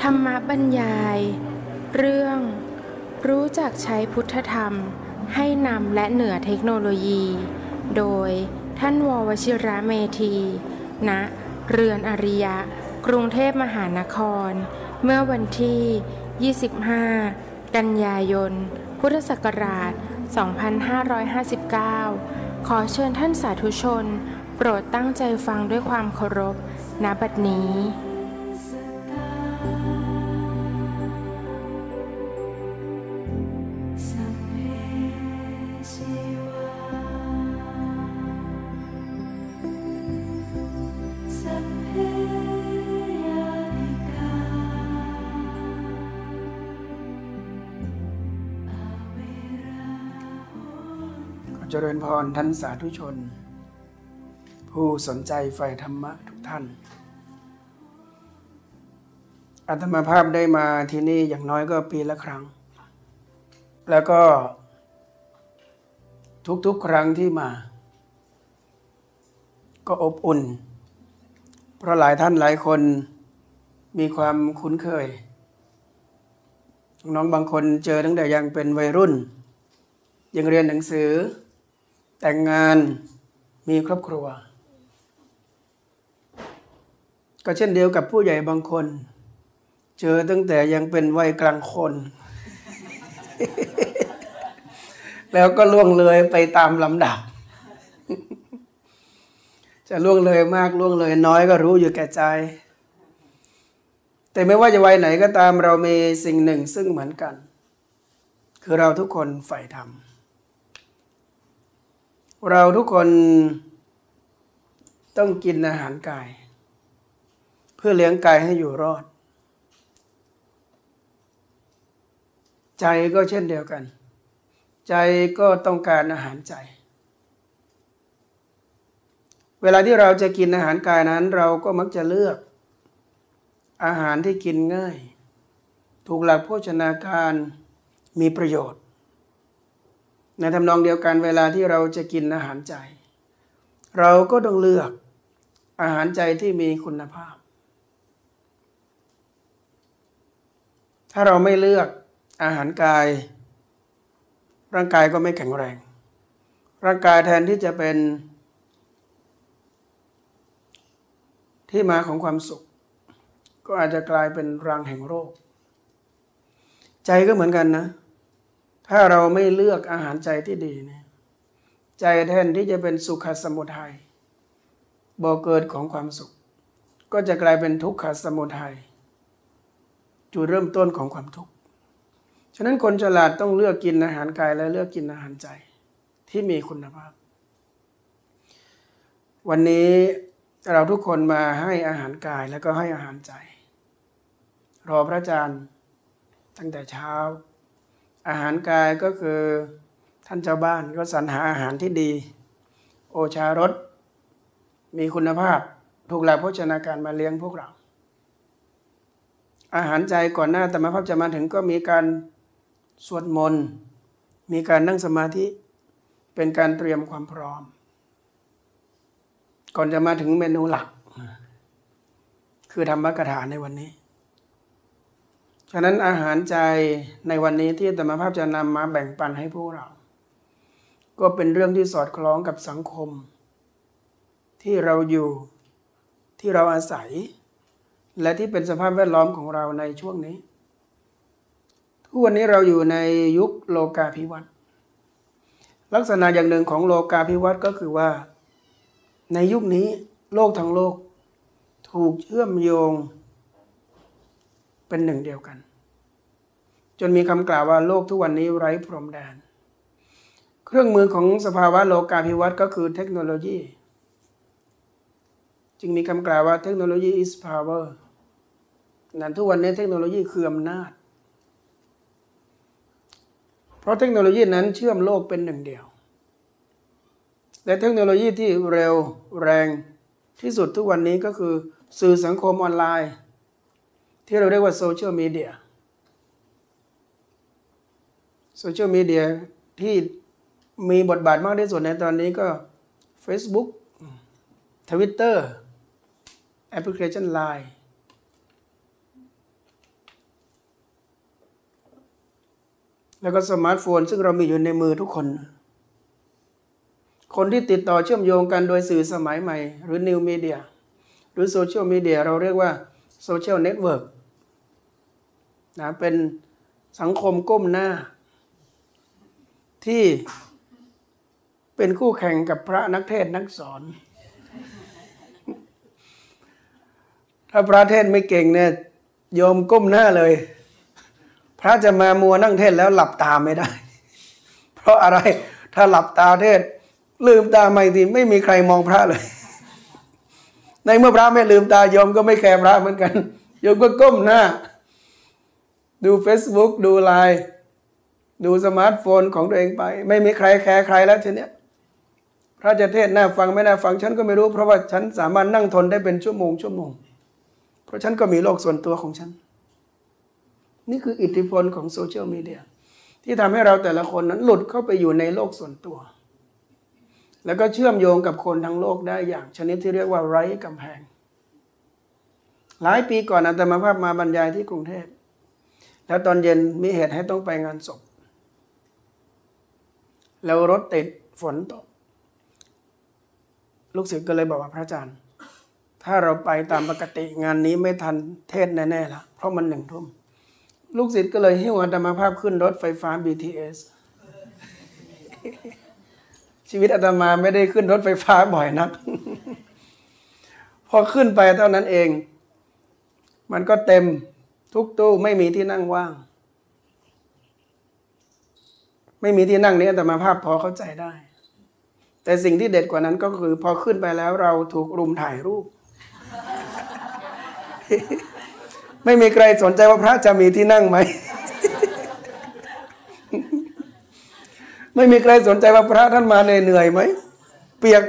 รรมบรรยาย เรื่องรู้จักใช้พุทธธรรมให้นำและเหนือเทคโนโลยี โดยท่านววชิระเมธี ณ เรือนอริยะ กรุงเทพมหานคร เมื่อวันที่ 25 กันยายน พุทธศักราช 2559 ขอเชิญท่านสาธุชนโปรดตั้งใจฟังด้วยความเคารพ ณ บัดนี้เจริญพรท่านสาธุชนผู้สนใจใฝ่ธรรมะทุกท่านอาตมาภาพได้มาที่นี่อย่างน้อยก็ปีละครั้งแล้วก็ทุกๆครั้งที่มาก็อบอุ่นเพราะหลายท่านหลายคนมีความคุ้นเคยน้องบางคนเจอตั้งแต่ยังเป็นวัยรุ่นยังเรียนหนังสือแต่งงานมีครอบครัวก็เช่นเดียวกับผู้ใหญ่บางคนเจอตั้งแต่ยังเป็นวัยกลางคน แล้วก็ล่วงเลยไปตามลำดับ จะล่วงเลยมากล่วงเลยน้อยก็รู้อยู่แก่ใจแต่ไม่ว่าจะวัยไหนก็ตามเรามีสิ่งหนึ่งซึ่งเหมือนกันคือเราทุกคนใฝ่ธรรมเราทุกคนต้องกินอาหารกายเพื่อเลี้ยงกายให้อยู่รอดใจก็เช่นเดียวกันใจก็ต้องการอาหารใจเวลาที่เราจะกินอาหารกายนั้นเราก็มักจะเลือกอาหารที่กินง่ายถูกหลักโภชนาการมีประโยชน์ในทำนองเดียวกันเวลาที่เราจะกินอาหารใจเราก็ต้องเลือกอาหารใจที่มีคุณภาพถ้าเราไม่เลือกอาหารกายร่างกายก็ไม่แข็งแรงร่างกายแทนที่จะเป็นที่มาของความสุขก็อาจจะกลายเป็นรังแห่งโรคใจก็เหมือนกันนะถ้าเราไม่เลือกอาหารใจที่ดีเนี่ยใจแทนที่จะเป็นสุขสมุทัยบ่อเกิดของความสุขก็จะกลายเป็นทุกขสมุทัยจุดเริ่มต้นของความทุกข์ฉะนั้นคนฉลาดต้องเลือกกินอาหารกายและเลือกกินอาหารใจที่มีคุณภาพวันนี้เราทุกคนมาให้อาหารกายแล้วก็ให้อาหารใจรอพระอาจารย์ตั้งแต่เช้าอาหารกายก็คือท่านเจ้าบ้านก็สรรหาอาหารที่ดีโอชารสมีคุณภาพถูกหลักโภชนาการมาเลี้ยงพวกเราอาหารใจก่อนหน้าธรรมภาพจะมาถึงก็มีการสวดมนต์มีการนั่งสมาธิเป็นการเตรียมความพร้อมก่อนจะมาถึงเมนูหลักคือธรรมกถาในวันนี้ฉะนั้นอาหารใจในวันนี้ที่ธรรมภาพจะนำมาแบ่งปันให้พวกเราก็เป็นเรื่องที่สอดคล้องกับสังคมที่เราอยู่ที่เราอาศัยและที่เป็นสภาพแวดล้อมของเราในช่วงนี้ทุกวันนี้เราอยู่ในยุคโลกาภิวัตน์ลักษณะอย่างหนึ่งของโลกาภิวัตน์ก็คือว่าในยุคนี้โลกทั้งโลกถูกเชื่อมโยงเป็นหนึ่งเดียวกันจนมีคำกล่าวว่าโลกทุกวันนี้ไร้พรมแดนเครื่องมือของสภาวะโลกาภิวัตน์ก็คือเทคโนโลยีจึงมีคำกล่าวว่าเทคโนโลยี is power นั้นทุกวันนี้เทคโนโลยีคืออำนาจเพราะเทคโนโลยีนั้นเชื่อมโลกเป็นหนึ่งเดียวและเทคโนโลยีที่เร็วแรงที่สุดทุกวันนี้ก็คือสื่อสังคมออนไลน์ที่เราเรียกว่าโซเชียลมีเดียที่มีบทบาทมากที่สุดในตอนนี้ก็ Facebook Twitter แอปพลิเคชัน LINE แล้วก็สมาร์ทโฟนซึ่งเรามีอยู่ในมือทุกคนคนที่ติดต่อเชื่อมโยงกันโดยสื่อสมัยใหม่หรือนิวมีเดียหรือโซเชียลมีเดียเราเรียกว่าโซเชียลเน็ตเวิร์กนะเป็นสังคมก้มหน้าที่เป็นคู่แข่งกับพระนักเทศน์นักสอนถ้าพระเทศน์ไม่เก่งเนี่ยโยมก้มหน้าเลยพระจะมามัวนั่งเทศน์แล้วหลับตาไม่ได้เพราะอะไรถ้าหลับตาเทศน์ลืมตาไม่ทีไม่มีใครมองพระเลยในเมื่อพระไม่ลืมตาโยมก็ไม่แคร์พระเหมือนกันโยมก็ก้มหน้าดู Facebook ดูไลน์ดูสมาร์ทโฟนของตัวเองไปไม่มีใครแคร์ใครแล้วทีเนี้ยพระจะเทศน์น่าฟังไม่น่าฟังฉันก็ไม่รู้เพราะว่าฉันสามารถนั่งทนได้เป็นชั่วโมงเพราะฉันก็มีโลกส่วนตัวของฉันนี่คืออิทธิพลของโซเชียลมีเดียที่ทำให้เราแต่ละคนนั้นหลุดเข้าไปอยู่ในโลกส่วนตัวแล้วก็เชื่อมโยงกับคนทั้งโลกได้อย่างชนิดที่เรียกว่าไร้กำแพงหลายปีก่อนอาตมาภาพมาบรรยายที่กรุงเทพแล้วตอนเย็นมีเหตุให้ต้องไปงานศพแล้วรถติดฝนตกลูกศิษย์ก็เลยบอกว่าพระอาจารย์ถ้าเราไปตามปกติงานนี้ไม่ทันเทศแน่ๆแล้วเพราะมัน1 ทุ่มลูกศิษย์ก็เลยหิ้วอาตมาภาพขึ้นรถไฟฟ้า BTS ชีวิตอาตมาไม่ได้ขึ้นรถไฟฟ้าบ่อยนัก พอขึ้นไปเท่านั้นเองมันก็เต็มทุกตู้ไม่มีที่นั่งว่างไม่มีที่นั่งนี้อาตมาภาพพอเข้าใจได้แต่สิ่งที่เด็ดกว่านั้นก็คือพอขึ้นไปแล้วเราถูกรุมถ่ายรูป ไม่มีใครสนใจว่าพระจะมีที่นั่งไหม ไม่มีใครสนใจว่าพระท่านมาเหนื่อยไหมเปียก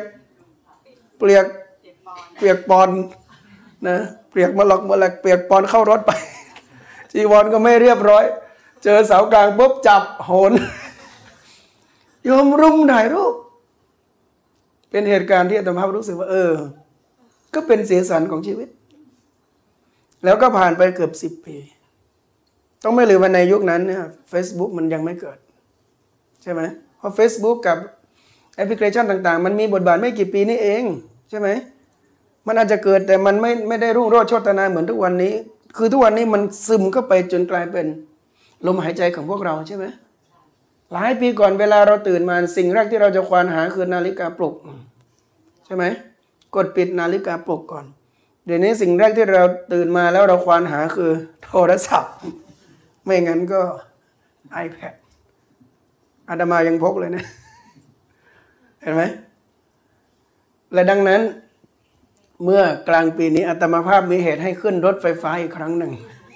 ปอนนะเปียกมาหลอกมาแหลกเปียกปอนเข้ารถไปจีวรก็ไม่เรียบร้อยเจอเสากลางปุ๊บจับโหนโยมรุมถ่ายรูปเป็นเหตุการณ์ที่อาตมารู้สึกว่าก็เป็นสีสันของชีวิตแล้วก็ผ่านไปเกือบ10 ปีต้องไม่ลืมว่าในยุคนั้นเนี่ย Facebook มันยังไม่เกิดใช่ไหมเพราะ Facebook กับแอปพลิเคชันต่างๆมันมีบทบาทไม่กี่ปีนี่เองใช่ไหมมันอาจจะเกิดแต่มันไม่ได้รุ่งโรจน์โชตินาเหมือนทุกวันนี้คือทุกวันนี้มันซึมเข้าไปจนกลายเป็นลมหายใจของพวกเราใช่ไหมหลายปีก่อนเวลาเราตื่นมาสิ่งแรกที่เราจะควานหาคือนาฬิกาปลุกใช่ไหมกดปิดนาฬิกาปลุกก่อนเดี๋ยวนี้สิ่งแรกที่เราตื่นมาแล้วเราควานหาคือโทรศัพท์ไม่งั้นก็ iPad อาตมายังพกเลยนะเห็นไหมและดังนั้นเมื่อกลางปีนี้อาตมาภาพมีเหตุให้ขึ้นรถไฟฟ้าอีกครั้งหนึ่ง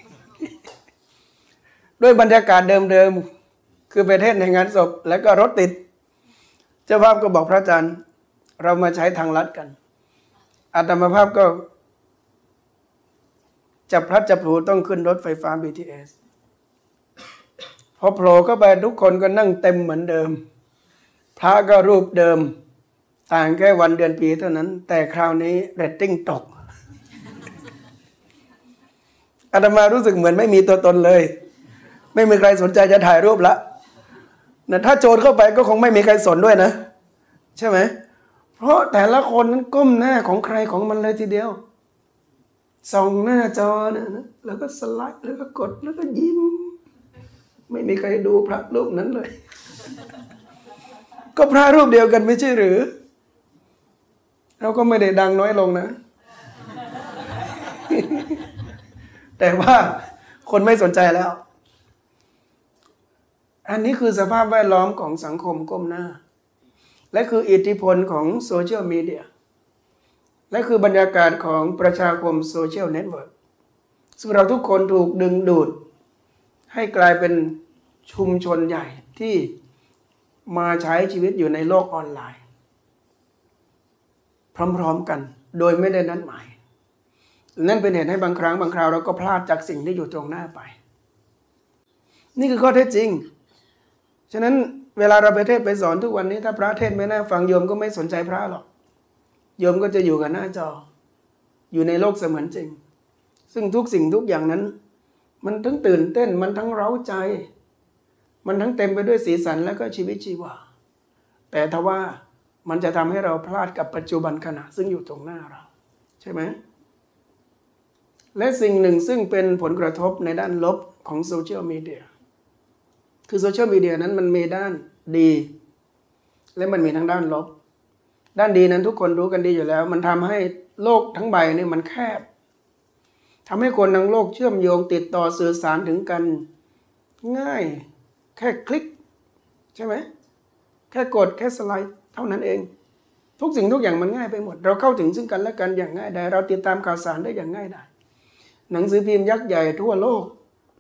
ด้วยบรรยากาศเดิมๆคือไปเทศน์ในงานศพแล้วก็รถติดเจ้าภาพก็บอกพระอาจารย์เรามาใช้ทางลัดกันอาตมาภาพก็จับพลัดจับผลูต้องขึ้นรถไฟฟ้า BTS พอโผล่เข้าไปทุกคนก็นั่งเต็มเหมือนเดิมพระก็รูปเดิมต่างแค่วันเดือนปีเท่านั้นแต่คราวนี้เรตติ้งตกอาตมารู้สึกเหมือนไม่มีตัวตนเลยไม่มีใครสนใจจะถ่ายรูปละนะถ้าโจรเข้าไปก็คงไม่มีใครสนด้วยนะใช่ไหมเพราะแต่ละคนนั้นก้มหน้าของใครของมันเลยทีเดียวส่องหน้าจอนะแล้วก็สไลด์แล้วก็กดแล้วก็ยิ้มไม่มีใครดูพระรูปนั้นเลยก็พระรูปเดียวกันไม่ใช่หรือเราก็ไม่ได้ดังน้อยลงนะ แต่ว่าคนไม่สนใจแล้วอันนี้คือสภาพแวดล้อมของสังคมก้มหน้าและคืออิทธิพลของโซเชียลมีเดียและคือบรรยากาศของประชาคมโซเชียลเน็ตเวิร์กซึ่งเราทุกคนถูกดึงดูดให้กลายเป็นชุมชนใหญ่ที่มาใช้ชีวิตอยู่ในโลกออนไลน์พร้อมๆกันโดยไม่ได้นัดหมายนั่นเป็นเหตุให้บางครั้งบางคราวเราก็พลาดจากสิ่งที่อยู่ตรงหน้าไปนี่คือข้อเท็จจริงฉะนั้นเวลาเราไปเทศไปสอนทุกวันนี้ถ้าพระเทศไม่น่าฟังโยมก็ไม่สนใจพระหรอกโยมก็จะอยู่กับหน้าจออยู่ในโลกเสมือนจริงซึ่งทุกสิ่งทุกอย่างนั้นมันทั้งตื่นเต้นมันทั้งเร้าใจมันทั้งเต็มไปด้วยสีสันและก็ชีวิตชีวาแต่ทว่ามันจะทำให้เราพลาดกับปัจจุบันขณะซึ่งอยู่ตรงหน้าเราใช่ไหมและสิ่งหนึ่งซึ่งเป็นผลกระทบในด้านลบของโซเชียลมีเดียคือโซเชียลมีเดียนั้นมันมีด้านดีและมันมีทั้งด้านลบด้านดีนั้นทุกคนรู้กันดีอยู่แล้วมันทำให้โลกทั้งใบนี่มันแคบทำให้คนทั้งโลกเชื่อมโยงติดต่อสื่อสารถึงกันง่ายแค่คลิกใช่ไหมแค่กดแค่สไลด์เท่านั้นเองทุกสิ่งทุกอย่างมันง่ายไปหมดเราเข้าถึงซึ่งกันและกันอย่างง่ายดายเราติดตามข่าวสารได้อย่างง่ายดายหนังสือพิมพ์ยักษ์ใหญ่ทั่วโลก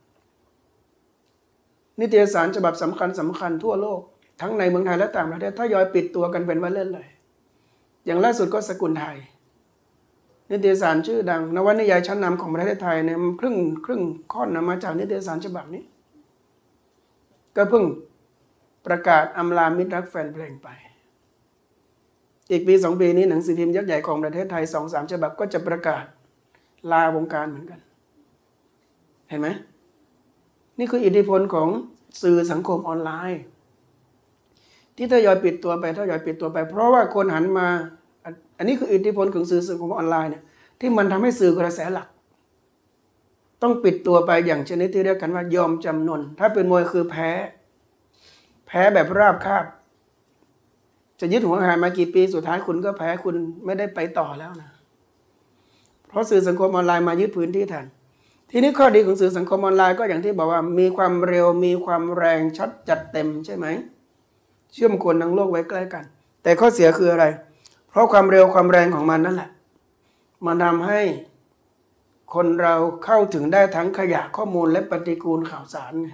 นิตยสารฉบับสำคัญทั่วโลกทั้งในเมืองไทยและต่างประเทศทยอยปิดตัวกันเป็นว่าเล่นเลยอย่างล่าสุดก็สกุลไทยนิตยสารชื่อดังนวนิยายชั้นนำของประเทศไทยเนี่ยครึ่งค่อนมาจากนิตยสารฉบับนี้ก็เพิ่งประกาศอำลามิตรรักแฟนเพลงไปอีกปี2 ปีนี้หนังสือพิมพ์ยักษ์ใหญ่ของประเทศไทย 2-3 ฉบับก็จะประกาศลาวงการเหมือนกันเห็นไหมนี่คืออิทธิพลของสื่อสังคมออนไลน์ที่ทยอยปิดตัวไปเพราะว่าคนหันมาอันนี้คืออิทธิพลของสื่อสังคมออนไลน์เนี่ยที่มันทำให้สื่อกระแสหลักต้องปิดตัวไปอย่างชนิดที่เรียกกันว่ายอมจำนนถ้าเป็นมวยคือแพ้แบบราบคาบจะยึดหัวหายมากี่ปีสุดท้ายคุณก็แพ้คุณไม่ได้ไปต่อแล้วนะเพราะสื่อสังคมออนไลน์มายึดพื้นที่แทนทีนี้ข้อดีของสื่อสังคมออนไลน์ก็อย่างที่บอกว่ามีความเร็วมีความแรงชัดจัดเต็มใช่ไหมเชื่อมคนทั้งโลกไว้ใกล้กันแต่ข้อเสียคืออะไรเพราะความเร็วความแรงของมันนั่นแหละมันทำให้คนเราเข้าถึงได้ทั้งขยะข้อมูลและปฏิกูลข่าวสารไง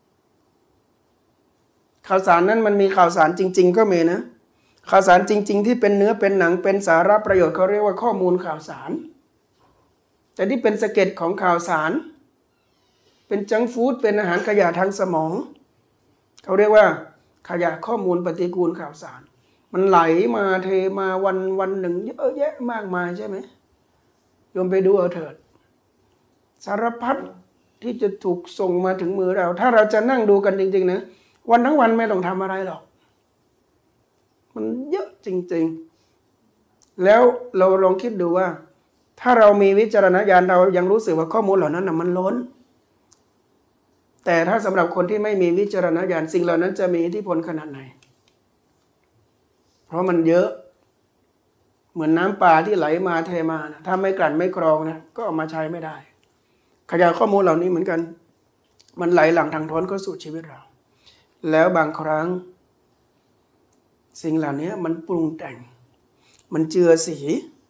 ข่าวสารนั้นมันมีข่าวสารจริงๆก็มีนะข่าวสารจริงๆที่เป็นเนื้อเป็นหนังเป็นสาระประโยชน์เขาเรียกว่าข้อมูลข่าวสารแต่ที่เป็นสะเก็ดของข่าวสารเป็นจังฟู้ดเป็นอาหารขยะทางสมองเขาเรียกว่าขยะข้อมูลปฏิกูลข่าวสารมันไหลมาเทมาวันหนึ่งเยอะแยะมากมายใช่ไหมโยมไปดูเอาเถิดสารพัดที่จะถูกส่งมาถึงมือเราถ้าเราจะนั่งดูกันจริงๆนะวันทั้งวันไม่ต้องทำอะไรหรอกมันเยอะจริงๆแล้วเราลองคิดดูว่าถ้าเรามีวิจารณญาณเรายังรู้สึกว่าข้อมูลเหล่านั้นนะมันล้นแต่ถ้าสำหรับคนที่ไม่มีวิจารณญาณสิ่งเหล่านั้นจะมีอิทธิพลขนาดไหนเพราะมันเยอะเหมือนน้ำป่าที่ไหลมาเทมานะถ้าไม่กลั่นไม่กรองนะก็เอามาใช้ไม่ได้ขยายข้อมูลเหล่านี้เหมือนกันมันไหลหลั่งทางท้นเข้าสู่ชีวิตเราแล้วบางครั้งสิ่งเหล่านี้มันปรุงแต่งมันเจือสี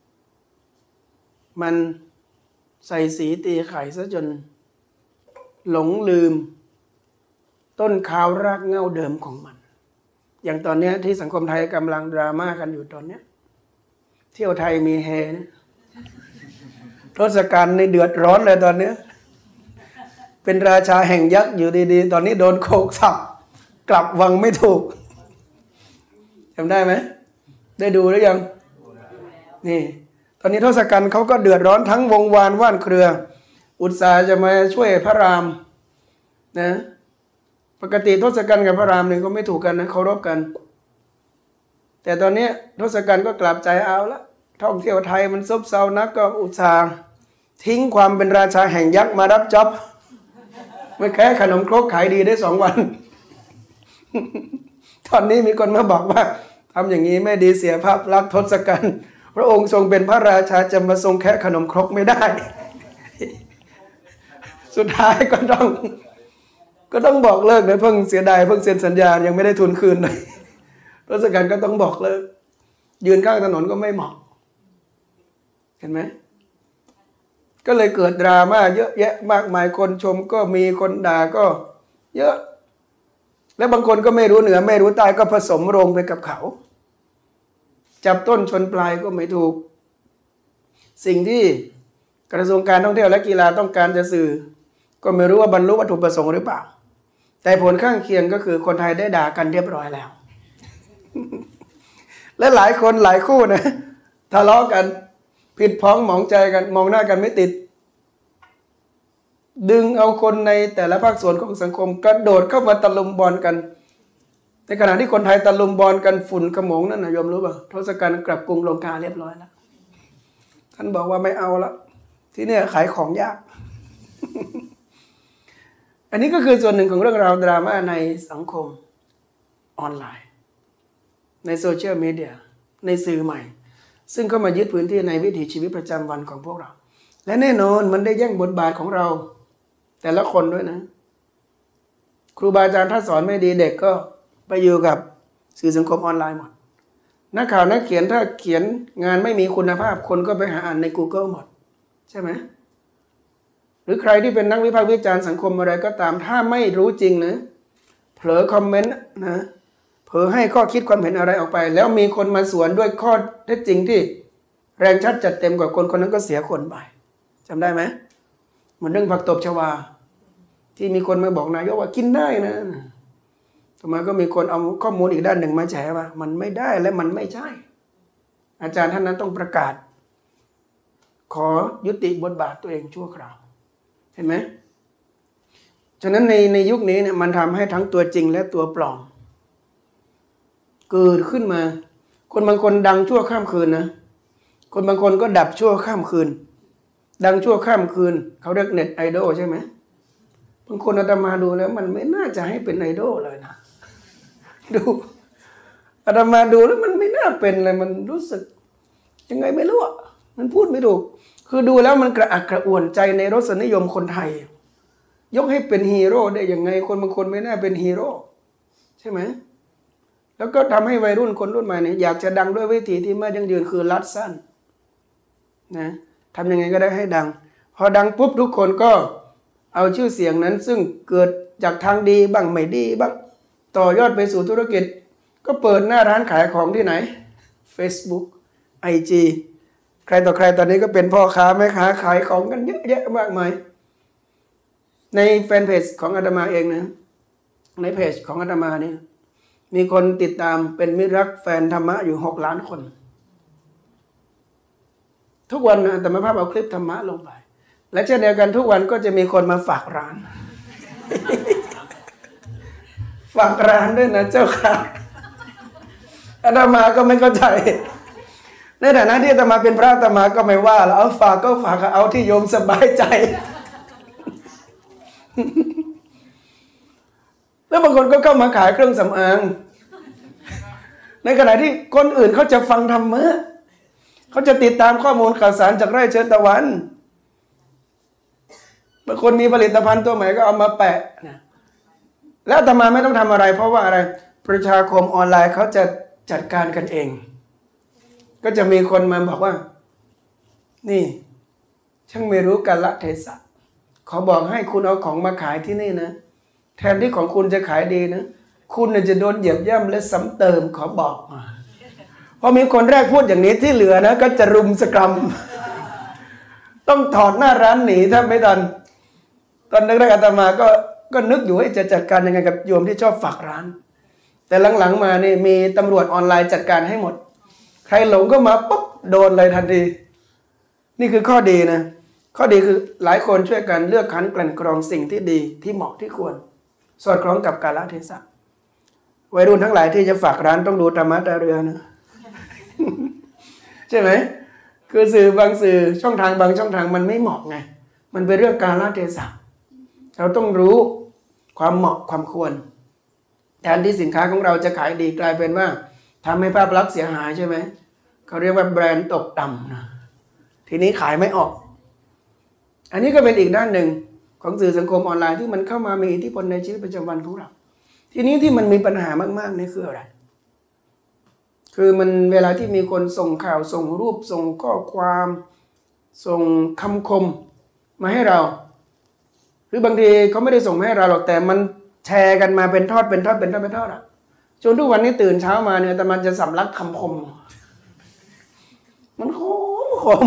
มันใส่สีตีไข่ซะจนหลงลืมต้นข่าวรากเหง้าเดิมของมันอย่างตอนนี้ที่สังคมไทยกำลังดราม่ากันอยู่ตอนนี้เที่ยวไทยมีแฮนะทศกัณฐ์ในเดือดร้อนเลยตอนนี้เป็นราชาแห่งยักษ์อยู่ดีๆตอนนี้โดนโขกสับกลับวังไม่ถูกจำได้ไหมได้ดูหรือยังนี่ตอนนี้ทศกัณฐ์เขาก็เดือดร้อนทั้งวงวานว่านเครืออุตส่าห์จะมาช่วยพระรามนะปกติทศกัณฐ์กับพระรามเนี่ยก็ไม่ถูกกันนะเคารพกันแต่ตอนนี้ทศกัณฐ์ก็กลับใจเอาละท่องเที่ยวไทยมันซบเซานักก็อุตส่าห์ทิ้งความเป็นราชาแห่งยักษ์มารับจ็อบไม่แค่ขนมครกขายดีได้2 วันตอนนี้มีคนมาบอกว่าทำอย่างนี้ไม่ดีเสียภาพลักษณ์ทศกัณฐ์พระองค์ทรงเป็นพระราชาจะมาทรงแค่ขนมครกไม่ได้สุดท้ายก็ต้องบอกเลิกนะเพิ่งเสียดายเพิ่งเซ็นสัญญายังไม่ได้ทุนคืนเลยทศกัณฐ์ก็ต้องบอกเลิกยืนข้างถนนก็ไม่เหมาะเห็นไหมก็เลยเกิดดราม่าเยอะแยะมากมายคนชมก็มีคนด่าก็เยอะและบางคนก็ไม่รู้เหนือไม่รู้ใต้ก็ผสมโรงไปกับเขาจับต้นชนปลายก็ไม่ถูกสิ่งที่กระทรวงการท่องเที่ยวและกีฬาต้องการจะสื่อก็ไม่รู้ว่าบรรลุวัตถุประสงค์หรือเปล่าแต่ผลข้างเคียงก็คือคนไทยได้ด่ากันเรียบร้อยแล้ว และหลายคนหลายคู่นะทะเลาะกันผิดพ้องหมองใจกันมองหน้ากันไม่ติดดึงเอาคนในแต่ละภาคส่วนของสังคมกระโดดเข้ามาตะลุมบอลกันในขณะที่คนไทยตะลุมบอลกันฝุ่นขโมงนั่นนะโยมรู้ป่ะทศกัณฐ์กลับกรุงลงกาเรียบร้อยแล้วท่านบอกว่าไม่เอาละที่เนี่ยขายของยาก อันนี้ก็คือส่วนหนึ่งของเรื่องราวดราม่าในสังคมออนไลน์ในโซเชียลมีเดียในสื่อใหม่ซึ่งเข้ามายึดพื้นที่ในวิถีชีวิตประจำวันของพวกเราและแน่นอนมันได้แย่งบทบาทของเราแต่ละคนด้วยนะครูบาอาจารย์ถ้าสอนไม่ดีเด็กก็ไปอยู่กับสื่อสังคมออนไลน์หมดนักข่าวนักเขียนถ้าเขียนงานไม่มีคุณภาพคนก็ไปหาอ่านใน Google หมดใช่ไหมหรือใครที่เป็นนักวิพากษ์วิจารณ์สังคมอะไรก็ตามถ้าไม่รู้จริงนะเผลอคอมเมนต์นะเผลอให้ข้อคิดความเห็นอะไรออกไปแล้วมีคนมาสวนด้วยข้อเท็จจริงที่แรงชัดจัดเต็มกว่าคนคนนั้นก็เสียคนไปจำได้ไหมเหมือนเรื่องผักตบชวาที่มีคนมาบอกนายกว่ากินได้นะต่อมาก็มีคนเอาข้อมูลอีกด้านหนึ่งมาแฉว่ามันไม่ได้และมันไม่ใช่อาจารย์ท่านนั้นต้องประกาศขอยุติบทบาทตัวเองชั่วคราวเห็นไหมฉะนั้นในยุคนี้เนี่ยมันทำให้ทั้งตัวจริงและตัวปลอมเกิดขึ้นมาคนบางคนดังชั่วข้ามคืนนะคนบางคนก็ดับชั่วข้ามคืนดังชั่วข้ามคืนเขาเรียกเน็ตไอดอลใช่ไหมบางคนอาตมาดูแล้วมันไม่น่าจะให้เป็นไอดอลเลยนะดูอาตมาดูแล้วมันไม่น่าเป็นเลยมันรู้สึกยังไงไม่รู้อ่ะมันพูดไม่ถูกคือดูแล้วมันกระอักกระอ่วนใจในรสนิยมคนไทยยกให้เป็นฮีโร่ได้ยังไงคนบางคนไม่น่าเป็นฮีโร่ใช่ไหมแล้วก็ทำให้วัยรุ่นคนรุ่นใหม่เนี่ยอยากจะดังด้วยวิธีที่ไม่ยั่งยืนคือลัดสั้นนะทำยังไงก็ได้ให้ดังพอดังปุ๊บทุกคนก็เอาชื่อเสียงนั้นซึ่งเกิดจากทางดีบ้างไม่ดีบ้างต่อยอดไปสู่ธุรกิจก็เปิดหน้าร้านขายของที่ไหน Facebook IG ใครต่อใครตอนนี้ก็เป็นพ่อค้าแม่ค้าขายของกันเยอะแยะมากมายในแฟนเพจของอาตมาเองนะในเพจของอาตมานี่มีคนติดตามเป็นมิตรรักแฟนธรรมะอยู่6 ล้านคนทุกวันนะอาตมาภาพเอาคลิปธรรมะลงไปและเช่นเดียวกันทุกวันก็จะมีคนมาฝากร้าน ฝากร้านด้วยนะเจ้าค่ะอาตมาก็ไม่เข้าใจในฐานะที่อาตมาเป็นพระอาตมาก็ไม่ว่าแล้วเอาฝากก็ฝากเอาที่โยมสบายใจ แล้วบางคนก็เข้ามาขายเครื่องสำอางในขณะที่คนอื่นเขาจะฟังธรรมะเขาจะติดตามข้อมูลข่าวสารจากไร่เชิญตะวันบางคนมีผลิตภัณฑ์ตัวใหม่ก็เอามาแปะแล้วอาตมาไม่ต้องทำอะไรเพราะว่าอะไรประชาคมออนไลน์เขาจะจัดการกันเองก็จะมีคนมาบอกว่านี่ช่างไม่รู้กาลเทศะขอบอกให้คุณเอาของมาขายที่นี่นะแทนที่ของคุณจะขายดีนะคุณจะโดนเหยียบย่ำและซ้ำเติมขอบอกมาพอมีคนแรกพูดอย่างนี้ที่เหลือนะก็จะรุมสกรัมต้องถอดหน้าร้านหนีถ้าไม่ทันตอนแรกๆอาตมาก็นึกอยู่ว่าจะจัดการยังไงกับโยมที่ชอบฝากร้านแต่หลังๆมานี่มีตำรวจออนไลน์จัดการให้หมดใครหลงก็มาปุ๊บโดนเลยทันทีนี่คือข้อดีนะข้อดีคือหลายคนช่วยกันเลือกคัดกลั่นกรองสิ่งที่ดีที่เหมาะที่ควรสอดคล้องกับกาลเทศะวัยรุ่นทั้งหลายที่จะฝากร้านต้องดูธรรมะตาเรือนะ ใช่ไหมคือสื่อบางสื่อช่องทางบางช่องทางมันไม่เหมาะไงมันเป็นเรื่องกาลเทศะเราต้องรู้ความเหมาะความควรแทนที่สินค้าของเราจะขายดีกลายเป็นว่าทำให้ภาพลักษณ์เสียหายใช่ไหมเขาเรียกว่าแบรนด์ตกต่ำนะทีนี้ขายไม่ออกอันนี้ก็เป็นอีกด้านหนึ่งของสื่อสังคมออนไลน์ที่มันเข้ามามีอิทธิพลในชีวิตประจำวันของเราทีนี้ที่มันมีปัญหามากๆนี่คืออะไรคือมันเวลาที่มีคนส่งข่าวส่งรูปส่งข้อความส่งคำคมมาให้เราหรือบางทีเขาไม่ได้ส่งมาให้เราหรอกแต่มันแชร์กันมาเป็นทอดอ่ะจนทุกวันนี้ตื่นเช้ามาเนี่ยแต่มันจะสำลักคำคมมันคม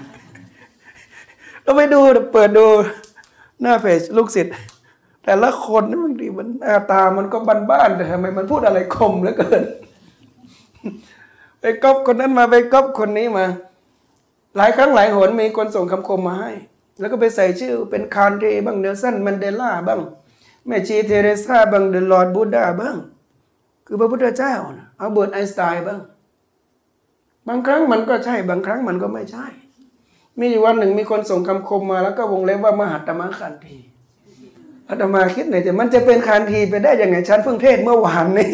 เราไปดูเปิดดูหน้าเพจลูกศิษย์แต่ละคนนี่บางทีมันหน้าตามันก็บ้านๆแต่ทำไมมันพูดอะไรคมเหลือเกินไปก๊อปคนนั้นมาไปก๊อปคนนี้มาหลายครั้งหลายหนมีคนส่งคำคมมาให้แล้วก็ไปใส่ชื่อเป็นคานเทบ้างเนลสันมันเดลาบ้างแม่ชีเทเรซาบ้างเดลอร์ดบูดาบ้างคือพระพุทธเจ้านะอัลเบิร์ตไอน์สไตน์บ้างบางครั้งมันก็ใช่บางครั้งมันก็ไม่ใช่มีอยู่วันหนึ่งมีคนส่งคำคมมาแล้วก็วงเล็บว่ามหัตตมะคานธีอาตมาคิดในใจมันจะเป็นคานธีไปได้ยังไงฉันเพิ่งเทศเมื่อวานนี่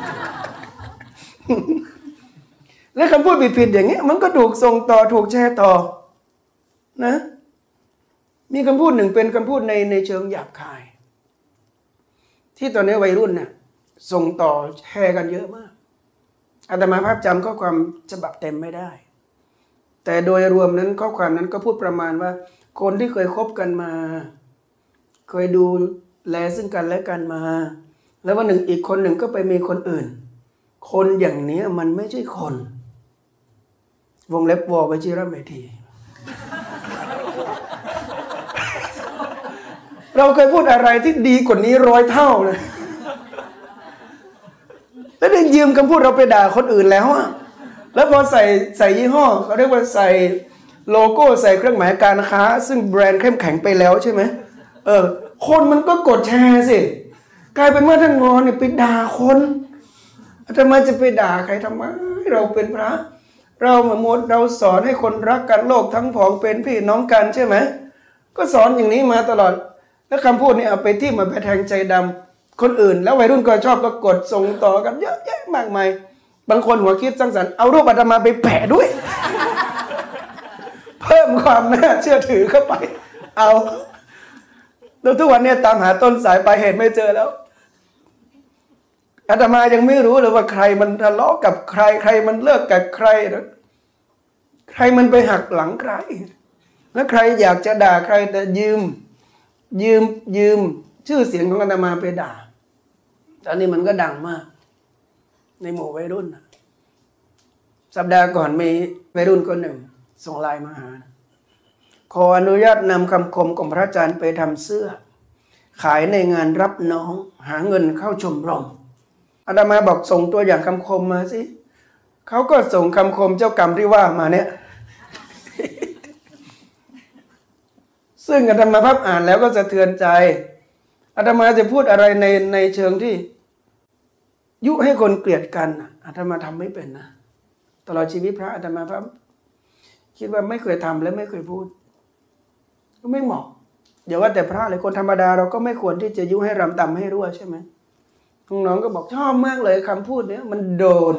และคำพูดผิดๆอย่างเงี้ยมันก็ถูกส่งต่อถูกแชร์ต่อนะมีคำพูดหนึ่งเป็นคำพูดในเชิงหยาบคายที่ตอนนี้วัยรุ่นเนี่ยส่งต่อแชร์กันเยอะมากอาตมาภาพจำข้อความฉบับเต็มไม่ได้แต่โดยรวมนั้นข้อความนั้นก็พูดประมาณว่าคนที่เคยคบกันมาเคยดูแลซึ่งกันและกันมาแล้ววันหนึ่งอีกคนหนึ่งก็ไปมีคนอื่นคนอย่างนี้มันไม่ใช่คนวงเล็บววชิระเมธี เราเคยพูดอะไรที่ดีกว่านี้100 เท่าเลยแล้วได้ยืมคำพูดเราไปด่าคนอื่นแล้วอะแล้วพอใส่ยี่ห้อเขาเรียกว่าใส่โลโก้ใส่เครื่องหมายการค้าซึ่งแบรนด์เข้มแข็งไปแล้วใช่ไหมคนมันก็กดแชร์สิกลายเป็นว่าท่านงอเนี่ยไปด่าคนทำไมจะไปด่าใครทำไมเราเป็นพระเราหมดเราสอนให้คนรักกันโลกทั้งผองเป็นพี่น้องกันใช่ไหมก็สอนอย่างนี้มาตลอดแล้วคำพูดนี้เอาไปที่มาไปแทงใจดำคนอื่นแล้ววัยรุ่นก็ชอบก็กดส่งต่อกันเยอะแยะมากมายบางคนหัวคิดสร้างสรรค์เอารูปอาตมาไปแปะด้วย เพิ่มความน่าเชื่อถือเข้าไปเอาแล้วทุกวันนี้ตามหาต้นสายปลายเหตุไม่เจอแล้วอาตมายังไม่รู้เลยว่าใครมันทะเลาะกับใครใครมันเลิกกับใครใครมันไปหักหลังใครแล้วใครอยากจะด่าใครแต่ยืมชื่อเสียงของอาตมาไปด่าตอนนี้มันก็ดังมากในหมู่วัยรุ่นสัปดาห์ก่อนมีวัยรุ่นคนหนึ่งส่งไลน์มาหาขออนุญาตนำคำคมของพระอาจารย์ไปทำเสื้อขายในงานรับน้องหาเงินเข้าชมรมอาตมาบอกส่งตัวอย่างคำคมมาสิเขาก็ส่งคำคมเจ้ากรรมที่ว่ามาเนี่ย ซึ่งอาตมาภาพอ่านแล้วก็สะเทือนใจอาตมาจะพูดอะไรในเชิงที่ยุให้คนเกลียดกันอาตมาทำไม่เป็นนะตลอดชีวิตพระอาตมาภาพคิดว่าไม่เคยทำและไม่เคยพูดก็ไม่เหมาะอย่าว่าแต่พระเลยคนธรรมดาเราก็ไม่ควรที่จะยุให้รำตำให้รั่วใช่ไหมน้องๆก็บอกชอบมากเลยคำพูดเนี้ยมันโดน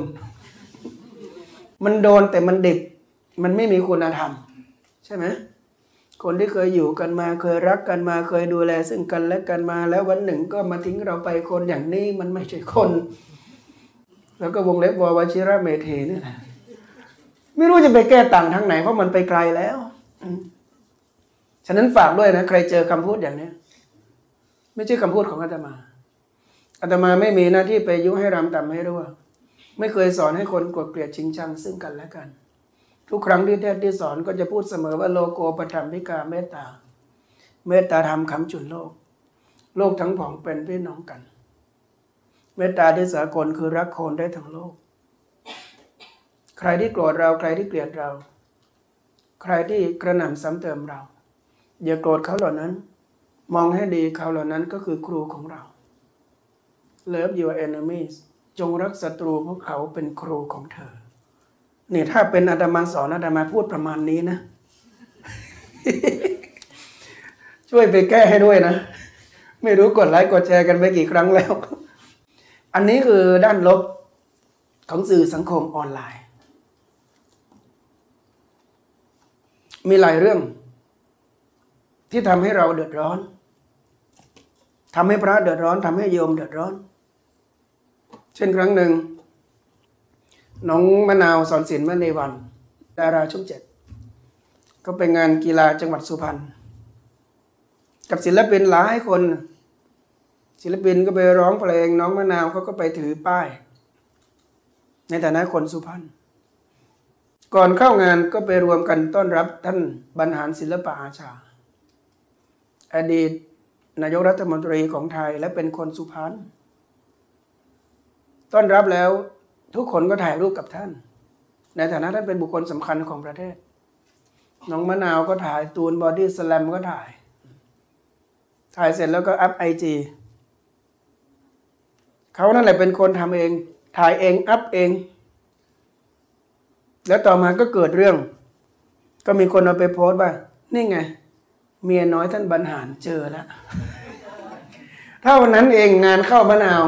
แต่มันเด็กมันไม่มีคุณธรรมใช่ไหมคนที่เคยอยู่กันมาเคยรักกันมาเคยดูแลซึ่งกันและกันมาแล้ววันหนึ่งก็มาทิ้งเราไปคนอย่างนี้มันไม่ใช่คนแล้วก็วงเล็บววชิระเมธีนี่แหละไม่รู้จะไปแก้ต่างทางไหนเพราะมันไปไกลแล้วฉะนั้นฝากด้วยนะใครเจอคำพูดอย่างนี้ไม่ใช่คำพูดของอาตมาไม่มีหน้าที่ไปยุให้รำต่ำให้รั่วไม่เคยสอนให้คนกดเกลียดชิงชังซึ่งกันและกันทุกครั้งที่เทศที่สอนก็จะพูดเสมอว่าโลโกปธรรมพิกาเมตตาธรรมค้ำจุนโลกทั้งผองเป็นพี่น้องกันเมตตาที่สากลคือรักคนได้ทั้งโลกใครที่โกรธเราใครที่เกลียดเราใครที่กระหน่ำซ้ำเติมเราอย่าโกรธเขาเหล่านั้นมองให้ดีเขาเหล่านั้นก็คือครูของเรา Love your enemies จงรักศัตรูเพราะเขาเป็นครูของเธอนี่ถ้าเป็นอาตมาสอนอาตมาพูดประมาณนี้นะ ช่วยไปแก้ให้ด้วยนะไม่รู้กดไลค์กดแชร์กันไปกี่ครั้งแล้ว อันนี้คือด้านลบของสื่อสังคมออนไลน์มีหลายเรื่องที่ทำให้เราเดือดร้อนทำให้พระเดือดร้อนทำให้โยมเดือดร้อนเช่นครั้งหนึ่งน้องมะนาวสอนศิลป์มณีวันดาราช่อง 7ก็ไปงานกีฬาจังหวัดสุพรรณกับศิลปินหลายคนศิลปินก็ไปร้องเพลงน้องมะนาวเขาก็ไปถือป้ายในฐานะคนสุพรรณก่อนเข้างานก็ไปรวมกันต้อนรับท่านบรรหารศิลปอาชาอดีตนายกรัฐมนตรีของไทยและเป็นคนสุพรรณต้อนรับแล้วทุกคนก็ถ่ายรูปกับท่านในฐานะท่านเป็นบุคคลสำคัญของประเทศน้องมะนาวก็ถ่ายตูนบอดี้สแลมก็ถ่ายเสร็จแล้วก็อัพIGเขานั่นแหละเป็นคนทำเองถ่ายเองอัพเองแล้วต่อมาก็เกิดเรื่องก็มีคนเอาไปโพสต์ว่านี่ไงเมียน้อยท่านบรรหารเจอแล้วเท่านั้นเองงานเข้ามะนาว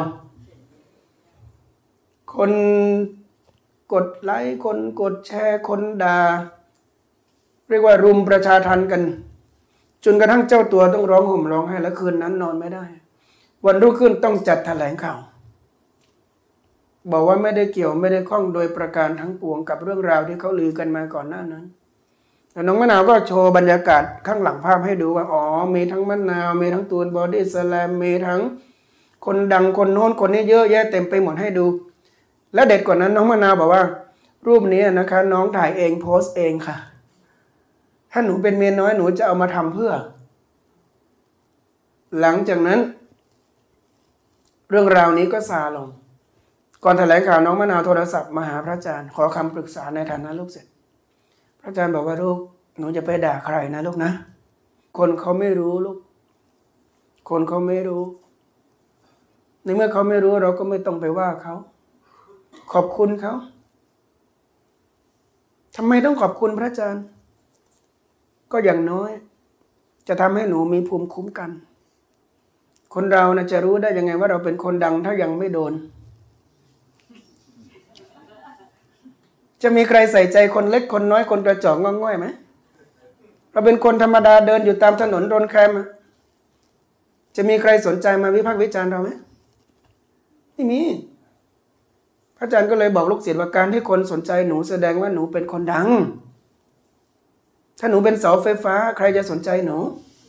คนกดไลค์คนกดแชร์คนด่าเรียกว่ารุมประชาทัณฑ์กันจนกระทั่งเจ้าตัวต้องร้องห่มร้องไห้แล้วคืนนั้นนอนไม่ได้วันรุ่งขึ้นต้องจัดแถลงข่าวบอกว่าไม่ได้เกี่ยวไม่ได้ข้องโดยประการทั้งปวงกับเรื่องราวที่เขาลือกันมาก่อนหน้านั้นแล้วน้องมะนาวก็โชว์บรรยากาศข้างหลังภาพให้ดูว่าอ๋อมีทั้งมะนาวมีทั้งตูนบอดี้สแลมมีทั้งคนดังคนโน้นคนนี้เยอะแยะเต็มไปหมดให้ดูและเด็ดกว่านั้นน้องมะนาวบอกว่ารูปนี้นะคะน้องถ่ายเองโพสต์เองค่ะถ้าหนูเป็นเมียน้อยหนูจะเอามาทำเพื่อหลังจากนั้นเรื่องราวนี้ก็ซาลงก่อนแถลงข่าวน้องมะนาวโทรศัพท์มาหาพระอาจารย์ขอคำปรึกษาในฐานะลูกศิษย์พระอาจารย์บอกว่าลูกหนูจะไปด่าใครนะลูกนะคนเขาไม่รู้ลูกคนเขาไม่รู้ในเมื่อเขาไม่รู้เราก็ไม่ต้องไปว่าเขาขอบคุณเขาทำไมต้องขอบคุณพระอาจารย์ก็อย่างน้อยจะทำให้หนูมีภูมิคุ้มกันคนเรานะจะรู้ได้ยังไงว่าเราเป็นคนดังถ้ายังไม่โดนจะมีใครใส่ใจคนเล็กคนน้อยคนกระจอกง่อยๆไหมเราเป็นคนธรรมดาเดินอยู่ตามถนนโดนแคมจะมีใครสนใจมาวิพากษ์วิจารณ์เราไหมไม่มีพระอาจารย์ก็เลยบอกลูกศิษย์ว่าการที่คนสนใจหนูแสดงว่าหนูเป็นคนดังถ้าหนูเป็นเสาไฟฟ้าใครจะสนใจหนู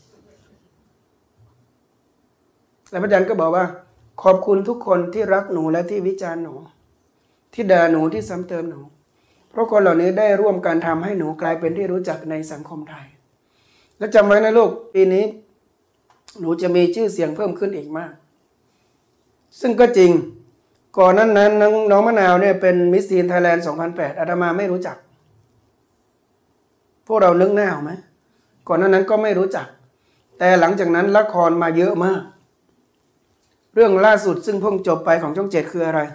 แล้วพระอาจารย์ก็บอกว่าขอบคุณทุกคนที่รักหนูและที่วิจารณ์หนูที่ด่าหนูที่ซ้ำเติมหนูเพราะคนเหล่านี้ได้ร่วมกันทำให้หนูกลายเป็นที่รู้จักในสังคมไทยและจำไว้นะลูกปีนี้หนูจะมีชื่อเสียงเพิ่มขึ้นอีกมากซึ่งก็จริงก่อนนั้นน้องมะนาวเนี่ยเป็นมิสทีนไทยแลนด์ 2008 อาตมาไม่รู้จักพวกเรานึกหน้าออกไหมก่อนนั้นก็ไม่รู้จักแต่หลังจากนั้นละครมาเยอะมากเรื่องล่าสุดซึ่งเพิ่งจบไปของช่อง 7คืออะไร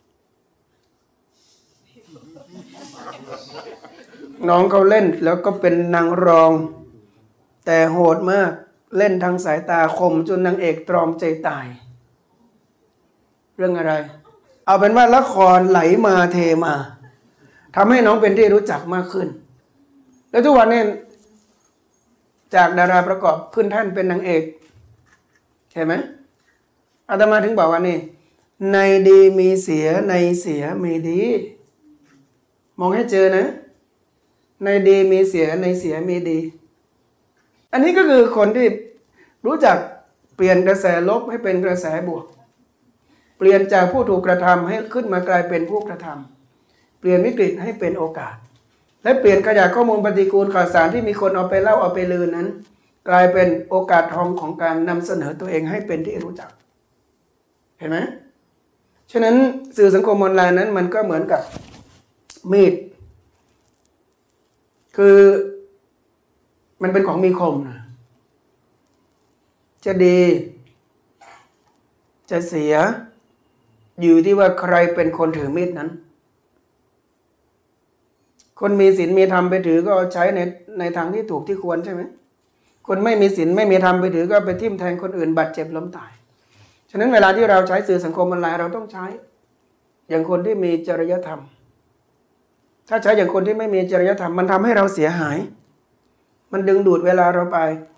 น้องเขาเล่นแล้วก็เป็นนางรองแต่โหดมากเล่นทางสายตาคมจนนางเอกตรอมใจตายเรื่องอะไรเอาเป็นว่าละครไหลมาเทมาทำให้น้องเป็นที่รู้จักมากขึ้นแล้วทุกวันนี้จากดาราประกอบขึ้นแท่นเป็นนางเอกเห็นไหมอาตมาถึงบอกว่านี่ในดีมีเสียในเสียมีดีมองให้เจอนะในดีมีเสียในเสียมีดีอันนี้ก็คือคนที่รู้จักเปลี่ยนกระแสลบให้เป็นกระแสบวกเปลี่ยนจากผู้ถูกกระทำให้ขึ้นมากลายเป็นผู้กระทำเปลี่ยนวิกฤตให้เป็นโอกาสและเปลี่ยนขยะข้อมูลปฏิกูลข่าวสารที่มีคนเอาไปเล่าเอาไปลือนั้นกลายเป็นโอกาสทองของการนำเสนอตัวเองให้เป็นที่รู้จักเห็นไหมฉะนั้นสื่อสังคมออนไลน์นั้นมันก็เหมือนกับมีดคือมันเป็นของมีคมนะจะดีจะเสียอยู่ที่ว่าใครเป็นคนถือมีดนั้นคนมีศีลมีธรรมไปถือก็ใช้ในทางที่ถูกที่ควรใช่ไหมคนไม่มีศีลไม่มีธรรมไปถือก็ไปทิ่มแทงคนอื่นบาดเจ็บล้มตายฉะนั้นเวลาที่เราใช้สื่อสังคมออนไลน์เราต้องใช้อย่างคนที่มีจริยธรรมถ้าใช้อย่างคนที่ไม่มีจริยธรรมมันทำให้เราเสียหายมันดึงดูดเวลาเราไป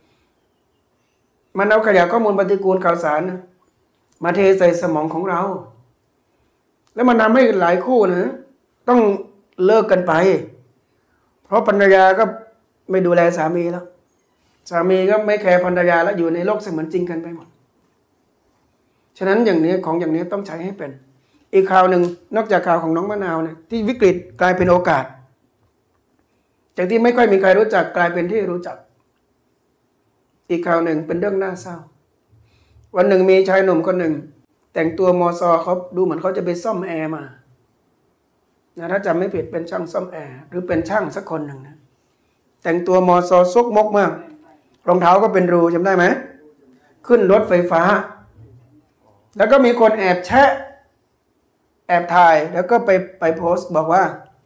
มันเอาขยะข้อมูลปฏิกูลข่าวสารมาเทใส่สมองของเราแล้วมันทำให้หลายคู่นะต้องเลิกกันไปเพราะภรรยาก็ไม่ดูแลสามีแล้วสามีก็ไม่แคร์ภรรยาแล้วอยู่ในโลกเสมือนจริงกันไปหมดฉะนั้นอย่างนี้ต้องใช้ให้เป็นอีกข่าวหนึ่งนอกจากข่าวของน้องมะนาวเนี่ยที่วิกฤตกลายเป็นโอกาสจากที่ไม่ค่อยมีใครรู้จักกลายเป็นที่รู้จักอีกข่าวหนึ่งเป็นเรื่องน่าเศร้าวันหนึ่งมีชายหนุ่มคนหนึ่งแต่งตัวมส.เขาดูเหมือนเขาจะไปซ่อมแอร์มานะถ้าจำไม่ผิดเป็นช่างซ่อมแอร์หรือเป็นช่างสักคนหนึ่งนะแต่งตัวมอซอซกมกมากรองเท้าก็เป็นรูจำได้ไหมขึ้นรถไฟฟ้าแล้วก็มีคนแอบแชะแอบถ่ายแล้วก็ไปโพสต์บอกว่า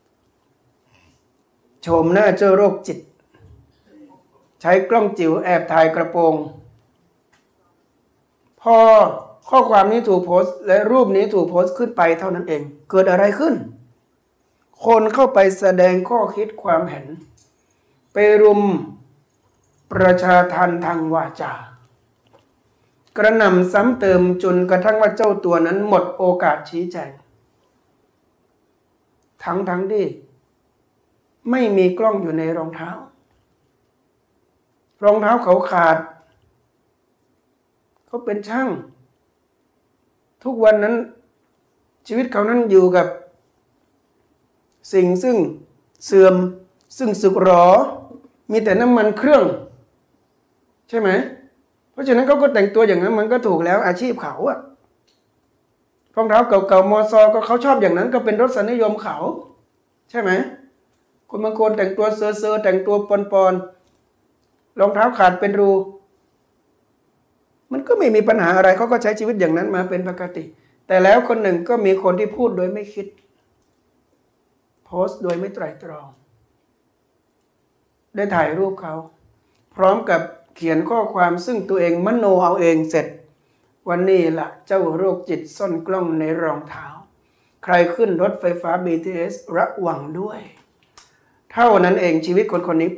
โฉมหน้าเจ้าโรคจิตใช้กล้องจิ๋วแอบถ่ายกระโปรงพอข้อความนี้ถูกโพสต์และรูปนี้ถูกโพสต์ขึ้นไปเท่านั้นเองเกิดอะไรขึ้นคนเข้าไปแสดงข้อคิดความเห็นไปรุมประชาทัณฑ์ทางวาจากระหน่ำซ้ำเติมจนกระทั่งว่าเจ้าตัวนั้นหมดโอกาสชี้แจงทั้งที่ไม่มีกล้องอยู่ในรองเท้ารองเท้าเขาขาดเขาเป็นช่างทุกวันนั้นชีวิตเขานั้นอยู่กับสิ่งซึ่งเสื่อมซึ่งสึกหรอมีแต่น้ำมันเครื่องใช่ไหมเพราะฉะนั้นเขาก็แต่งตัวอย่างนั้นมันก็ถูกแล้วอาชีพเขาอะรองเท้าเก่าๆมอซอก็เขาชอบอย่างนั้นก็เป็นรสนิยมเขาใช่ไหมคนบางคนแต่งตัวเซอร์แต่งตัวปอนรองเท้าขาดเป็นรูมันก็ไม่มีปัญหาอะไรเขาก็ใช้ชีวิตอย่างนั้นมาเป็นปกติแต่แล้วคนหนึ่งก็มีคนที่พูดโดยไม่คิดโพสต์โดยไม่ไตร่ตรองได้ถ่ายรูปเขาพร้อมกับเขียนข้อความซึ่งตัวเองมโนเอาเองเสร็จวันนี้ล่ะเจ้าโรคจิตซ่อนกล้องในรองเท้าใครขึ้นรถไฟฟ้า BTS ระวังด้วยเท่านั้นเองชีวิตคนนี้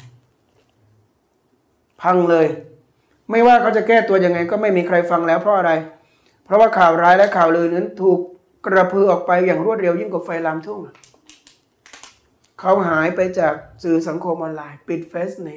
พังเลยไม่ว่าเขาจะแก้ตัวยังไงก็ไม่มีใครฟังแล้วเพราะอะไรเพราะว่าข่าวร้ายและข่าวลือนั้นถูกกระพือออกไปอย่างรวดเร็วยิ่งกว่าไฟลามทุ่งเขาหายไปจากสื่อสังคมออนไลน์ปิดเฟซหนี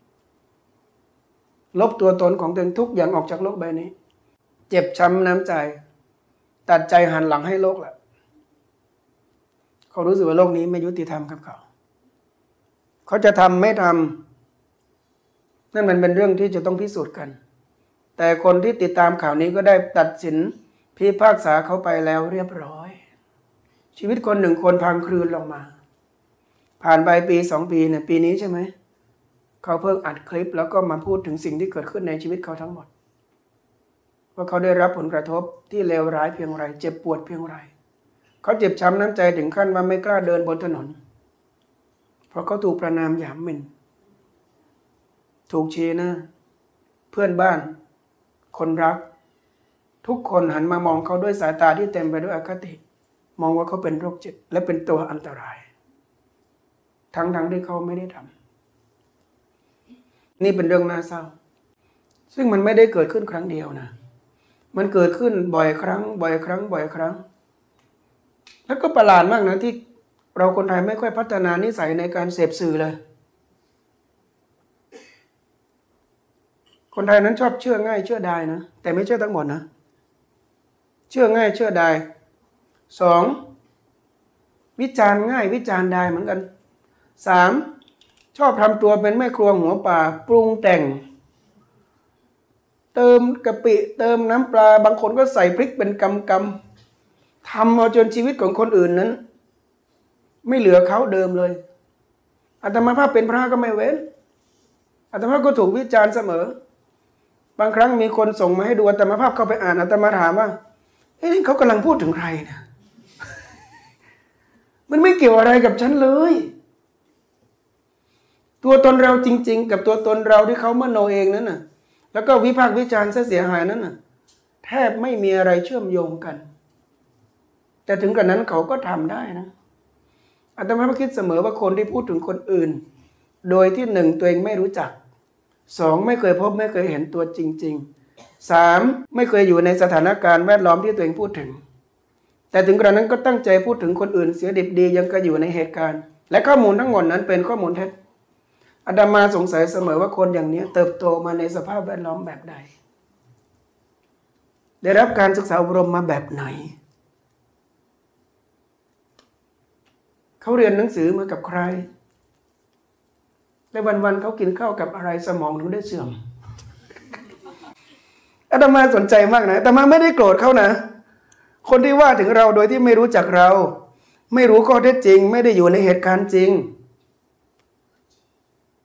ลบตัวตนของตัวเองทุกอย่างออกจากโลกใบนี้เจ็บช้ำน้ำใจตัดใจหันหลังให้โลกแหละเขารู้สึกว่าโลกนี้ไม่ยุติธรรมกับเขาจะทำไม่ทำนั่นมันเป็นเรื่องที่จะต้องพิสูจน์กันแต่คนที่ติดตามข่าวนี้ก็ได้ตัดสินพิพากษาเขาไปแล้วเรียบร้อยชีวิตคนหนึ่งคนพังคลืนลงมาผ่านไปปี2 ปีเนี่ยปีนี้ใช่ไหมเขาเพิ่งอัดคลิปแล้วก็มาพูดถึงสิ่งที่เกิดขึ้นในชีวิตเขาทั้งหมดว่าเขาได้รับผลกระทบที่เลวร้ายเพียงไรเจ็บปวดเพียงไรเขาเจ็บช้ำน้ำใจถึงขั้นว่าไม่กล้าเดินบนถนนเพราะเขาถูกประณามหยามหมิ่นถูกชี้หน้าเพื่อนบ้านคนรักทุกคนหันมามองเขาด้วยสายตาที่เต็มไปด้วยอคติมองว่าเขาเป็นโรคจิตและเป็นตัวอันตรายทั้งที่เขาไม่ได้ทำนี่เป็นเรื่องน่าเศร้าซึ่งมันไม่ได้เกิดขึ้นครั้งเดียวนะมันเกิดขึ้นบ่อยครั้งแล้วก็ประหลาดมากนะที่เราคนไทยไม่ค่อยพัฒนานิสัยในการเสพสื่อเลยคนไทยนั้นชอบเชื่อง่ายเชื่อได้นะแต่ไม่เชื่อทั้งหมดนะเชื่อง่ายเชื่อได้2วิจารณ์ง่ายวิจารณ์ได้เหมือนกัน3ชอบทำตัวเป็นแม่ครัวหัวป่าปรุงแต่งเติมกะปิเติมน้ำปลาบางคนก็ใส่พริกเป็นกำทำเอาจนชีวิตของคนอื่นนั้นไม่เหลือเขาเดิมเลยอาตมาภาพเป็นพระก็ไม่เว้นอาตมาภาพก็ถูกวิจารณ์เสมอบางครั้งมีคนส่งมาให้ดูอาตมาภาพเข้าไปอ่านอาตมาถามว่านี่เขากำลังพูดถึงใครเนี่ย มันไม่เกี่ยวอะไรกับฉันเลยตัวตนเราจริงๆกับตัวตนเราที่เขามโนเองนั้นน่ะแล้วก็วิพากษ์วิจารณ์เสียหายนั้นน่ะแทบไม่มีอะไรเชื่อมโยงกันแต่ถึงกระนั้นเขาก็ทำได้นะอาตมาคิดเสมอว่าคนที่พูดถึงคนอื่นโดยที่1ตัวเองไม่รู้จัก2ไม่เคยพบไม่เคยเห็นตัวจริงๆ3ไม่เคยอยู่ในสถานการณ์แวดล้อมที่ตัวเองพูดถึงแต่ถึงกระนั้นก็ตั้งใจพูดถึงคนอื่นเสียดิบดียังก็อยู่ในเหตุการณ์และข้อมูลทั้งหมดนั้นเป็นข้อมูลเท็จอาตมาสงสัยเสมอว่าคนอย่างนี้เติบโตมาในสภาพแวดล้อมแบบใดได้รับการศึกษาอบรมมาแบบไหนเขาเรียนหนังสือมากับใครและวันๆเขากินข้าวกับอะไรสมองถึงได้เสื่อมอาตมาสนใจมากนะอาตมาไม่ได้โกรธเขานะคนที่ว่าถึงเราโดยที่ไม่รู้จักเราไม่รู้ข้อเท็จจริงไม่ได้อยู่ในเหตุการณ์จริง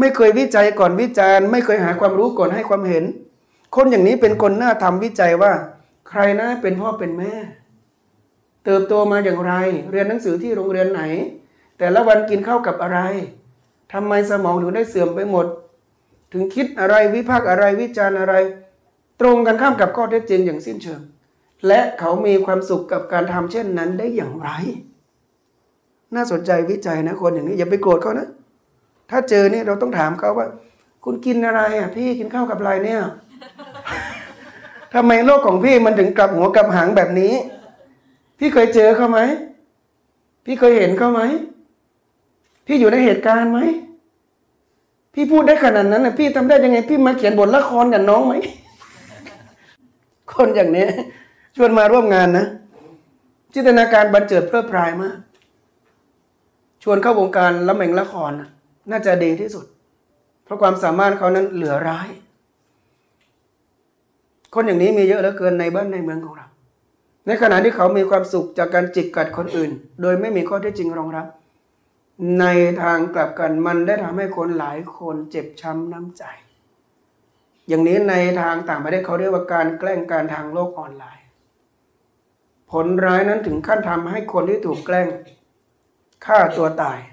ไม่เคยวิจัยก่อนวิจารณ์ไม่เคยหาความรู้ก่อนให้ความเห็นคนอย่างนี้เป็นคนน่าทำวิจัยว่าใครนะเป็นพ่อเป็นแม่เติบโตมาอย่างไรเรียนหนังสือที่โรงเรียนไหนแต่ละวันกินข้าวกับอะไรทำไมสมองถึงได้เสื่อมไปหมดถึงคิดอะไรวิพากษ์อะไรวิจารณ์อะไรตรงกันข้ามกับข้อเท็จจริงอย่างสิ้นเชิงและเขามีความสุขกับการทำเช่นนั้นได้อย่างไรน่าสนใจวิจัยนะคนอย่างนี้อย่าไปโกรธเขานะถ้าเจอนี่เราต้องถามเขาว่าคุณกินอะไรอ่ะพี่กินข้าวกับอะไรเนี่ยทำไมโลกของพี่มันถึงกลับหัวกลับหางแบบนี้พี่เคยเจอเขาไหมพี่เคยเห็นเขาไหมพี่อยู่ในเหตุการณ์ไหมพี่พูดได้ขนาดนั้นนะพี่ทำได้ยังไงพี่มาเขียนบทละครกับน้องไหม คนอย่างนี้ชวนมาร่วมงานนะจินตนาการบันเจิดเพลิดเพลินมากชวนเข้าวงการละเมงละครน่าจะดีที่สุดเพราะความสามารถเขานั้นเหลือร้ายคนอย่างนี้มีเยอะเหลือเกินในบ้านในเมืองของเราในขณะที่เขามีความสุขจากการจิกกัดคนอื่นโดยไม่มีข้อเท็จจริงรองรับในทางกลับกันมันได้ทำให้คนหลายคนเจ็บช้ำน้ำใจอย่างนี้ในทางต่างประเทศเขาเรียกว่าการแกล้งการทางโลกออนไลน์ผลร้ายนั้นถึงขั้นทำให้คนที่ถูกแกล้งฆ่าตัวตาย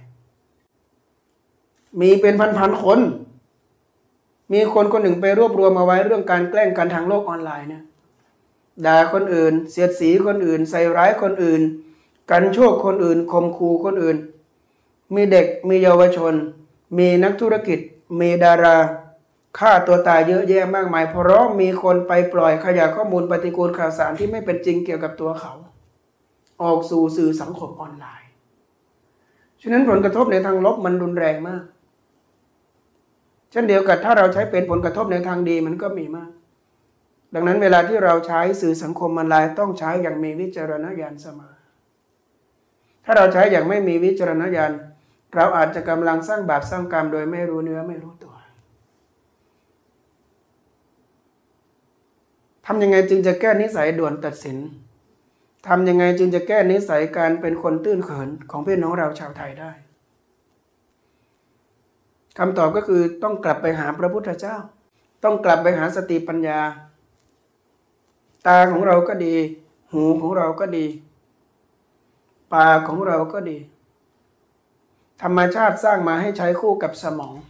มีเป็นพันๆคนมีคนคนหนึ่งไปรวบรวมมาไว้เรื่องการแกล้งกันทางโลกออนไลน์เนี่ยด่าคนอื่นเสียดสีคนอื่นใส่ร้ายคนอื่นกันโชคคนอื่นข่มขู่คนอื่นมีเด็กมีเยาวชนมีนักธุรกิจมีดาราฆ่าตัวตายเยอะแยะมากมายเพราะมีคนไปปล่อยขยายข้อมูลปฏิกูลข่าวสารที่ไม่เป็นจริงเกี่ยวกับตัวเขาออกสู่สื่อสังคมออนไลน์ฉะนั้นผลกระทบในทางลบมันรุนแรงมากเช่นเดียวกับถ้าเราใช้เป็นผลกระทบในทางดีมันก็มีมากดังนั้นเวลาที่เราใช้สื่อสังคมออนไลน์ต้องใช้อย่างมีวิจารณญาณเสมอถ้าเราใช้อย่างไม่มีวิจารณญาณเราอาจจะกำลังสร้างบาปสร้างกรรมโดยไม่รู้เนื้อไม่รู้ตัวทำยังไงจึงจะแก้นิสัยด่วนตัดสินทำยังไงจึงจะแก้นิสัยการเป็นคนตื้นเขินของพี่น้องเราชาวไทยได้คำตอบก็คือต้องกลับไปหาพระพุทธเจ้าต้องกลับไปหาสติปัญญาตาของเราก็ดีหูของเราก็ดีปากของเราก็ดีธรรมชาติสร้างมาให้ใช้คู่กับสมอง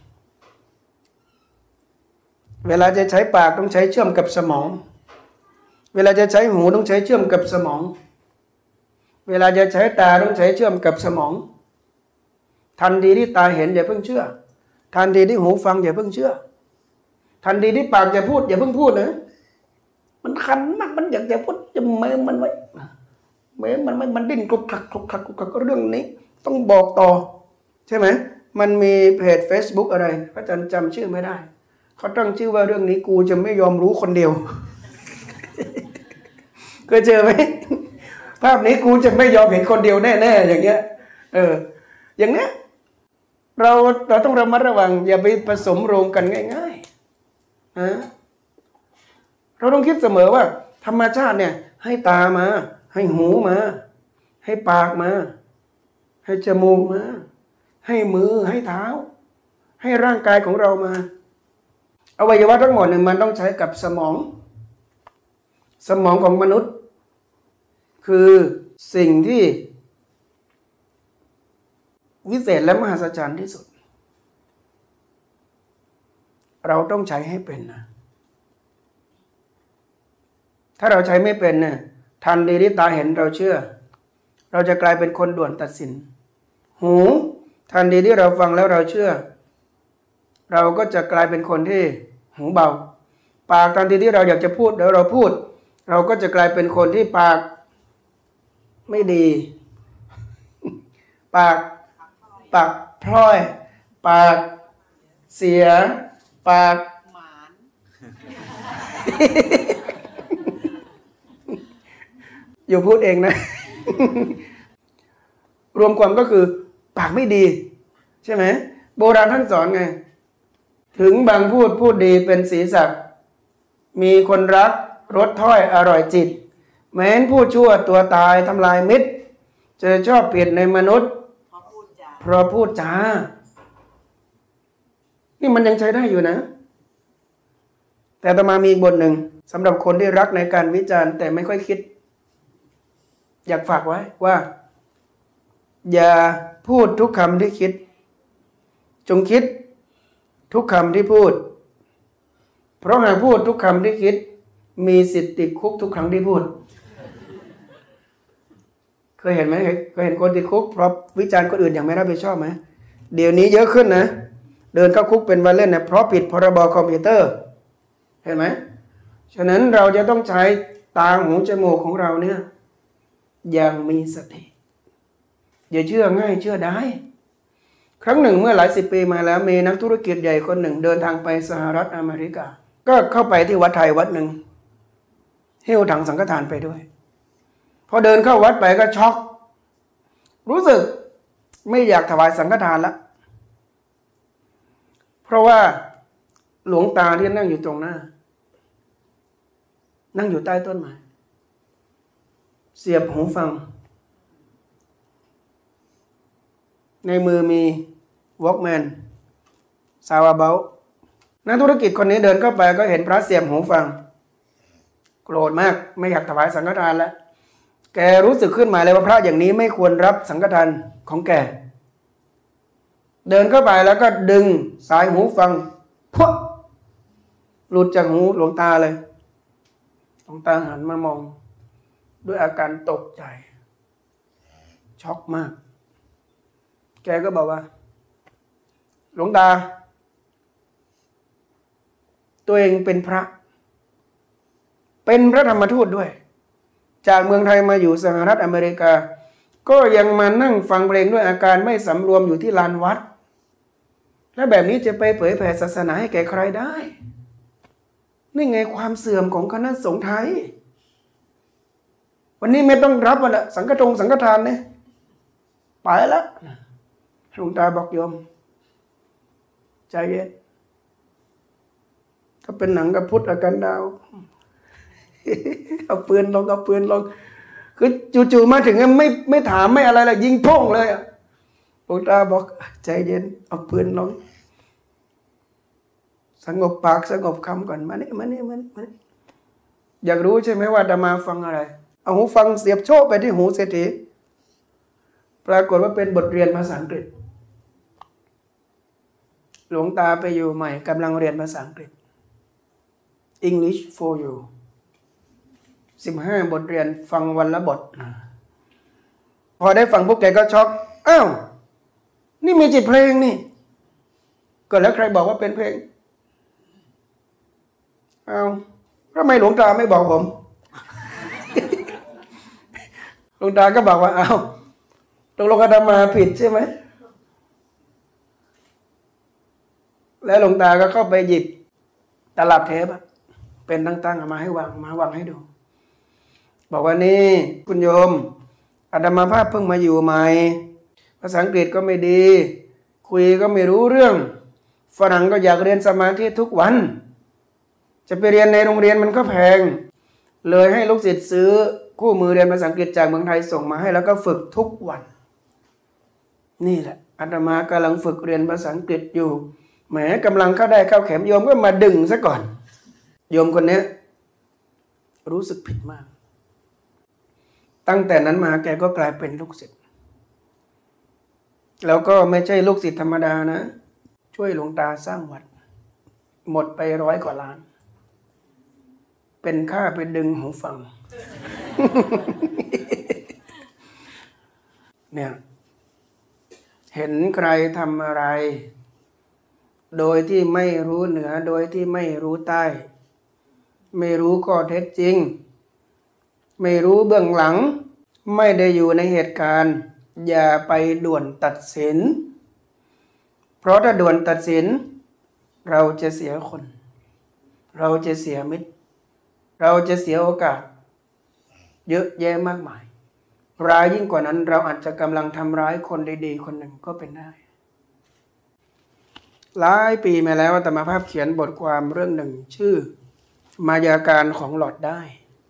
เวลาจะใช้ปากต้องใช้เชื่อมกับสมองเวลาจะใช้หูต้องใช้เชื่อมกับสมองเวลาจะใช้ตาต้องใช้เชื่อมกับสมองทันทีที่ตาเห็นอย่าเพิ่งเชื่อทันทีที่หูฟังอย่าเพิ่งเชื่อทันทีที่ปากจะพูดอย่าเพิ่งพูดนะมันคันมากมันอยากจะพูดจะเมมมันไว้เมมมันไม่มันดิ้นคลุกคลักคลุกคลักคลุกคลักเรื่องนี้ต้องบอกต่อใช่ไหมมันมีเพจ Facebook อะไรพระอาจารย์จำชื่อไม่ได้เขาตั้งชื่อว่าเรื่องนี้กูจะไม่ยอมรู้คนเดียวเคยเจอไหมภาพนี้กูจะไม่ยอมเห็นคนเดียวแน่ๆอย่างเงี้ยอย่างเนี้ยเราต้องระมัดระวังอย่าไปผสมโรงกันง่ายๆนะเราต้องคิดเสมอว่าธรรมชาติเนี่ยให้ตามาให้หูมาให้ปากมาให้จมูกมาให้มือให้เท้าให้ร่างกายของเรามาอวัยวะทั้งหมดเนี่ยมันต้องใช้กับสมองของมนุษย์คือสิ่งที่วิเศษและมหัศจรรย์ที่สุดเราต้องใช้ให้เป็นนะถ้าเราใช้ไม่เป็นเนี่ยทันทีที่ตาเห็นเราเชื่อเราจะกลายเป็นคนด่วนตัดสินหูทันทีที่เราฟังแล้วเราเชื่อเราก็จะกลายเป็นคนที่หูเบาปากทันทีที่เราอยากจะพูดแล้วเราพูดเราก็จะกลายเป็นคนที่ปากไม่ดีปากพร่อยปากเสียปากหมานอยู่พูดเองนะ รวมความก็คือปากไม่ดีใช่ไหมโบราณท่านสอนไงถึงบางพูดดีเป็นศีรษะมีคนรักรสถ้อยอร่อยจิตแม้นพูดชั่วตัวตายทำลายมิตรจะชอบผิดในมนุษย์เพราะพูดจานี่มันยังใช้ได้อยู่นะแต่อาตมามีอีกบทหนึ่งสำหรับคนที่รักในการวิจารณ์แต่ไม่ค่อยคิดอยากฝากไว้ว่าอย่าพูดทุกคำที่คิดจงคิดทุกคำที่พูดเพราะหากพูดทุกคำที่คิดมีสิทธิ์ติดคุกทุกครั้งที่พูดเคยเห็นไหมเคยเห็นคนติดคุกเพราะวิจารณ์คนอื่นอย่างไม่รับผิดชอบไหมเดี๋ยวนี้เยอะขึ้นนะเดินเข้าคุกเป็นวันเล่นนะเพราะผิดพรบคอมพิวเตอร์เห็นไหมฉะนั้นเราจะต้องใช้ตาหูจมูกของเราเนี่ยอย่างมีสติอย่าเชื่อง่ายเชื่อได้ครั้งหนึ่งเมื่อหลายสิบปีมาแล้วมีนักธุรกิจใหญ่คนหนึ่งเดินทางไปสหรัฐอเมริกาก็เข้าไปที่วัดไทยวัดหนึ่งหิ้วถังสังฆทานไปด้วยพอเดินเข้าวัดไปก็ช็อกรู้สึกไม่อยากถวายสังฆทานละเพราะว่าหลวงตาที่นั่งอยู่ตรงหน้านั่งอยู่ใต้ต้นไม้เสียบหูฟังในมือมีวอล์กแมนซาวเบลนักธุรกิจคนนี้เดินเข้าไปก็เห็นพระเสียบหูฟังโกรธมากไม่อยากถวายสังฆทานแล้วแกรู้สึกขึ้นมาเลยว่าพระอย่างนี้ไม่ควรรับสังฆทานของแกเดินเข้าไปแล้วก็ดึงสายหูฟังพวกหลุดจากหูหลวงตาเลยหลวงตาหันมามองด้วยอาการตกใจช็อกมากแกก็บอกว่าหลวงตาตัวเองเป็นพระธรรมทูตด้วยจากเมืองไทยมาอยู่สหรัฐอเมริกาก็ยังมานั่งฟังเพลงด้วยอาการไม่สำรวมอยู่ที่ลานวัดและแบบนี้จะไปเผยแผ่ศาสนาให้แก่ใครได้นี่ไงความเสื่อมของคณะสงฆ์ไทยวันนี้ไม่ต้องรับละสังฆทานเนี่ยไปแล้วหลวงตาบอกโยมใจเย็นถ้าเป็นหนังกับพุทธกันดาวเอาปืนลงคือจู่ๆมาถึงไม่ถามไม่อะไรเลยยิงพ่งเลยหลวงตาบอกใจเย็นเอาปืนลงสงบปากสงบคำก่อนมานี่อยากรู้ใช่ไหมว่าอาตมาฟังอะไรเอาหูฟังเสียบโชคไปที่หูเศรษฐีปรากฏว่าเป็นบทเรียนภาษาอังกฤษหลวงตาไปอยู่ใหม่กำลังเรียนภาษาอังกฤษ English for you 15 บทเรียนฟังวันละบทพอได้ฟังพวกแกก็ช็อกอ้าวนี่มีจิตเพลงนี่ก็แล้วใครบอกว่าเป็นเพลงอ้าวทำไมหลวงตาไม่บอกผม หลวงตาก็บอกว่าอ้าวตกลงอาตมาผิดใช่ไหมแล้วหลวงตาก็เข้าไปหยิบตลับเทปเป็นตั้งๆมาให้วางให้ดูบอกว่านี่คุณโยมอาตมาภาพเพิ่งมาอยู่ใหม่ภาษาอังกฤษก็ไม่ดีคุยก็ไม่รู้เรื่องฝรั่งก็อยากเรียนสมาธิทุกวันจะไปเรียนในโรงเรียนมันก็แพงเลยให้ลูกศิษย์ซื้อคู่มือเรียนภาษาอังกฤษจากเมืองไทยส่งมาให้แล้วก็ฝึกทุกวันนี่แหละอาตมากำลังฝึกเรียนภาษาอังกฤษอยู่แหมกำลังเข้าได้เข้าแข็มโยมก็มาดึงซะก่อนโยมคนนี้รู้สึกผิดมากตั้งแต่นั้นมาแกก็กลายเป็นลูกศิษย์แล้วก็ไม่ใช่ลูกศิษย์ธรรมดานะช่วยหลวงตาสร้างวัดหมดไป100 กว่าล้านเป็นค่าไปดึงหูฟัง เนี่ยเห็นใครทำอะไรโดยที่ไม่รู้เหนือโดยที่ไม่รู้ใต้ไม่รู้ข้อเท็จจริงไม่รู้เบื้องหลังไม่ได้อยู่ในเหตุการณ์อย่าไปด่วนตัดสินเพราะถ้าด่วนตัดสินเราจะเสียคนเราจะเสียมิตรเราจะเสียโอกาสเยอะแยะมากมายร้ายยิ่งกว่านั้นเราอาจจะกำลังทำร้ายคนดีๆคนหนึ่งก็เป็นได้หลายปีมาแล้วอาตมาภาพเขียนบทความเรื่องหนึ่งชื่อมายาการของหลอดได้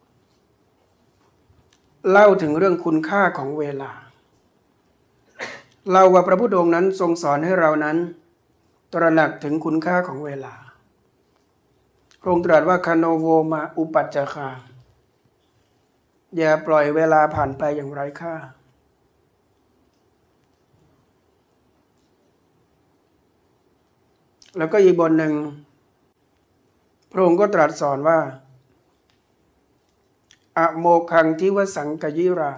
เล่าถึงเรื่องคุณค่าของเวลาเล่าว่าพระพุทธองค์นั้นทรงสอนให้เรานั้นตระหนักถึงคุณค่าของเวลาพระองค์ตรัสว่าคาโนโวมาอุปัจจคาอย่าปล่อยเวลาผ่านไปอย่างไร้ค่าแล้วก็อีกบทหนึ่งพระองค์ก็ตรัสสอนว่าอโมคังทิวสังกยิรา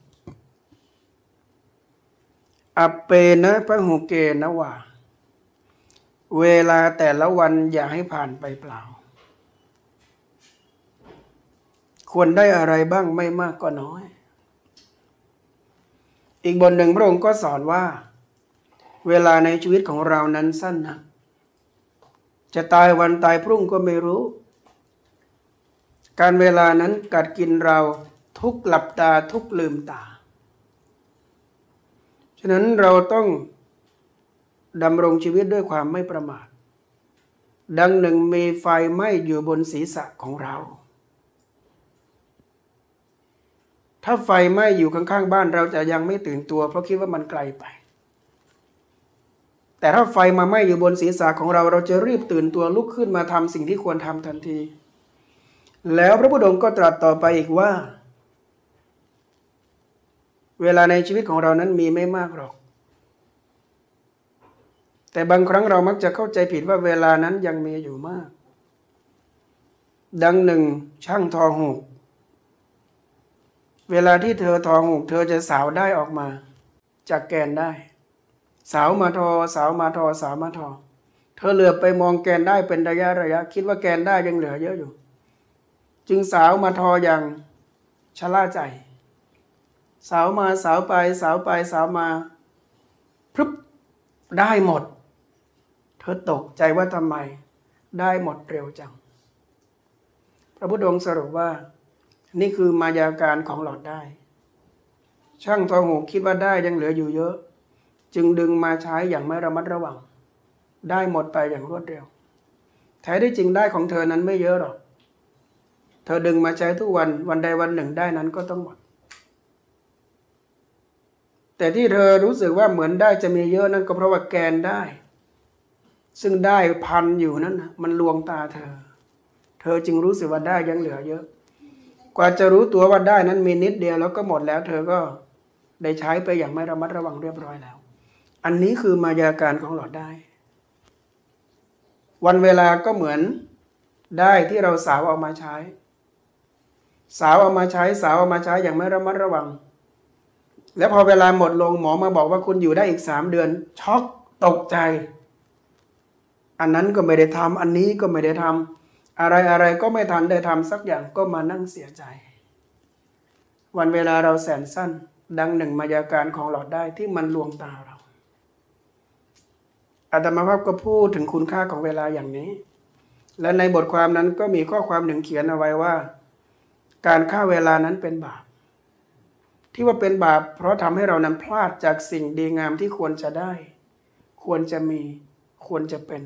อเปนะพะหุเกนะวาเวลาแต่ละวันอย่าให้ผ่านไปเปล่าควรได้อะไรบ้างไม่มากก็น้อยอีกบทหนึ่งพระองค์ก็สอนว่าเวลาในชีวิตของเรานั้นสั้นนะจะตายวันตายพรุ่งก็ไม่รู้การเวลานั้นกัดกินเราทุกหลับตาทุกลืมตาฉะนั้นเราต้องดำรงชีวิตด้วยความไม่ประมาทดังหนึ่งมีไฟไหม้อยู่บนศีรษะของเราถ้าไฟไหม้อยู่ข้างๆบ้านเราจะยังไม่ตื่นตัวเพราะคิดว่ามันไกลไปแต่ถ้าไฟมาไหม้อยู่บนศีรษะของเราเราจะรีบตื่นตัวลุกขึ้นมาทำสิ่งที่ควรทำทันทีแล้วพระพุทธองค์ก็ตรัสต่อไปอีกว่าเวลาในชีวิตของเรานั้นมีไม่มากหรอกแต่บางครั้งเรามักจะเข้าใจผิดว่าเวลานั้นยังมีอยู่มากดังหนึ่งช่างทอหูกเวลาที่เธอทอหูกเธอจะสาวได้ออกมาจากแกนได้สาวมาทอสาวมาทอสาวมาทอเธอเหลือบไปมองแกนได้เป็นระยะคิดว่าแกนได้ยังเหลือเยอะอยู่จึงสาวมาทออย่างชะล่าใจสาวมาสาวไปสาวไปสาวมาพรึบได้หมดเธอตกใจว่าทำไมได้หมดเร็วจังพระพุทธองค์สรุปว่านี่คือมายาการของหลอดได้ช่างทอหูคิดว่าได้ยังเหลืออยู่เยอะจึงดึงมาใช้อย่างไม่ระมัดระวังได้หมดไปอย่างรวดเร็วแท้ที่จริงได้ของเธอนั้นไม่เยอะหรอกเธอดึงมาใช้ทุกวันวันใดวันหนึ่งได้นั้นก็ต้องหมดแต่ที่เธอรู้สึกว่าเหมือนได้จะมีเยอะนั่นก็เพราะว่าแกนได้ซึ่งได้พันอยู่นั้นนะมันลวงตาเธอจึงรู้สึกว่าได้ยังเหลือเยอะกว่าจะรู้ตัวว่าได้นั้นมีนิดเดียวแล้วก็หมดแล้วเธอก็ได้ใช้ไปอย่างไม่ระมัดระวังเรียบร้อยแล้วอันนี้คือมายาการของหลอดได้วันเวลาก็เหมือนได้ที่เราสาวเอามาใช้สาวเอามาใช้สาวเอามาใช้อย่างไม่ระมัดระวังแล้วพอเวลาหมดลงหมอมาบอกว่าคุณอยู่ได้อีก3 เดือนช็อกตกใจอันนั้นก็ไม่ได้ทำอันนี้ก็ไม่ได้ทำอะไรก็ไม่ทันได้ทำสักอย่างก็มานั่งเสียใจวันเวลาเราแสนสั้นดังหนึ่งมายาการของหลอดได้ที่มันลวงตาเราอาตมาภาพก็พูดถึงคุณค่าของเวลาอย่างนี้และในบทความนั้นก็มีข้อความหนึ่งเขียนเอาไว้ว่าการฆ่าเวลานั้นเป็นบาปที่ว่าเป็นบาปเพราะทำให้เรานั้นพลาดจากสิ่งดีงามที่ควรจะได้ควรจะมีควรจะเป็น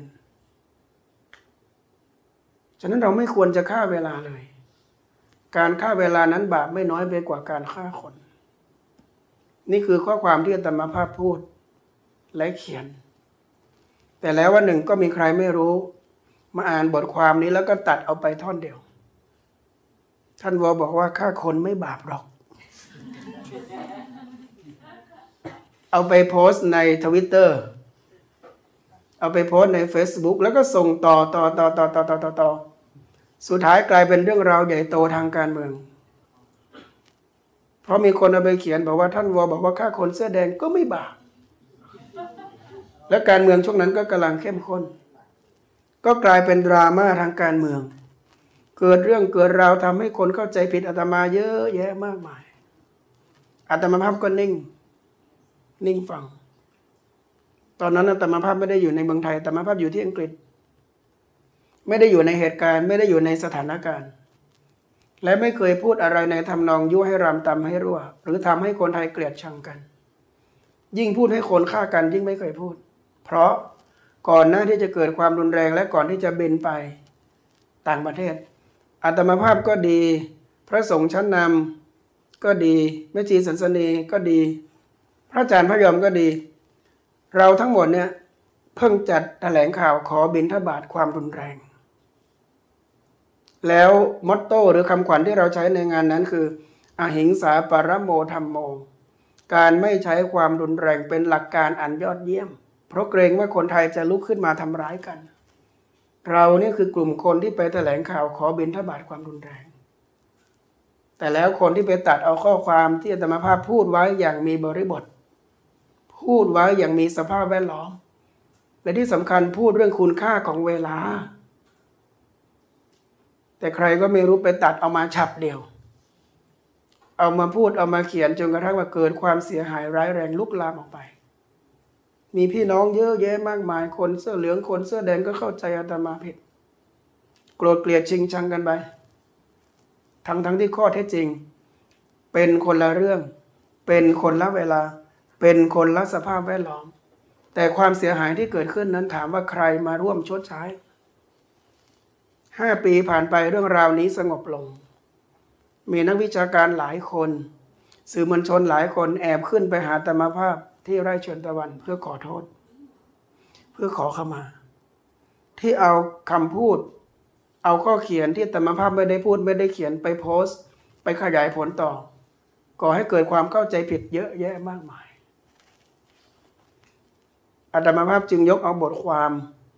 ฉะนั้นเราไม่ควรจะฆ่าเวลาเลยการฆ่าเวลานั้นบาปไม่น้อยไปกว่าการฆ่าคนนี่คือข้อความที่อาตมาภาพพูดและเขียนแต่แล้ววันหนึ่งก็มีใครไม่รู้มาอ่านบทความนี้แล้วก็ตัดเอาไปท่อนเดียวท่านวอบอกว่าฆ่าคนไม่บาปหรอกเอาไปโพสต์ใน Twitter เอาไปโพสต์ใน Facebook แล้วก็ส่งต่อสุดท้ายกลายเป็นเรื่องราวใหญ่โตทางการเมืองเพราะมีคนเอาไปเขียนบอกว่าท่านวอบอกว่าฆ่าคนเสื้อแดงก็ไม่บาปและการเมืองช่วงนั้นก็กำลังเข้มข้นก็กลายเป็นดราม่าทางการเมืองเกิดเรื่องเกิดราวทำให้คนเข้าใจผิดอาตมาเยอะแยะมากมายอาตมาภาพก็นิ่งฟังตอนนั้นอาตมาภาพไม่ได้อยู่ในเมืองไทยอาตมาภาพอยู่ที่อังกฤษไม่ได้อยู่ในเหตุการณ์ไม่ได้อยู่ในสถานการณ์และไม่เคยพูดอะไรในทำนองยั่วให้รำตำให้รั่วหรือทำให้คนไทยเกลียดชังกันยิ่งพูดให้คนฆ่ากันยิ่งไม่เคยพูดเพราะก่อนหน้าที่จะเกิดความรุนแรงและก่อนที่จะบินไปต่างประเทศอาตมาภาพก็ดีพระสงฆ์ชั้นนำก็ดีแม่ชีสันสนีก็ดีพระอาจารย์พระยอมก็ดีเราทั้งหมดเนี่ยเพิ่งจัดแถลงข่าวขอบิณฑบาตความรุนแรงแล้วมอตโต้หรือคำขวัญที่เราใช้ในงานนั้นคืออหิงสาปรโมธัมโมการไม่ใช้ความรุนแรงเป็นหลักการอันยอดเยี่ยมเพราะเกรงว่าคนไทยจะลุกขึ้นมาทำร้ายกันเรานี่คือกลุ่มคนที่ไปแถลงข่าวขอบิณฑบาตความรุนแรงแต่แล้วคนที่ไปตัดเอาข้อความที่อาตมาภาพพูดไว้อย่างมีบริบทพูดไว้อย่างมีสภาพแวดล้อมและที่สำคัญพูดเรื่องคุณค่าของเวลาแต่ใครก็ไม่รู้ไปตัดเอามาฉับเดียวเอามาพูดเอามาเขียนจนกระทั่งว่าเกิดความเสียหายร้ายแรงลุกลามออกไปมีพี่น้องเยอะแยะมากมายคนเสื้อเหลืองคนเสื้อแดงก็เข้าใจอาตมาผิดโกรธเกลียดชิงชังกันไปทั้งที่ข้อเท็จจริงเป็นคนละเรื่องเป็นคนละเวลาเป็นคนละสภาพแวดล้อมแต่ความเสียหายที่เกิดขึ้นนั้นถามว่าใครมาร่วมชดใช้5 ปีผ่านไปเรื่องราวนี้สงบลงมีนักวิชาการหลายคนสื่อมวลชนหลายคนแอบขึ้นไปหาอาตมาภาพที่ไร่เชิญตะวันเพื่อขอโทษเพื่อขอขมาที่เอาคำพูดเอาข้อเขียนที่อาตมาภาพไม่ได้พูดไม่ได้เขียนไปโพสต์ไปขยายผลต่อก่อให้เกิดความเข้าใจผิดเยอะแยะมากมายอาตมาภาพจึงยกเอาบทความ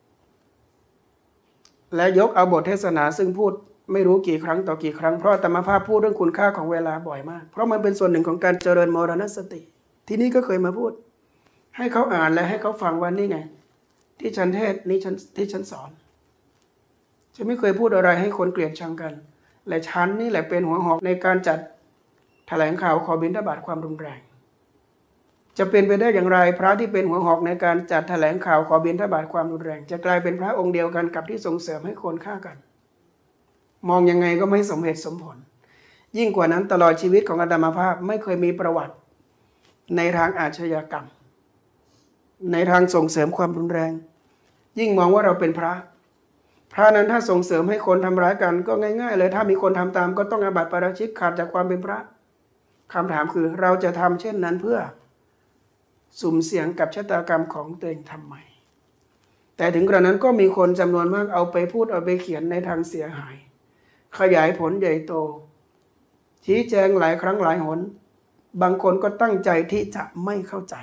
และยกเอาบทเทศนาซึ่งพูดไม่รู้กี่ครั้งต่อกี่ครั้งเพราะอาตมาภาพพูดเรื่องคุณค่าของเวลาบ่อยมากเพราะมันเป็นส่วนหนึ่งของการเจริญมรณสติที่นี่ก็เคยมาพูดให้เขาอ่านและให้เขาฟังว่านี่ไงที่ฉันเทศนี้ที่ฉันสอนฉันไม่เคยพูดอะไรให้คนเกลียดชังกันและฉันนี่แหละเป็นหัวหอกในการจัดแถลงข่าวขอบิณฑบาตความรุนแรงจะเป็นไปได้อย่างไรพระที่เป็นหัวหอกในการจัดแถลงข่าวขอบิณฑบาตความรุนแรงจะกลายเป็นพระองค์เดียวกันกับที่ส่งเสริมให้คนฆ่ากันมองยังไงก็ไม่สมเหตุสมผลยิ่งกว่านั้นตลอดชีวิตของอาตมาภาพไม่เคยมีประวัติในทางอาชญากรรมในทางส่งเสริมความรุนแรงยิ่งมองว่าเราเป็นพระนั้นถ้าส่งเสริมให้คนทำร้ายกันก็ง่ายๆเลยถ้ามีคนทำตามก็ต้องอาบัติปาราชิกขาดจากความเป็นพระคำถามคือเราจะทำเช่นนั้นเพื่อสุ่มเสี่ยงกับชะตากรรมของตัวเองทำไมแต่ถึงกระนั้นก็มีคนจำนวนมากเอาไปพูดเอาไปเขียนในทางเสียหายขยายผลใหญ่โตชี้แจงหลายครั้งหลายหนบางคนก็ตั้งใจที่จะไม่เข้าใจ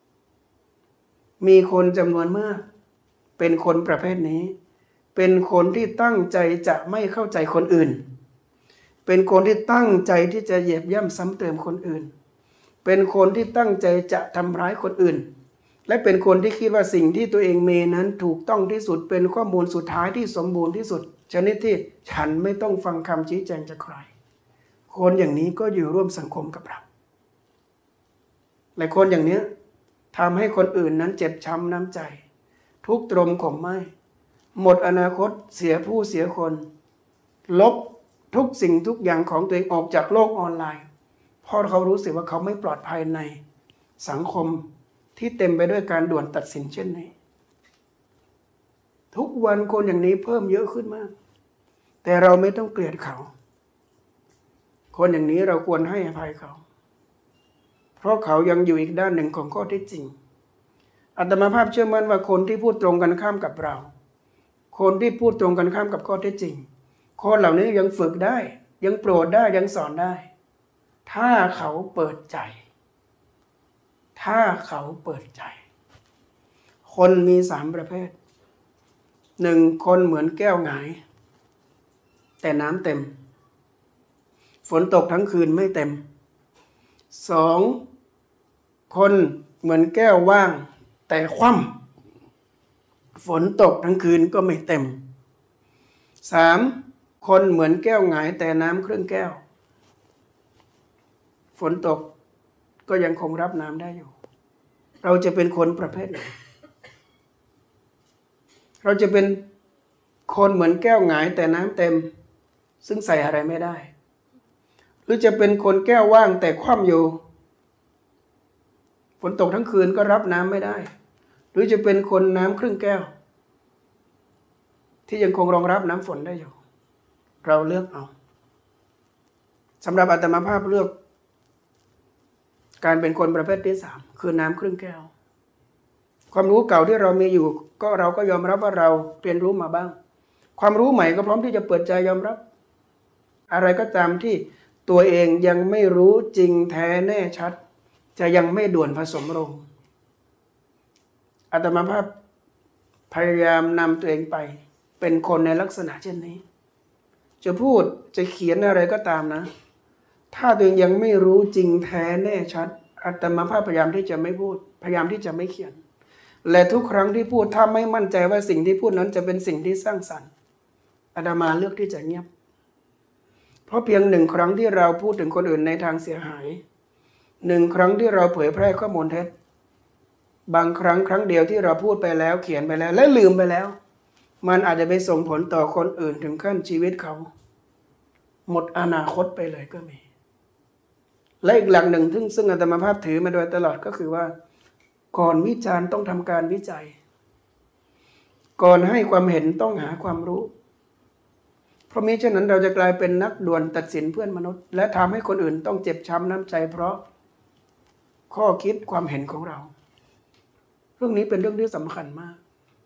มีคนจำนวนมากเป็นคนประเภทนี้เป็นคนที่ตั้งใจจะไม่เข้าใจคนอื่นเป็นคนที่ตั้งใจที่จะเหยียบย่ำซ้ำเติมคนอื่นเป็นคนที่ตั้งใจจะทำร้ายคนอื่นและเป็นคนที่คิดว่าสิ่งที่ตัวเองมีนั้นถูกต้องที่สุดเป็นข้อมูลสุดท้ายที่สมบูรณ์ที่สุดชนิดที่ฉันไม่ต้องฟังคำชี้แจงจากใครคนอย่างนี้ก็อยู่ร่วมสังคมกับเราและคนอย่างนี้ทำให้คนอื่นนั้นเจ็บช้ำน้ำใจทุกตรมข่มไม่หมดอนาคตเสียผู้เสียคนลบทุกสิ่งทุกอย่างของตัวเองออกจากโลกออนไลน์เพราะเขารู้สึกว่าเขาไม่ปลอดภัยในสังคมที่เต็มไปด้วยการด่วนตัดสินเช่นนี้ทุกวันคนอย่างนี้เพิ่มเยอะขึ้นมากแต่เราไม่ต้องเกลียดเขาคนอย่างนี้เราควรให้อภัยเขาเพราะเขายังอยู่อีกด้านหนึ่งของข้อเท็จจริงอาตมาภาพเชื่อมั่นว่าคนที่พูดตรงกันข้ามกับเราคนที่พูดตรงกันข้ามกับข้อเท็จจริงคนเหล่านี้ยังฝึกได้ยังโปรดได้ยังสอนได้ถ้าเขาเปิดใจคนมี3 ประเภท 1. คนเหมือนแก้วหงายแต่น้ำเต็มฝนตกทั้งคืนไม่เต็ม 2. คนเหมือนแก้วว่างแต่คว่ำฝนตกทั้งคืนก็ไม่เต็ม 3. คนเหมือนแก้วหงายแต่น้ำครึ่งแก้วฝนตกก็ยังคงรับน้ำได้อยู่เราจะเป็นคนประเภทไหนเราจะเป็นคนเหมือนแก้วหงายแต่น้ำเต็มซึ่งใส่อะไรไม่ได้หรือจะเป็นคนแก้วว่างแต่คว่ำอยู่ฝนตกทั้งคืนก็รับน้ำไม่ได้หรือจะเป็นคนน้ำครึ่งแก้วที่ยังคงรองรับน้ำฝนได้อยู่เราเลือกเอาสำหรับอาตมาภาพเลือกการเป็นคนประเภทที่ 3คือน้ำครึ่งแก้วคความรู้เก่าที่เรามีอยู่ก็เราก็ยอมรับว่าเราเรียนรู้มาบ้าง ความรู้ใหม่ก็พร้อมที่จะเปิดใจยอมรับ อะไรก็ตามที่ตัวเองยังไม่รู้จริงแท้แน่ชัดจะยังไม่ด่วนผสมลงอาตมาภาพพยายามนำตัวเองไปเป็นคนในลักษณะเช่นนี้จะพูดจะเขียนอะไรก็ตามนะถ้าตัวเองยังไม่รู้จริงแท้แน่ชัดอาตมาภาพพยายามที่จะไม่พูดพยายามที่จะไม่เขียนและทุกครั้งที่พูดถ้าไม่มั่นใจว่าสิ่งที่พูดนั้นจะเป็นสิ่งที่สร้างสรรค์อาตมาเลือกที่จะเงียบเพราะเพียงหนึ่งครั้งที่เราพูดถึงคนอื่นในทางเสียหายหนึ่งครั้งที่เราเผยแพร่ข้อมูลเท็จบางครั้งครั้งเดียวที่เราพูดไปแล้วเขียนไปแล้วและลืมไปแล้วมันอาจจะไปส่งผลต่อคนอื่นถึงขั้นชีวิตเขาหมดอนาคตไปเลยก็มีและอีกหลักหนึ่งซึ่งอาตมาภาพถือมาโดยตลอดก็คือว่าก่อนวิจารณ์ต้องทำการวิจัยก่อนให้ความเห็นต้องหาความรู้เพราะมิฉะนั้นเราจะกลายเป็นนักด่วนตัดสินเพื่อนมนุษย์และทำให้คนอื่นต้องเจ็บช้ำน้ำใจเพราะข้อคิดความเห็นของเราเรื่องนี้เป็นเรื่องที่สำคัญมาก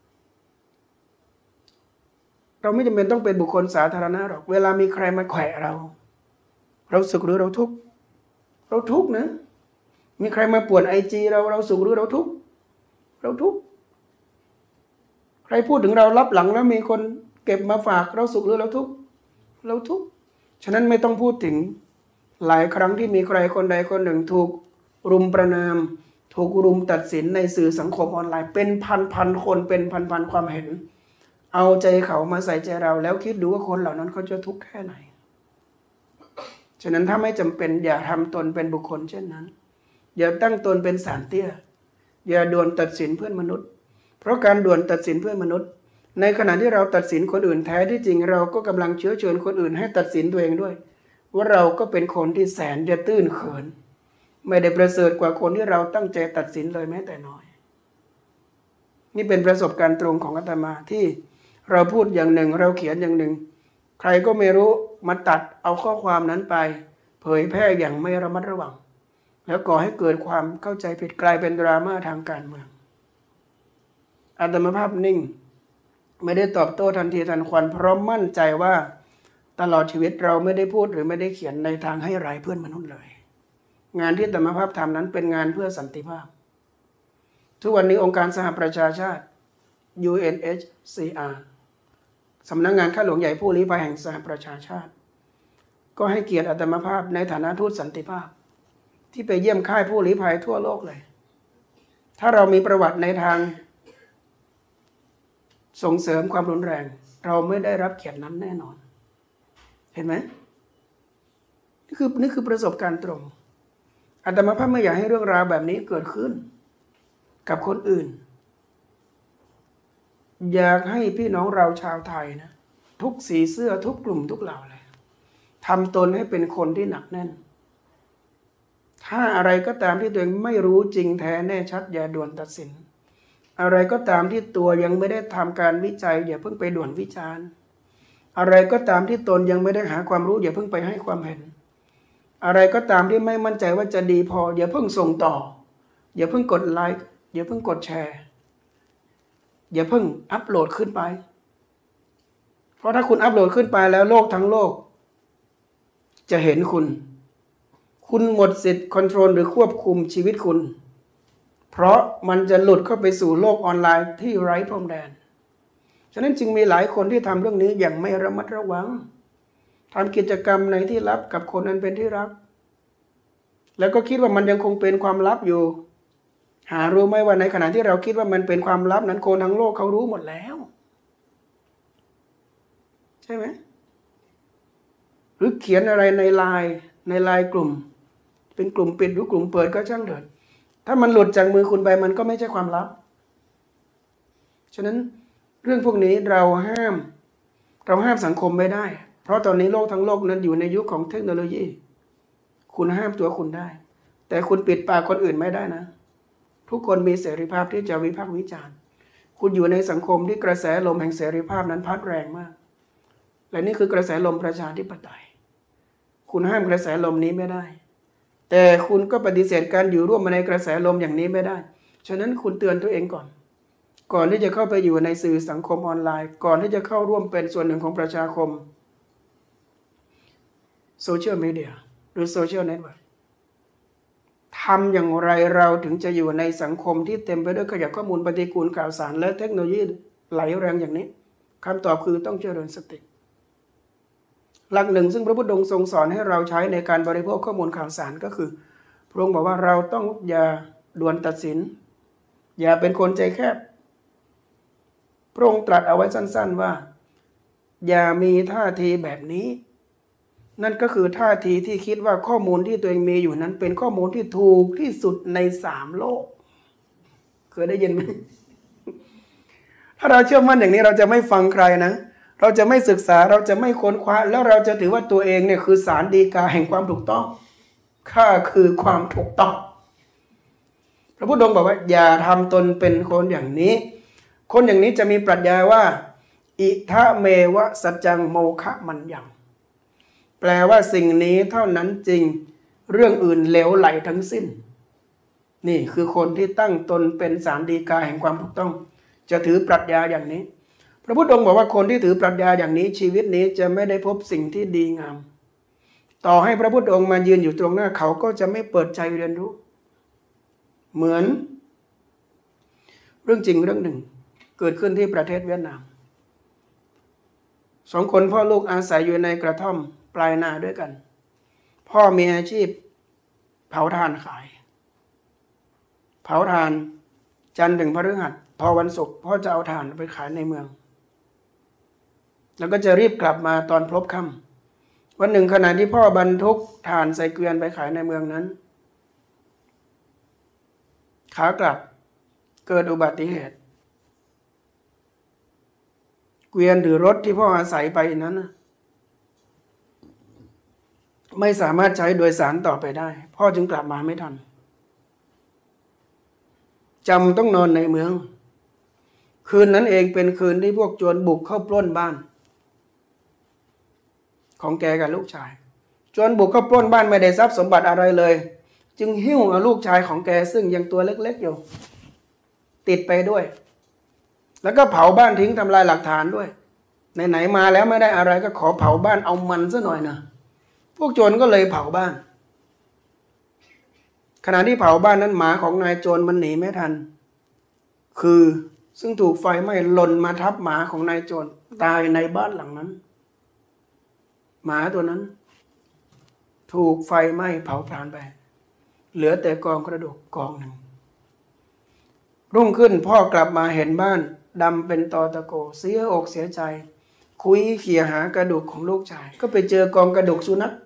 เราไม่จำเป็นต้องเป็นบุคคลสาธารณะหรอกเวลามีใครมาแขวะเราสุขหรือเราทุกข์เราทุกข์นะมีใครมาป่วนIGเราสุขหรือเราทุกข์เราทุกข์ใครพูดถึงเราลับหลังแล้วมีคนเก็บมาฝากเราสุขหรือเราทุกข์เราทุกข์ฉะนั้นไม่ต้องพูดถึงหลายครั้งที่มีใครคนใดคนหนึ่งถูกรุมประณามถูกรุมตัดสินในสื่อสังคมออนไลน์เป็นพันคนเป็นพันความเห็นเอาใจเขามาใส่ใจเราแล้วคิดดูว่าคนเหล่านั้นเขาจะทุกข์แค่ไหนฉะนั้นถ้าไม่จำเป็นอย่าทำตนเป็นบุคคลเช่นนั้นอย่าตั้งตนเป็นศาลเตี้ยอย่าด่วนตัดสินเพื่อนมนุษย์เพราะการด่วนตัดสินเพื่อนมนุษย์ในขณะที่เราตัดสินคนอื่นแท้ที่จริงเราก็กำลังเชื้อเชิญคนอื่นให้ตัดสินตัวเองด้วยว่าเราก็เป็นคนที่แสนจะตื้นเขินไม่ได้ประเสริฐกว่าคนที่เราตั้งใจตัดสินเลยแม้แต่น้อยนี่เป็นประสบการณ์ตรงของอาตมาที่เราพูดอย่างหนึ่งเราเขียนอย่างหนึ่งใครก็ไม่รู้มาตัดเอาข้อความนั้นไปเผยแพร่อย่างไม่ระมัดระวังแล้วก่อให้เกิดความเข้าใจผิดกลายเป็นดราม่าทางการเมืองอาตมาภาพนิ่งไม่ได้ตอบโต้ทันทีทันควันเพราะมั่นใจว่าตลอดชีวิตเราไม่ได้พูดหรือไม่ได้เขียนในทางให้ร้ายเพื่อนมนุษย์เลยงานที่อาตมาภาพทำนั้นเป็นงานเพื่อสันติภาพทุกวันนี้องค์การสหประชาชาติ UNHCR สำนักงานข้าหลวงใหญ่ผู้ลี้ภัยแห่งสหประชาชาติก็ให้เกียรติอาตมาภาพในฐานะทูตสันติภาพที่ไปเยี่ยมค่ายผู้ลี้ภัยทั่วโลกเลยถ้าเรามีประวัติในทางส่งเสริมความรุนแรงเราไม่ได้รับเกียรตินั้นแน่นอนเห็นไหมนี่คือประสบการณ์ตรงอาตมาภาพไม่อยากให้เรื่องราวแบบนี้เกิดขึ้นกับคนอื่นอยากให้พี่น้องเราชาวไทยนะทุกสีเสื้อทุกกลุ่มทุกเหล่าเลยทำตนให้เป็นคนที่หนักแน่นถ้าอะไรก็ตามที่ตัวเองไม่รู้จริงแท้แน่ชัดอย่าด่วนตัดสินอะไรก็ตามที่ตัวยังไม่ได้ทำการวิจัยอย่าเพิ่งไปด่วนวิจารณ์อะไรก็ตามที่ตนยังไม่ได้หาความรู้อย่าเพิ่งไปให้ความเห็นอะไรก็ตามที่ไม่มั่นใจว่าจะดีพออย่าเพิ่งส่งต่ออย่าเพิ่งกดไลค์อย่าเพิ่งกดแชร์อย่าเพิ่งอัปโหลดขึ้นไปเพราะถ้าคุณอัปโหลดขึ้นไปแล้วโลกทั้งโลกจะเห็นคุณหมดสิทธิ์คอนโทรลหรือควบคุมชีวิตคุณเพราะมันจะหลุดเข้าไปสู่โลกออนไลน์ที่ไร้พรมแดนฉะนั้นจึงมีหลายคนที่ทำเรื่องนี้อย่างไม่ระมัดระวังทำกิจกรรมในที่ลับกับคนนั้นเป็นที่รักแล้วก็คิดว่ามันยังคงเป็นความลับอยู่หารู้ไหมว่าในขณะที่เราคิดว่ามันเป็นความลับนั้นคนทั้งโลกเขารู้หมดแล้วใช่ไหมหรือเขียนอะไรในไลน์กลุ่มเป็นกลุ่มปิดหรือกลุ่มเปิดก็ช่างเถิดถ้ามันหลุดจากมือคุณไปมันก็ไม่ใช่ความลับฉะนั้นเรื่องพวกนี้เราห้ามสังคมไม่ได้เพราะตอนนี้โลกทั้งโลกนั้นอยู่ในยุคของเทคโนโลยีคุณห้ามตัวคุณได้แต่คุณปิดปากคนอื่นไม่ได้นะทุกคนมีเสรีภาพที่จะวิพากษ์วิจารณ์คุณอยู่ในสังคมที่กระแสลมแห่งเสรีภาพนั้นพัดแรงมากและนี่คือกระแสลมประชาธิปไตยคุณห้ามกระแสลมนี้ไม่ได้แต่คุณก็ปฏิเสธการอยู่ร่วมมาในกระแสลมอย่างนี้ไม่ได้ฉะนั้นคุณเตือนตัวเองก่อนก่อนที่จะเข้าไปอยู่ในสื่อสังคมออนไลน์ก่อนที่จะเข้าร่วมเป็นส่วนหนึ่งของประชาคมโซเชียลมีเดียหรือโซเชียลเน็ตเวิร์กทำอย่างไรเราถึงจะอยู่ในสังคมที่เต็มไปด้วยขยะข้อมูลปฏิกูลข่าวสารและเทคโนโลยีไหลแรงอย่างนี้คำตอบคือต้องเจริญสติหลักหนึ่งซึ่งพระพุทธองค์ทรงสอนให้เราใช้ในการบริโภคข้อมูลข่าวสารก็คือพระองค์บอกว่าเราต้องอย่าด่วนตัดสินอย่าเป็นคนใจแคบพระองค์ตรัสเอาไว้สั้นๆว่าอย่ามีท่าทีแบบนี้นั่นก็คือท่าทีที่คิดว่าข้อมูลที่ตัวเองมีอยู่นั้นเป็นข้อมูลที่ถูกที่สุดใน3 โลกเคยได้ยินไหมถ้าเราเชื่อมั่นอย่างนี้เราจะไม่ฟังใครนะเราจะไม่ศึกษาเราจะไม่ค้นคว้าแล้วเราจะถือว่าตัวเองเนี่ยคือศาลฎีกาแห่งความถูกต้องข้าคือความถูกต้องพระพุทธองค์บอกว่าอย่าทำตนเป็นคนอย่างนี้คนอย่างนี้จะมีปรัชญาว่าอิทะเมวะสัจจังโมคะมัญญังแปลว่าสิ่งนี้เท่านั้นจริงเรื่องอื่นเหลวไหลทั้งสิ้นนี่คือคนที่ตั้งตนเป็นศาลฎีกาแห่งความถูกต้องจะถือปรัชญาอย่างนี้พระพุทธองค์บอกว่าคนที่ถือปรัชญาอย่างนี้ชีวิตนี้จะไม่ได้พบสิ่งที่ดีงามต่อให้พระพุทธองค์มายืนอยู่ตรงหน้าเขาก็จะไม่เปิดใจเรียนรู้เหมือนเรื่องจริงเรื่องหนึ่งเกิดขึ้นที่ประเทศเวียดนาม2 คนพ่อลูกอาศัยอยู่ในกระท่อมปลายนาด้วยกันพ่อมีอาชีพเผาถ่านขายเผาถ่านจันทร์ถึงพฤหัสพอวันศุกร์พ่อจะเอาถ่านไปขายในเมืองแล้วก็จะรีบกลับมาตอนพลบค่ำวันหนึ่งขณะที่พ่อบรรทุกถ่านใส่เกวียนไปขายในเมืองนั้นขากลับเกิดอุบัติเหตุเกวียนหรือรถที่พ่ออาศัยไปนั้นไม่สามารถใช้โดยสารต่อไปได้พ่อจึงกลับมาไม่ทันจำต้องนอนในเมืองคืนนั้นเองเป็นคืนที่พวกโจรบุกเข้าปล้นบ้านของแกกับลูกชายโจรบุกเข้าปล้นบ้านไม่ได้ทรัพย์สมบัติอะไรเลยจึงหิ้วเอาลูกชายของแกซึ่งยังตัวเล็กๆอยู่ติดไปด้วยแล้วก็เผาบ้านทิ้งทำลายหลักฐานด้วยไหนๆมาแล้วไม่ได้อะไรก็ขอเผาบ้านเอามันซะหน่อยนะพวกโจรก็เลยเผาบ้านขณะที่เผาบ้านนั้นหมาของนายโจรมันหนีไม่ทันคือซึ่งถูกไฟไหม้หล่นมาทับหมาของนายโจรตายในบ้านหลังนั้นหมาตัวนั้นถูกไฟไหม้เผาผลาญไปเหลือแต่กองกระดูกกองหนึ่งรุ่งขึ้นพ่อกลับมาเห็นบ้านดำเป็นตอตะโกเสียอกเสียใจคุยเขี่ยหากระดูกของลูกชายก็ไปเจอกองกระดูกสุนัข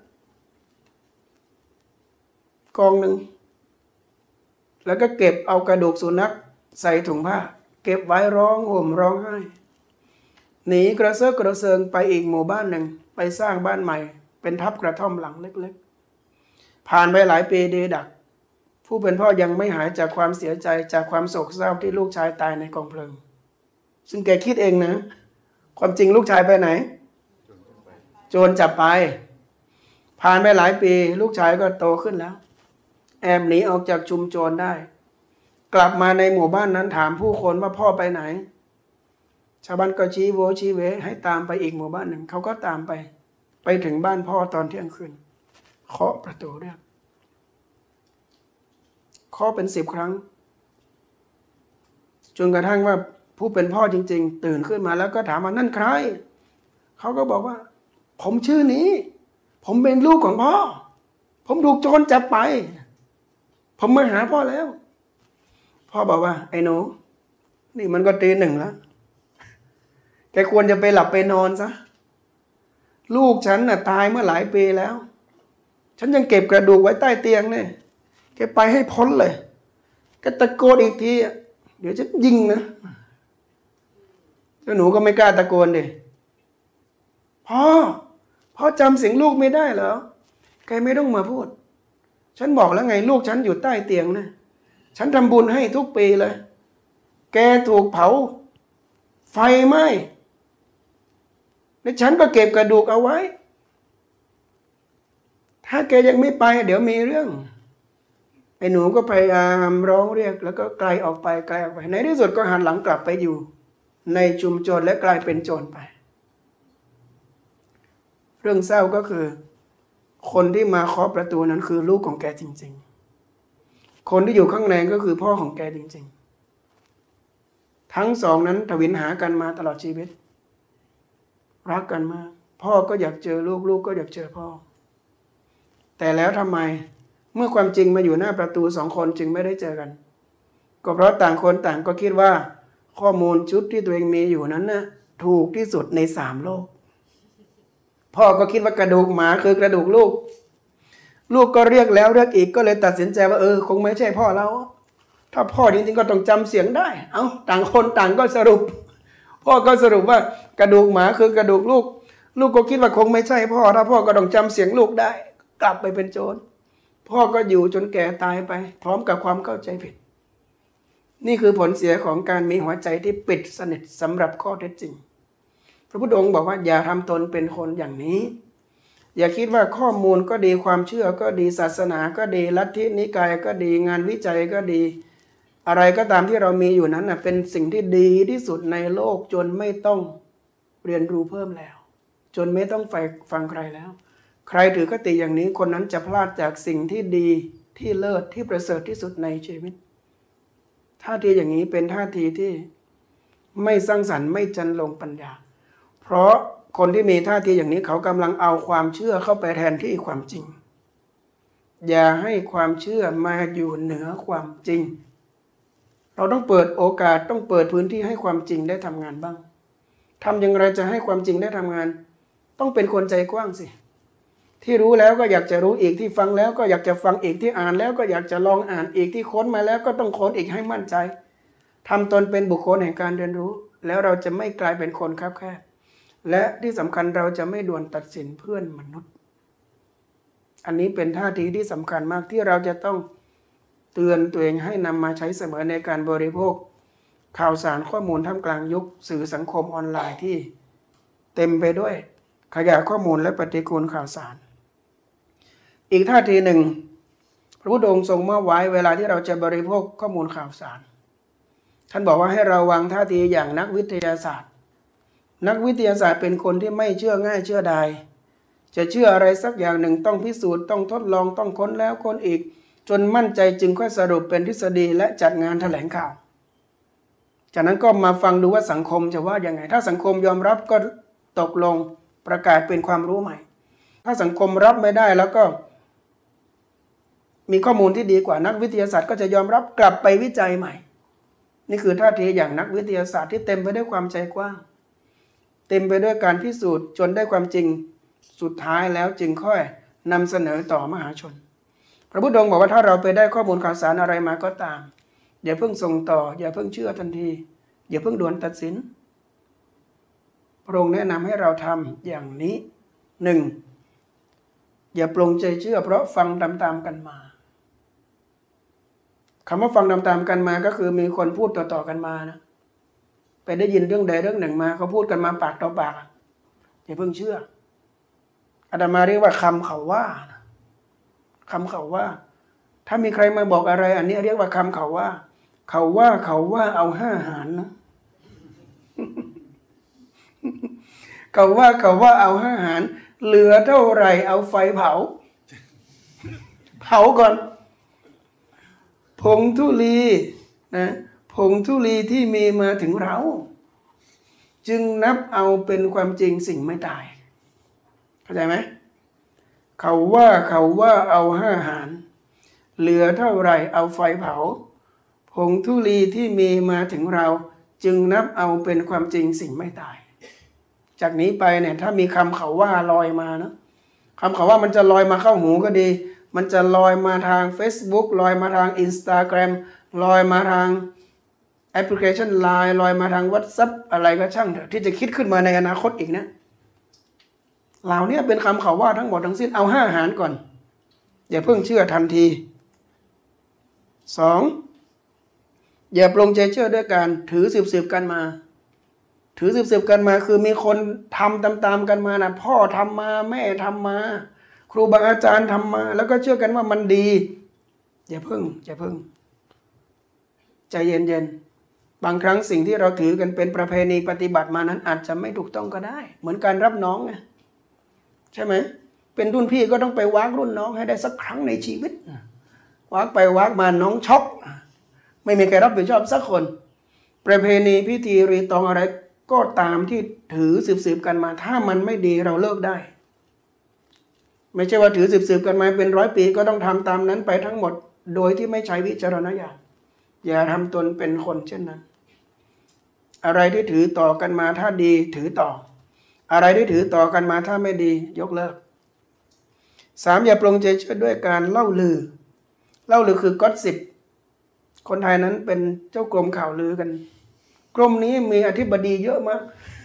กองหนึ่งแล้วก็เก็บเอากระดูกสุนัขใส่ถุงผ้าเก็บไว้ร้องห่มร้องไห้หนีกระเซาะกระเซิงไปอีกหมู่บ้านหนึ่งไปสร้างบ้านใหม่เป็นทับกระท่อมหลังเล็กๆผ่านไปหลายปีดีดักผู้เป็นพ่อยังไม่หายจากความเสียใจจากความโศกเศร้าที่ลูกชายตายในกองเพลิงซึ่งแกคิดเองนะความจริงลูกชายไปไหนโจรจับไปผ่านไปหลายปีลูกชายก็โตขึ้นแล้วแอบหนีออกจากชุมชนได้กลับมาในหมู่บ้านนั้นถามผู้คนว่าพ่อไปไหนชาวบ้านก็ชี้โวชี้เวให้ตามไปอีกหมู่บ้านหนึ่งเขาก็ตามไปถึงบ้านพ่อตอนเที่ยงคืนเคาะประตูเรียกเคาะเป็น10 ครั้งจนกระทั่งว่าผู้เป็นพ่อจริงๆตื่นขึ้นมาแล้วก็ถามว่านั่นใครเขาก็บอกว่าผมชื่อนี้ผมเป็นลูกของพ่อผมถูกโจรจับไปผมมาหาพ่อแล้วพ่อบอกว่าไอ้หนูนี่มันก็ตี 1แล้วแกควรจะไปหลับไปนอนซะลูกฉันน่ะตายเมื่อหลายปีแล้วฉันยังเก็บกระดูกไว้ใต้เตียงเนี่ยแกไปให้พ้นเลยแกตะโกนอีกทีเดี๋ยวจะยิงนะแล้วหนูก็ไม่กล้าตะโกนดิพ่อจำเสียงลูกไม่ได้เหรอแกไม่ต้องมาพูดฉันบอกแล้วไงลูกฉันอยู่ใต้เตียงนะฉันทำบุญให้ทุกปีเลยแกถูกเผาไฟไหม้แล้วฉันก็เก็บกระดูกเอาไว้ถ้าแกยังไม่ไปเดี๋ยวมีเรื่องไอ้อ้หนูก็พยายามร้องเรียกแล้วก็ไกลออกไปในที่สุดก็หันหลังกลับไปอยู่ในชุมชนและกลายเป็นโจรไปเรื่องเศร้าก็คือคนที่มาเคาะประตูนั้นคือลูกของแกจริงๆคนที่อยู่ข้างในก็คือพ่อของแกจริงๆทั้งสองนั้นทวินหากันมาตลอดชีวิตรักกันมากพ่อก็อยากเจอลูกลูกก็อยากเจอพ่อแต่แล้วทำไมเมื่อความจริงมาอยู่หน้าประตูสองคนจึงไม่ได้เจอกันก็เพราะต่างคนต่างก็คิดว่าข้อมูลชุดที่ตัวเองมีอยู่นั้นนะถูกที่สุดใน3 โลกพ่อก็คิดว่ากระดูกหมาคือกระดูกลูกลูกก็เรียกแล้วเรียกอีกก็เลยตัดสินใจว่าคงไม่ใช่พ่อเราถ้าพ่อจริงๆก็ต้องจำเสียงได้ต่างคนต่างก็สรุปพ่อก็สรุปว่ากระดูกหมาคือกระดูกลูกลูกก็คิดว่าคงไม่ใช่พ่อถ้าพ่อก็ต้องจำเสียงลูกได้กลับไปเป็นโจรพ่อก็อยู่จนแก่ตายไปพร้อมกับความเข้าใจผิดนี่คือผลเสียของการมีหัวใจที่ปิดสนิทสำหรับข้อเท็จจริงพระพุทธองค์บอกว่าอย่าทำตนเป็นคนอย่างนี้อย่าคิดว่าข้อมูลก็ดีความเชื่อก็ดีศาสนาก็ดีลัทธินิกายก็ดีงานวิจัยก็ดีอะไรก็ตามที่เรามีอยู่นั้นเป็นสิ่งที่ดีที่สุดในโลกจนไม่ต้องเรียนรู้เพิ่มแล้วจนไม่ต้องฟังใครแล้วใครถือคติอย่างนี้คนนั้นจะพลาดจากสิ่งที่ดีที่เลิศที่ประเสริฐที่สุดในชีวิตท่าทีอย่างนี้เป็นท่าทีที่ไม่สร้างสรรค์ไม่จันลงปัญญาเพราะคนที่มีท่าทีอย่างนี้เขากำลังเอาความเชื่อเข้าไปแทนที่ความจริงอย่าให้ความเชื่อมาอยู่เหนือความจริงเราต้องเปิดโอกาสต้องเปิดพื้นที่ให้ความจริงได้ทำงานบ้างทำอย่างไรจะให้ความจริงได้ทำงานต้องเป็นคนใจกว้างสิที่รู้แล้วก็อยากจะรู้อีกที่ฟังแล้วก็อยากจะฟังอีกที่อ่านแล้วก็อยากจะลองอ่านอีกที่ค้นมาแล้วก็ต้องค้นอีกให้มั่นใจทำตนเป็นบุคคลแห่งการเรียนรู้แล้วเราจะไม่กลายเป็นคนคับแคบและที่สำคัญเราจะไม่ด่วนตัดสินเพื่อนมนุษย์อันนี้เป็นท่าทีที่สำคัญมากที่เราจะต้องเตือนตัวเองให้นำมาใช้เสมอในการบริโภคข่าวสารข้อมูลท่ามกลางยุคสื่อสังคมออนไลน์ที่เต็มไปด้วยขยะข้อมูลและปฏิกูลข่าวสารอีกท่าทีหนึ่งพระพุทธองค์ทรงมอบไว้เวลาที่เราจะบริโภคข้อมูลข่าวสารท่านบอกว่าให้เราวางท่าทีอย่างนักวิทยาศาสตร์นักวิทยาศาสตร์เป็นคนที่ไม่เชื่อง่ายเชื่อใดจะเชื่ออะไรสักอย่างหนึ่งต้องพิสูจน์ต้องทดลองต้องค้นแล้วค้นอีกจนมั่นใจจึงค่อยสรุปเป็นทฤษฎีและจัดงานแถลงข่าวจากนั้นก็มาฟังดูว่าสังคมจะว่ายังไงถ้าสังคมยอมรับก็ตกลงประกาศเป็นความรู้ใหม่ถ้าสังคมรับไม่ได้แล้วก็มีข้อมูลที่ดีกว่านักวิทยาศาสตร์ก็จะยอมรับกลับไปวิจัยใหม่นี่คือท่าทีอย่างนักวิทยาศาสตร์ที่เต็มไปด้วยความใจกว้างเต็มไปด้วยการพิสูจน์จนได้ความจริงสุดท้ายแล้วจึงค่อยนำเสนอต่อมหาชนพระพุทธองค์บอกว่าถ้าเราไปได้ข้อมูลข่าวสารอะไรมาก็ตามอย่าเพิ่งส่งต่ออย่าเพิ่งเชื่อทันทีอย่าเพิ่งด่วนตัดสินพระองค์แนะนำให้เราทำอย่างนี้ 1. อย่าปลงใจเชื่อเพราะฟังตามๆกันมาคำว่าฟังตามๆกันมาก็คือมีคนพูดต่อๆกันมานะไปได้ยินเรื่องใดเรื่องหนึ่งมาเขาพูดกันมาปากต่อปากอย่าเพิ่งเชื่ออาตมาเรียกว่าคำเขาว่าคำเขาว่าถ้ามีใครมาบอกอะไรอันนี้เรียกว่าคำเขาว่าเขาว่าเอา5 หารนะ เขาว่าเอา5 หารเหลือเท่าไหร่เอาไฟเผาก่อนผงธุลีนะผงธุลีที่มีมาถึงเราจึงนับเอาเป็นความจริงสิ่งไม่ตายเข้าใจไหมเขาว่าเอา5 หารเหลือเท่าไหร่เอาไฟเผาผงธุลีที่มีมาถึงเราจึงนับเอาเป็นความจริงสิ่งไม่ตายจากนี้ไปเนี่ยถ้ามีคำเขาว่าลอยมานะคำเขาว่ามันจะลอยมาเข้าหูก็ดีมันจะลอยมาทาง Facebook ลอยมาทาง Instagram ลอยมาทางแอปพลิเคชัน LINE ลอยมาทาง WhatsApp อะไรก็ช่างเถอะที่จะคิดขึ้นมาในอนาคตอีกนะเหล่านี้เป็นคำเขาว่าทั้งหมดทั้งสิ้นเอา5 หารก่อนอย่าเพิ่งเชื่อทันที 2. อย่าปลงใจเชื่อด้วยการถือสืบกันมาถือสืบกันมาคือมีคนทำตามกันมานะพ่อทำมาแม่ทำมาครูบาอาจารย์ทำมาแล้วก็เชื่อกันว่ามันดีอย่าเพิ่งใจเย็นๆบางครั้งสิ่งที่เราถือกันเป็นประเพณีปฏิบัติมานั้นอาจจะไม่ถูกต้องก็ได้เหมือนการรับน้องไงใช่ไหมเป็นรุ่นพี่ก็ต้องไปวากรุ่นน้องให้ได้สักครั้งในชีวิตวากไปวากมาน้องช็อกไม่มีใครรับผิดชอบสักคนประเพณีพิธีรีตองอะไรก็ตามที่ถือสืบกันมาถ้ามันไม่ดีเราเลิกได้ไม่ใช่ว่าถือสืบกันมาเป็น100 ปีก็ต้องทำตามนั้นไปทั้งหมดโดยที่ไม่ใช้วิจารณญาณอย่าทำตนเป็นคนเช่นนั้นอะไรที่ถือต่อกันมาถ้าดีถือต่ออะไรที่ถือต่อกันมาถ้าไม่ดียกเลิก3อย่าปลงใจเชื่อด้วยการเล่าลือคือก็อสซิปคนไทยนั้นเป็นเจ้ากรมข่าวลือกันกรมนี้มีอธิบดีเยอะมาก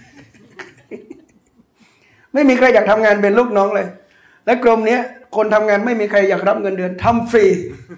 ไม่มีใครอยากทำงานเป็นลูกน้องเลยและกรมนี้คนทำงานไม่มีใครอยากรับเงินเดือนทำฟรี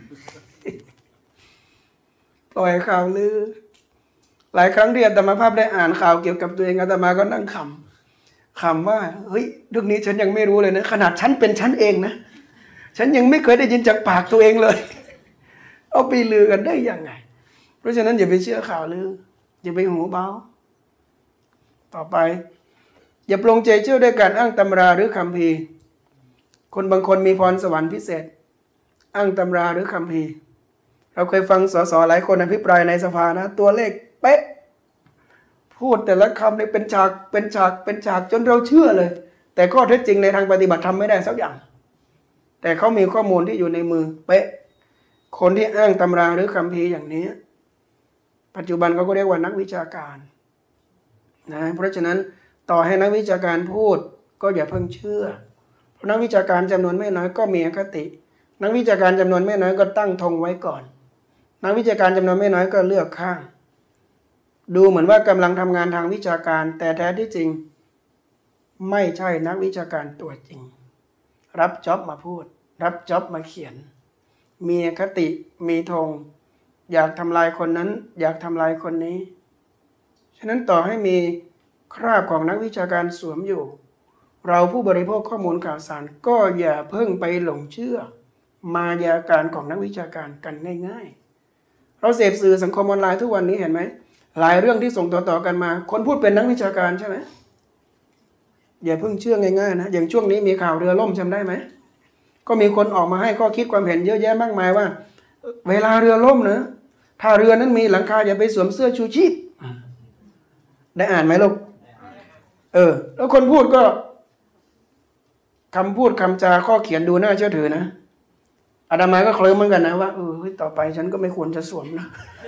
ปล่อยข่าวลือหลายครั้งที่อาตมาภาพได้อ่านข่าวเกี่ยวกับตัวเองอาตมาก็นั่งขำว่าเฮ้ยเรื่องนี้ฉันยังไม่รู้เลยนะขนาดฉันเป็นฉันเองนะฉันยังไม่เคยได้ยินจากปากตัวเองเลยเอาไปลือกันได้ยังไงเพราะฉะนั้นอย่าไปเชื่อข่าวลืออย่าไปหูเบาต่อไปอย่าปลงใจเชื่อด้วยการอ้างตำราหรือคัมภีร์คนบางคนมีพรสวรรค์พิเศษอ้างตำราหรือคัมภีร์เราเคยฟังสสหลายคนอภิปรายในสภานะตัวเลขเป๊ะพูดแต่ละคำเนี่ยเป็นฉากจนเราเชื่อเลยแต่ข้อเท็จจริงในทางปฏิบัติทำไม่ได้สักอย่างแต่เขามีข้อมูลที่อยู่ในมือเป๊ะคนที่อ้างตำราหรือคัมภีร์อย่างนี้ปัจจุบันเขาก็เรียกว่านักวิชาการนะเพราะฉะนั้นต่อให้นักวิชาการพูดก็อย่าเพิ่งเชื่อเพราะนักวิชาการจำนวนไม่น้อยก็มีอคตินักวิชาการจำนวนไม่น้อยก็ตั้งธงไว้ก่อนนักวิชาการจำนวนไม่น้อยก็เลือกข้างดูเหมือนว่ากำลังทำงานทางวิชาการแต่แท้ที่จริงไม่ใช่นักวิชาการตัวจริงรับจ็อบมาพูดรับจ็อบมาเขียนมีอคติมีธงอยากทำลายคนนั้นอยากทำลายคนนี้ฉะนั้นต่อให้มีคราบของนักวิชาการสวมอยู่เราผู้บริโภคข้อมูลข่าวสารก็อย่าเพิ่งไปหลงเชื่อมายาการของนักวิชาการกันง่ายๆเราเสพสื่อสังคมออนไลน์ทุกวันนี้เห็นไหมหลายเรื่องที่ส่งต่อๆกันมาคนพูดเป็นนักวิชาการใช่ไหมอย่าเพิ่งเชื่อง่ายๆนะอย่างช่วงนี้มีข่าวเรือล่มจำได้ไหมก็มีคนออกมาให้ข้อคิดความเห็นเยอะแยะมากมายว่าเวลาเรือล่มนะถ้าเรือนั้นมีหลังคาอย่าไปสวมเสื้อชูชีพได้อ่านไหมลูกแล้วคนพูดก็คำพูดคำจาข้อเขียนดูน่าเชื่อถือนะอาตมาก็เคลิ้มเหมือนกันนะว่าต่อไปฉันก็ไม่ควรจะสวมนะ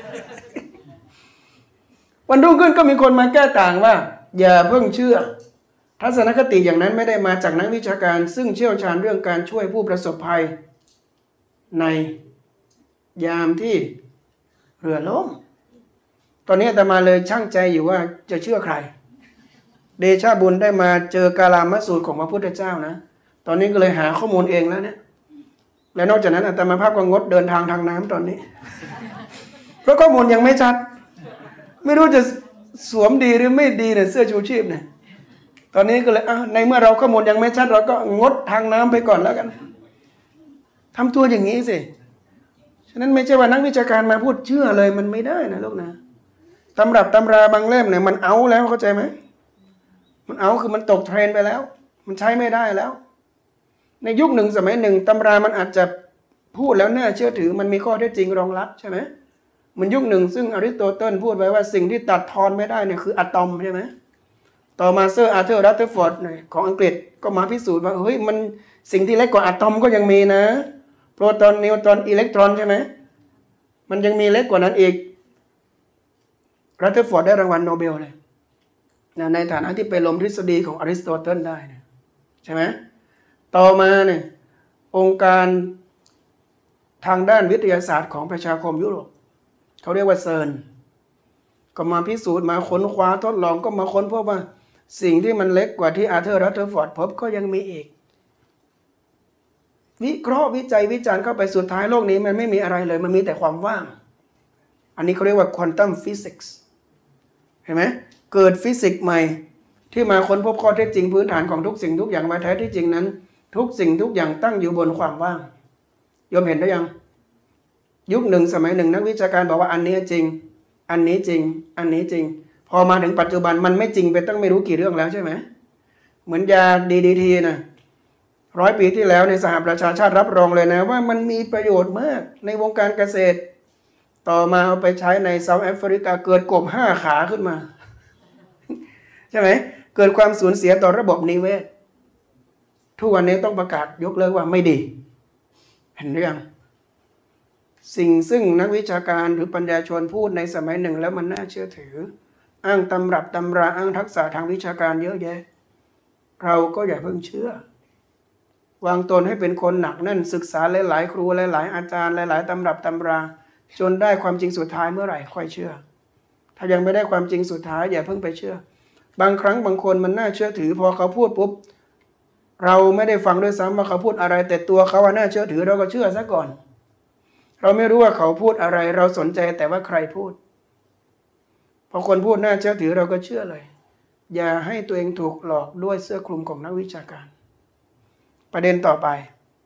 วันรุ่งขึ้นก็มีคนมาแก้ต่างว่าอย่าเพิ่งเชื่อทัศนคติอย่างนั้นไม่ได้มาจากนักวิชาการซึ่งเชี่ยวชาญเรื่องการช่วยผู้ประสบภัยในยามที่เรือล่มตอนนี้อาตมาเลยชั่งใจอยู่ว่าจะเชื่อใครเดชะบุญได้มาเจอกาลามสูตรของพระพุทธเจ้านะตอนนี้ก็เลยหาข้อมูลเองแล้วเนี่ยและนอกจากนั้นอาตมาภาพก็งดเดินทางทางน้ำตอนนี้ เพราะข้อมูลยังไม่ชัดไม่รู้จะสวมดีหรือไม่ดีเนี่ยเสื้อชูชีพเนี่ยตอนนี้ก็เลยในเมื่อเราข้อมูลยังไม่ชัดเราก็งดทางน้ำไปก่อนแล้วกันทำตัวอย่างนี้สิฉะนั้นไม่ใช่ว่านักวิชาการมาพูดเชื่อเลยมันไม่ได้นะลูกนะตำรับตำราบางเล่มเนี่ยมันเอาแล้วเข้าใจไหมมันเอาคือมันตกเทรนไปแล้วมันใช้ไม่ได้แล้วในยุคหนึ่งสมัยหนึ่งตำรามันอาจจะพูดแล้วน่าเชื่อถือมันมีข้อเท็จจริงรองรับใช่ไหมมันยุคหนึ่งซึ่งอริสโตเติลพูดไว้ว่าสิ่งที่ตัดทอนไม่ได้เนี่ยคืออะตอมใช่ไหมต่อมาเซอร์อาร์เธอร์รัตเทอร์ฟอร์ดของอังกฤษก็มาพิสูจน์ว่าเฮ้ยมันสิ่งที่เล็กกว่าอะตอมก็ยังมีนะโปรตอนนิวตรอนอิเล็กตรอนใช่ไหมมันยังมีเล็กกว่านั้นอีกรัตเทอร์ฟอร์ดได้รางวัลโนเบลเลยในฐานะที่ไปล้มทฤษฎีของอริสโตเติลได้นะใช่ไหมต่อมาเนี่ยองค์การทางด้านวิทยาศาสตร์ของประชาคมยุโรปเขาเรียกว่าเซิร์นก็มาพิสูจน์มาค้นคว้าทดลองก็มาค้นพบว่าสิ่งที่มันเล็กกว่าที่อาร์เธอร์รัตเทอร์ฟอร์ดพบก็ยังมีอีกวิเคราะห์วิจัยวิจารณ์เข้าไปสุดท้ายโลกนี้มันไม่มีอะไรเลยมันมีแต่ความว่างอันนี้เขาเรียกว่าควอนตัมฟิสิกส์เห็นไหมเกิดฟิสิกส์ใหม่ที่มาค้นพบข้อเท็จจริงพื้นฐานของทุกสิ่งทุกอย่างมาแท้ที่จริงนั้นทุกสิ่งทุกอย่างตั้งอยู่บนความว่างยอมเห็นได้ยังยุคหนึ่งสมัยหนึ่งนักวิชาการบอกว่าอันนี้จริงอันนี้จริงอันนี้จริงพอมาถึงปัจจุบันมันไม่จริงไปตั้งไม่รู้กี่เรื่องแล้วใช่ไหมเหมือนยา DDT นะ100 ปีที่แล้วในสหประชาชาติรับรองเลยนะว่ามันมีประโยชน์มากในวงการเกษตรต่อมาเอาไปใช้ในเซาท์แอฟริกาเกิดกบ5 ขาขึ้นมาใช่ไหมเกิดความสูญเสียต่อระบบนิเวศทุกวันนี้ต้องประกาศยกเลิกว่าไม่ดีเห็นหรือยังสิ่งซึ่งนักวิชาการหรือปัญญาชนพูดในสมัยหนึ่งแล้วมันน่าเชื่อถืออ้างตำรับตำราอ้างทักษะทางวิชาการเยอะแยะเราก็อย่าเพิ่งเชื่อวางตนให้เป็นคนหนักแน่นศึกษาหลายๆครูหลายๆอาจารย์หลายๆตำรับตำราจนได้ความจริงสุดท้ายเมื่อไหร่ค่อยเชื่อถ้ายังไม่ได้ความจริงสุดท้ายอย่าเพิ่งไปเชื่อบางครั้งบางคนมันน่าเชื่อถือพอเขาพูดปุ๊บเราไม่ได้ฟังด้วยซ้ำว่าเขาพูดอะไรแต่ตัวเขาน่าเชื่อถือเราก็เชื่อซะก่อนเราไม่รู้ว่าเขาพูดอะไรเราสนใจแต่ว่าใครพูดพอคนพูดน่าเชื่อถือเราก็เชื่อเลยอย่าให้ตัวเองถูกหลอกด้วยเสื้อคลุมของนักวิชาการประเด็นต่อไป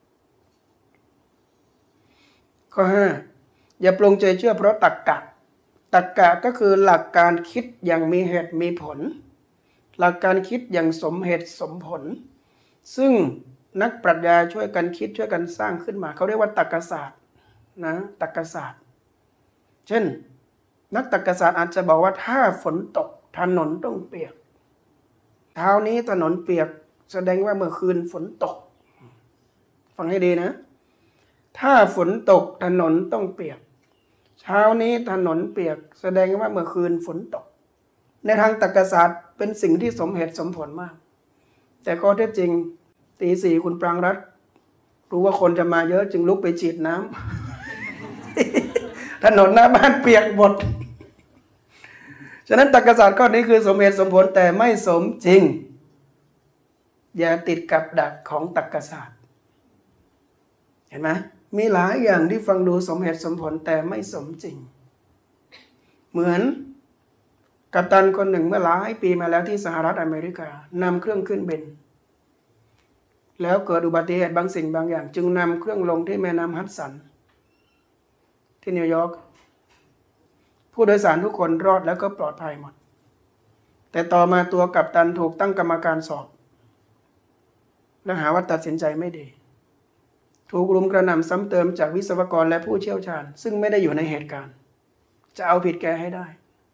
ข้อ 5อย่าปลงใจเชื่อเพราะตรรกะก็คือหลักการคิดอย่างมีเหตุมีผลหลักการคิดอย่างสมเหตุสมผลซึ่งนักปรัชญาช่วยกันคิดช่วยกันสร้างขึ้นมาเขาเรียกว่าตรรกศาสตร์นะตรรกศาสตร์เช่นนักตรรกศาสตร์อาจจะบอกว่าถ้าฝนตกถนนต้องเปียกเช้านี้ถนนเปียกแสดงว่าเมื่อคืนฝนตกฟังให้ดีนะถ้าฝนตกถนนต้องเปียกเช้านี้ถนนเปียกแสดงว่าเมื่อคืนฝนตกในทางตรรกศาสตร์เป็นสิ่งที่สมเหตุสมผลมากแต่ข้อเท็จจริงตี 4คุณปรางรัตน์รู้ว่าคนจะมาเยอะจึงลุกไปฉีดน้ำ ถนนหน้าบ้านเปียกหมดฉะนั้นตรรกศาสตร์ข้อนี้คือสมเหตุสมผลแต่ไม่สมจริงอย่าติดกับดักของตรรกศาสตร์เห็นไหมมีหลายอย่างที่ฟังดูสมเหตุสมผลแต่ไม่สมจริงเหมือนกัปตันคนหนึ่งเมื่อหลายปีมาแล้วที่สหรัฐอเมริกานำเครื่องขึ้นบินแล้วเกิดอุบัติเหตุบางสิ่งบางอย่างจึงนำเครื่องลงที่แม่น้ำฮัดสันที่นิวยอร์กผู้โดยสารทุกคนรอดแล้วก็ปลอดภัยหมดแต่ต่อมาตัวกัปตันถูกตั้งกรรมการสอบและหาว่าตัดสินใจไม่ดีถูกรุมกระหน่ำซ้ำเติมจากวิศวกรและผู้เชี่ยวชาญซึ่งไม่ได้อยู่ในเหตุการณ์จะเอาผิดแกให้ได้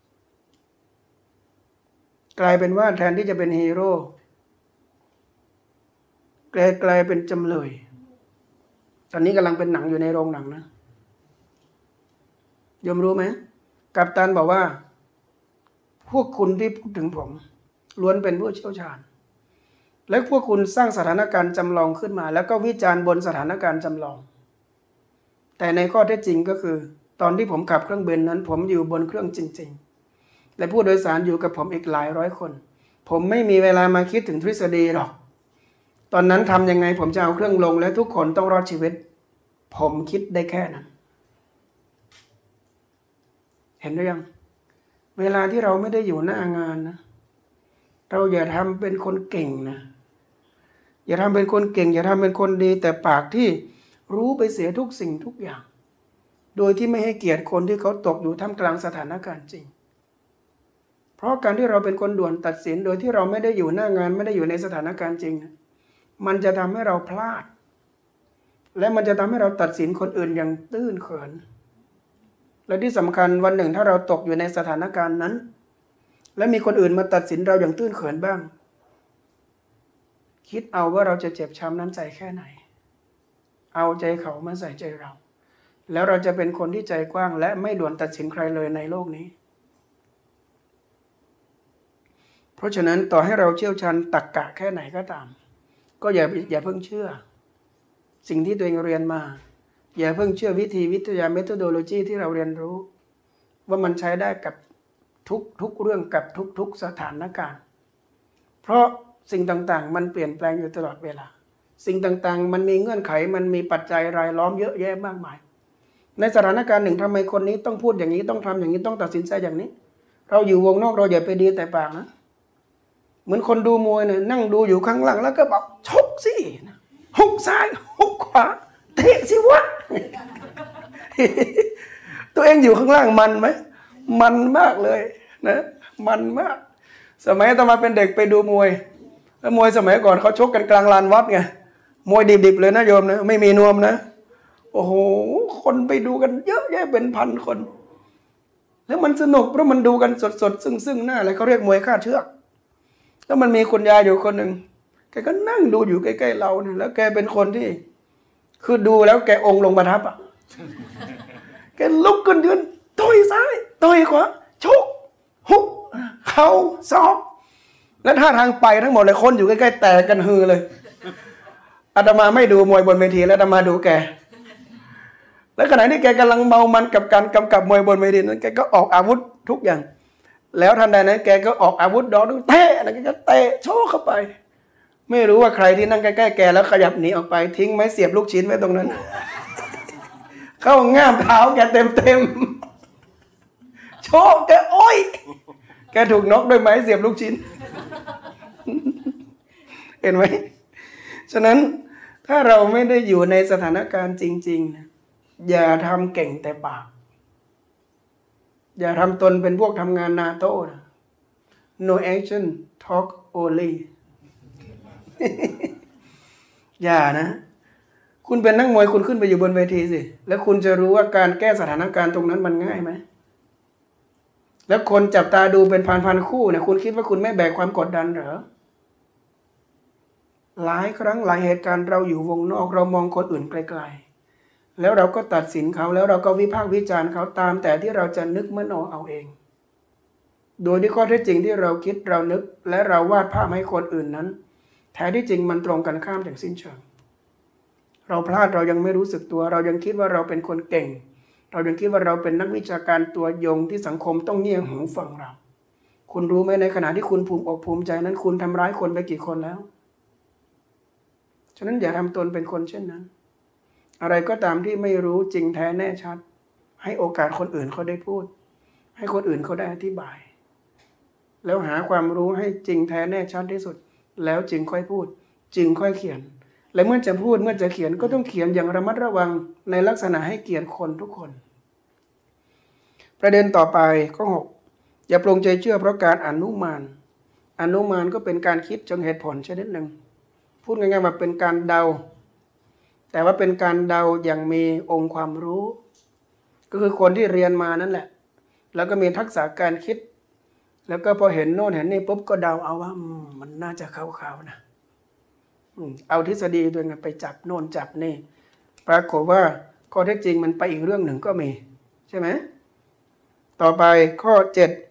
กลายเป็นว่าแทนที่จะเป็นฮีโร่กลายเป็นจำเลยตอนนี้กำลังเป็นหนังอยู่ในโรงหนังนะยมรู้ไหมกัปตันบอกว่าพวกคุณที่พูดถึงผมล้วนเป็นผู้เชี่ยวชาญและพวกคุณสร้างสถานการณ์จำลองขึ้นมาแล้วก็วิจารณ์บนสถานการณ์จำลองแต่ในข้อเท็จจริงก็คือตอนที่ผมขับเครื่องบินนั้นผมอยู่บนเครื่องจริงๆและผู้โดยสารอยู่กับผมอีกหลายร้อยคนผมไม่มีเวลามาคิดถึงทฤษฎีหรอกตอนนั้นทำยังไงผมจะเอาเครื่องลงและทุกคนต้องรอดชีวิตผมคิดได้แค่นั้นเห็นหรือยังเวลาที่เราไม่ได้อยู่หน้างานนะเราอย่าทำเป็นคนเก่งนะอย่าทำเป็นคนเก่งอย่าทำเป็นคนดีแต่ปากที่รู้ไปเสียทุกสิ่งทุกอย่างโดยที่ไม่ให้เกียรติคนที่เขาตกอยู่ท่ามกลางสถานการณ์จริงเพราะการที่เราเป็นคนด่วนตัดสินโดยที่เราไม่ได้อยู่หน้างานไม่ได้อยู่ในสถานการณ์จริงนะมันจะทำให้เราพลาดและมันจะทำให้เราตัดสินคนอื่นอย่างตื้นเขินและที่สำคัญวันหนึ่งถ้าเราตกอยู่ในสถานการณ์นั้นและมีคนอื่นมาตัดสินเราอย่างตื้นเขินบ้างคิดเอาว่าเราจะเจ็บช้ำน้ำใจแค่ไหนเอาใจเขามาใส่ใจเราแล้วเราจะเป็นคนที่ใจกว้างและไม่ด่วนตัดสินใครเลยในโลกนี้เพราะฉะนั้นต่อให้เราเชี่ยวชาญตรรกะแค่ไหนก็ตามก็อย่าเพิ่งเชื่อสิ่งที่ตัวเองเรียนมาอย่าเพิ่งเชื่อวิธีวิทยา methodology ที่เราเรียนรู้ว่ามันใช้ได้กับทุกเรื่องกับทุกสถานการณ์เพราะสิ่งต่างๆมันเปลี่ยนแปลงอยู่ตลอดเวลาสิ่งต่างๆมันมีเงื่อนไขมันมีปัจจัยรายล้อมเยอะแยะมากมายในสถานการณ์หนึ่งทำไมคนนี้ต้องพูดอย่างนี้ต้องทำอย่างนี้ต้องตัดสินใจอย่างนี้เราอยู่วงนอกเราอย่าไปดีแต่ปากนะเหมือนคนดูมวยเนี่ยนั่งดูอยู่ข้างหลังแล้วก็บอกชกสิหุกซ้ายหุกขวาเตะสิวะตัวเองอยู่ข้างล่างมันไหมมันมากเลยนะมันมากสมัยตอนมาเป็นเด็กไปดูมวยแล้วมวยสมัยก่อนเขาชกกันกลางลานวัดไงมวยดิบๆเลยนะโยมนะไม่มีนวมนะโอ้โหคนไปดูกันเยอะแยะเป็นพันคนแล้วมันสนุกเพราะมันดูกันสดๆซึ่งหน้าอะไรเขาเรียกมวยคาดเชือกแล้วมันมีคุณยายอยู่คนหนึ่งแกก็นั่งดูอยู่ใกล้ๆเราเนี่ยแล้วแกเป็นคนที่คือดูแล้วแกองค์ลงประทับอ่ะแกลุกขึ้นยืนต่อยซ้ายต่อยขวาชกฮุกเข่าศอกแล้วท่าทางไปทั้งหมดเลยคนอยู่ใกล้ๆแตกกันฮือเลยอาตมาไม่ดูมวยบนเวทีแล้วอาตมาดูแกแล้วขณะที่แกกำลังเมามันกับการกำกับมวยบนเวทีนั้นแกก็ออกอาวุธทุกอย่างแล้วทันใดนั้นแกก็ออกอาวุธดอกเตะแล้วแกก็เตะโชกเข้าไปไม่รู้ว่าใครที่นั่งใกล้ๆแกแล้วขยับหนีออกไปทิ้งไม้เสียบลูกชิ้นไว้ตรงนั้นเข้าง่ามเท้าแกเต็มโชกแกโอ้ยแกถูกน็อกด้วยไม้เสียบลูกชิ้นเห็นไหมฉะนั้นถ้าเราไม่ได้อยู่ในสถานการณ์จริงๆนะอย่าทำเก่งแต่ปากอย่าทำตนเป็นพวกทำงานนาโต้นะ no action talk only อย่านะคุณเป็นนักมวยคุณขึ้นไปอยู่บนเวทีสิแล้วคุณจะรู้ว่าการแก้สถานการณ์ตรงนั้นมันง่ายไหมแล้วคนจับตาดูเป็นพันคู่เนี่ยคุณคิดว่าคุณไม่แบกความกดดันเหรอหลายครั้งหลายเหตุการณ์เราอยู่วงนอกเรามองคนอื่นไกลๆแล้วเราก็ตัดสินเขาแล้วเราก็วิพากษ์วิจารณ์เขาตามแต่ที่เราจะนึกมโนเอาเองโดยที่ข้อเท็จจริงที่เราคิดเรานึกและเราวาดภาพให้คนอื่นนั้นแท้ที่จริงมันตรงกันข้ามอย่างสิ้นเชิงเราพลาดเรายังไม่รู้สึกตัวเรายังคิดว่าเราเป็นคนเก่งเรายังคิดว่าเราเป็นนักวิชาการตัวยงที่สังคมต้องเงี่ยหูฟังเราคุณรู้ไหมในขณะที่คุณภูมิอกภูมิใจนั้นคุณทำร้ายคนไปกี่คนแล้วฉะนั้นอย่าทำตนเป็นคนเช่นนั้นอะไรก็ตามที่ไม่รู้จริงแท้แน่ชัดให้โอกาสคนอื่นเขาได้พูดให้คนอื่นเขาได้อธิบายแล้วหาความรู้ให้จริงแท้แน่ชัดที่สุดแล้วจึงค่อยพูดจึงค่อยเขียนและเมื่อจะพูดเมื่อจะเขียนก็ต้องเขียนอย่างระมัดระวังในลักษณะให้เกียรติคนทุกคนประเด็นต่อไปข้อ 6อย่าปลงใจเชื่อเพราะการอนุมานก็เป็นการคิดเชิงเหตุผลชนิดหนึ่งพูดง่ายๆว่าเป็นการเดาแต่ว่าเป็นการเดาอย่างมีองค์ความรู้ก็คือคนที่เรียนมานั่นแหละแล้วก็มีทักษะการคิดแล้วก็พอเห็นโน่นเห็นนี่ปุ๊บก็เดาเอาว่ามันน่าจะเข้าๆนะเอาทฤษฎีตัวเองไปจับโน่นจับนี่ปรากฏว่าข้อเท็จจริงมันไปอีกเรื่องหนึ่งก็มีใช่ไหมต่อไปข้อ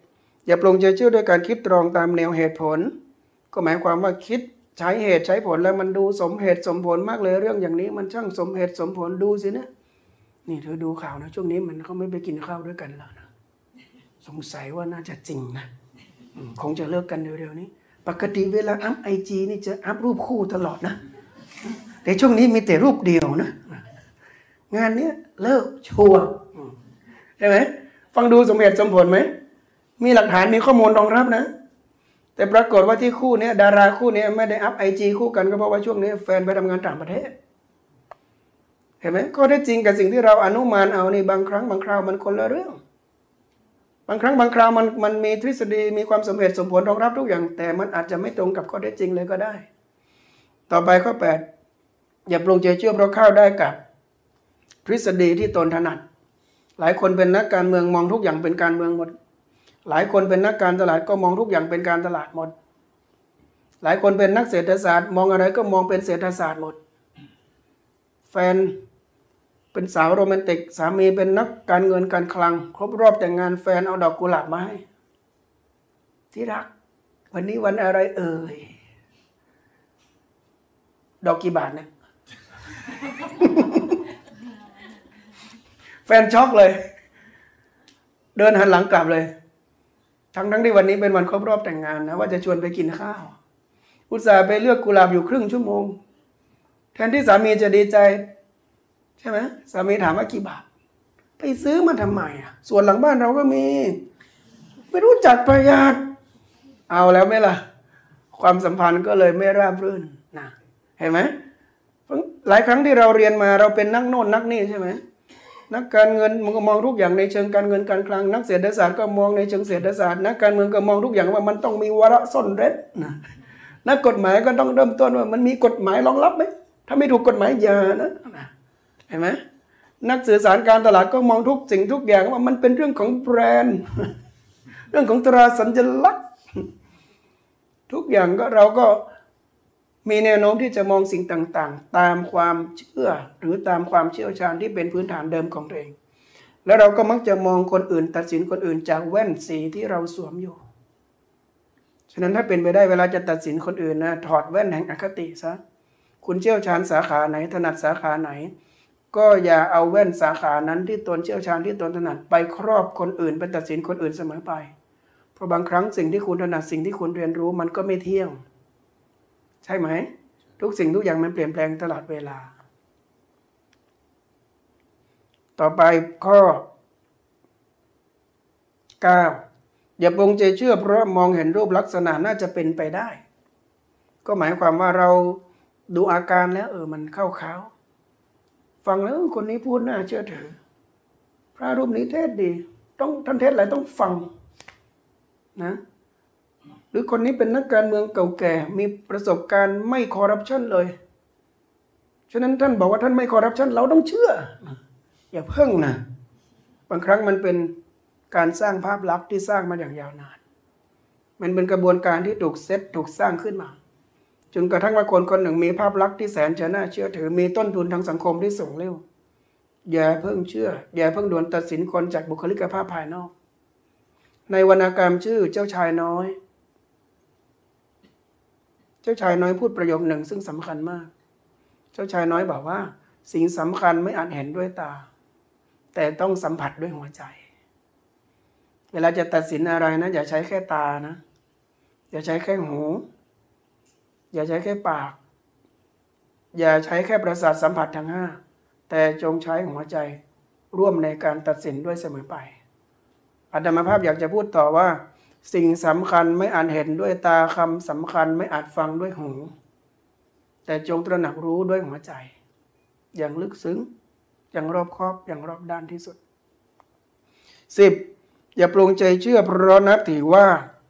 7อย่าปลงใจเชื่อด้วยการคิดตรองตามแนวเหตุผลก็หมายความว่าคิดใช้เหตุใช้ผลแล้วมันดูสมเหตุสมผลมากเลยเรื่องอย่างนี้มันช่างสมเหตุสมผลดูสินะนี่เธอดูข่าวนะช่วงนี้มันเขาไม่ไปกินข้าวด้วยกันแล้วนะสงสัยว่าน่าจะจริงนะคงจะเลิกกันเร็วๆนี้ปกติเวลาอัพIGนี่จะอัพรูปคู่ตลอดนะแต่ช่วงนี้มีแต่รูปเดียวนะงานนี้เลิกชัวร์ใช่ไหมฟังดูสมเหตุสมผลไหมมีหลักฐานมีข้อมูลรองรับนะแต่ปรากฏว่าที่คู่นี้ดาราคู่นี้ไม่ได้อัพIGคู่กันก็เพราะว่าช่วงนี้แฟนไปทำงานต่างประเทศเห็นไหมข้อเท็จจริงกับสิ่งที่เราอนุมานเอานี่บางครั้งบางคราวมันคนละเรื่องบางครั้งบางคราวมันมีทฤษฎีมีความสมเหตุสมผลรองรับทุกอย่างแต่มันอาจจะไม่ตรงกับข้อเท็จจริงเลยก็ได้ต่อไปข้อ 8อย่าปลงใจเชื่อเพราะเข้าได้กับทฤษฎีที่ตนถนัดหลายคนเป็นนักการเมืองมองทุกอย่างเป็นการเมืองหมดหลายคนเป็นนักการตลาดก็มองทุกอย่างเป็นการตลาดหมดหลายคนเป็นนักเศรษฐศาสตร์มองอะไรก็มองเป็นเศรษฐศาสตร์หมดแฟนเป็นสาวโรแมนติกสามีเป็นนักการเงินการคลังครบรอบแต่งงานแฟนเอาดอกกุหลาบมาให้ที่รักวันนี้วันอะไรเอ่ยดอกกี่บาทเนี่ย แฟนช็อกเลยเดินหันหลังกลับเลยทั้งที่วันนี้เป็นวันครบรอบแต่งงานนะว่าจะชวนไปกินข้าวอุตส่าห์ไปเลือกกุหลาบอยู่ครึ่งชั่วโมงแทนที่สามีจะดีใจใช่ไหมสามีถามว่ากี่บาทไปซื้อมาทำไมส่วนหลังบ้านเราก็มีไม่รู้จักประหยัดเอาแล้วไหมล่ะความสัมพันธ์ก็เลยไม่ราบรื่นนะเห็นไหมหลายครั้งที่เราเรียนมาเราเป็นนักโน่นนักนี่ใช่ไหมนักการเงินมันก็มองทุกอย่างในเชิงการเงินการคลังนักเศรษฐศาสตร์ก็มองในเชิงเศรษฐศาสตร์นักการเมืองก็มองทุกอย่างว่ามันต้องมีวาระซ่อนเร้นนะนักกฎหมายก็ต้องเริ่มต้นว่ามันมีกฎหมายรองรับไหมถ้าไม่ถูกกฎหมายอย่านะเห็นไหมนักสื่อสารการตลาดก็มองทุกสิ่งทุกอย่างว่ามันเป็นเรื่องของแบรนด์เรื่องของตราสัญลักษณ์ทุกอย่างก็เราก็มีแนวโน้มที่จะมองสิ่งต่างๆตามความเชื่อหรือตามความเชี่ยวชาญที่เป็นพื้นฐานเดิมของตัวเองแล้วเราก็มักจะมองคนอื่นตัดสินคนอื่นจากแว่นสีที่เราสวมอยู่ฉะนั้นถ้าเป็นไปได้เวลาจะตัดสินคนอื่นนะถอดแว่นแห่งอคติซะคุณเชี่ยวชาญสาขาไหนถนัดสาขาไหนก็อย่าเอาแว่นสาขานั้นที่ตนเชี่ยวชาญที่ตนถนัดไปครอบคนอื่นไปตัดสินคนอื่นเสมอไปเพราะบางครั้งสิ่งที่คุณถนัดสิ่งที่คุณเรียนรู้มันก็ไม่เที่ยงใช่ไหมทุกสิ่งทุกอย่างมันเปลี่ยนแปลงตลอดเวลาต่อไปข้อ 9อย่าปรงใจเชื่อเพราะมองเห็นรูปลักษณะน่าจะเป็นไปได้ก็หมายความว่าเราดูอาการแล้วมันเข้าเขาฟังแล้วคนนี้พูดน่าเชื่อถือพระรูปนี้เทศดีต้องท่านเทศอะไรต้องฟังนะหรือคนนี้เป็นนักการเมืองเก่าแก่มีประสบการณ์ไม่คอร์รัปชันเลยฉะนั้นท่านบอกว่าท่านไม่คอร์รัปชันเราต้องเชื่ออย่าเพิ่งนะบางครั้งมันเป็นการสร้างภาพลักษณ์ที่สร้างมาอย่างยาวนานมันเป็นกระบวนการที่ถูกเซตถูกสร้างขึ้นมาจนกระทั่งว่าคนคนหนึ่งมีภาพลักษณ์ที่แสนจะน่าเชื่อถือมีต้นทุนทางสังคมที่สูงเร็วอย่าเพิ่งเชื่ออย่าเพิ่งด่วนตัดสินคนจากบุคลิกภาพภายนอกในวรรณกรรมชื่อเจ้าชายน้อยเจ้าชายน้อยพูดประโยคหนึ่งซึ่งสำคัญมากเจ้าชายน้อยบอกว่าสิ่งสำคัญไม่อาจเห็นด้วยตาแต่ต้องสัมผัสด้วยหัวใจเวลาจะตัดสินอะไรนะอย่าใช้แค่ตานะอย่าใช้แค่หูอย่าใช้แค่ปากอย่าใช้แค่ประสาทสัมผัสทั้งห้าแต่จงใช้หัวใจร่วมในการตัดสินด้วยเสมอไปอาตมาภาพอยากจะพูดต่อว่าสิ่งสำคัญไม่อาจเห็นด้วยตาคำสำคัญไม่อาจฟังด้วยหูแต่จงตระหนักรู้ด้วยหัวใจอย่างลึกซึ้งอย่างรอบคอบอย่างรอบด้านที่สุด 10. อย่าปรงใจเชื่อเพราะนับถือว่า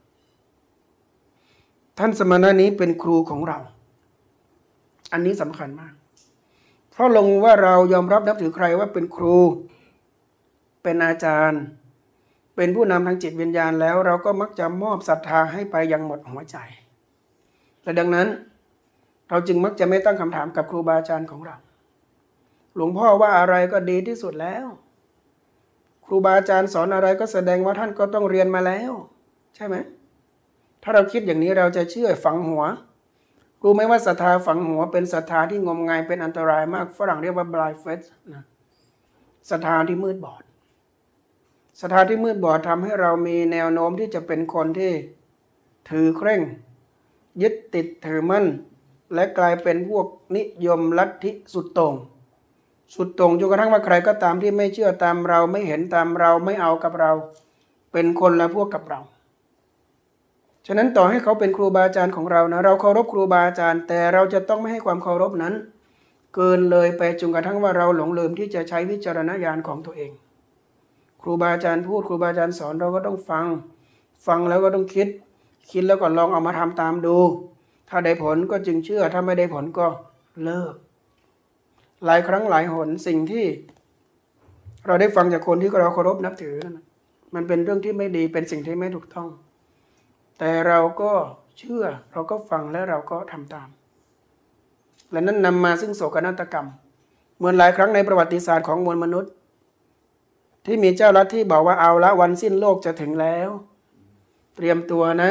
ท่านสมณะนี้เป็นครูของเราอันนี้สำคัญมากเพราะลงว่าเรายอมรับนับถือใครว่าเป็นครูเป็นอาจารย์เป็นผู้นำทางจิตวิญญาณแล้วเราก็มักจะมอบศรัทธาให้ไปอย่างหมดหัวใจและดังนั้นเราจึงมักจะไม่ตั้งคำถามกับครูบาอาจารย์ของเราหลวงพ่อว่าอะไรก็ดีที่สุดแล้วครูบาอาจารย์สอนอะไรก็แสดงว่าท่านก็ต้องเรียนมาแล้วใช่ไหมถ้าเราคิดอย่างนี้เราจะเชื่อฝังหัวรู้ไหมว่าศรัทธาฝังหัวเป็นศรัทธาที่งมงายเป็นอันตรายมากฝรั่งเรียกว่า blind faith นะศรัทธาที่มืดบอดศรัทธาที่มืดบอดทำให้เรามีแนวโน้มที่จะเป็นคนที่ถือเคร่งยึดติดถือมั่นและกลายเป็นพวกนิยมลัทธิสุดโต่งจนกระทั่งว่าใครก็ตามที่ไม่เชื่อตามเราไม่เห็นตามเราไม่เอากับเราเป็นคนละพวกกับเราฉะนั้นต่อให้เขาเป็นครูบาอาจารย์ของเรานะเราเคารพครูบาอาจารย์แต่เราจะต้องไม่ให้ความเคารพนั้นเกินเลยไปจนกระทั่งว่าเราหลงลืมที่จะใช้วิจารณญาณของตัวเองครูบาอาจารย์พูดครูบาอาจารย์สอนเราก็ต้องฟังแล้วก็ต้องคิดแล้วก็ลองเอามาทำตามดูถ้าได้ผลก็จึงเชื่อถ้าไม่ได้ผลก็เลิกหลายครั้งหลายหนสิ่งที่เราได้ฟังจากคนที่เราเคารพนับถือมันเป็นเรื่องที่ไม่ดีเป็นสิ่งที่ไม่ถูกต้องแต่เราก็เชื่อเราก็ฟังและเราก็ทำตามและนั้นนำมาซึ่งโศกนาฏกรรมเหมือนหลายครั้งในประวัติศาสตร์ของมวลมนุษย์ที่มีเจ้าลัทธิบอกว่าเอาละวันสิ้นโลกจะถึงแล้วเตรียมตัวนะ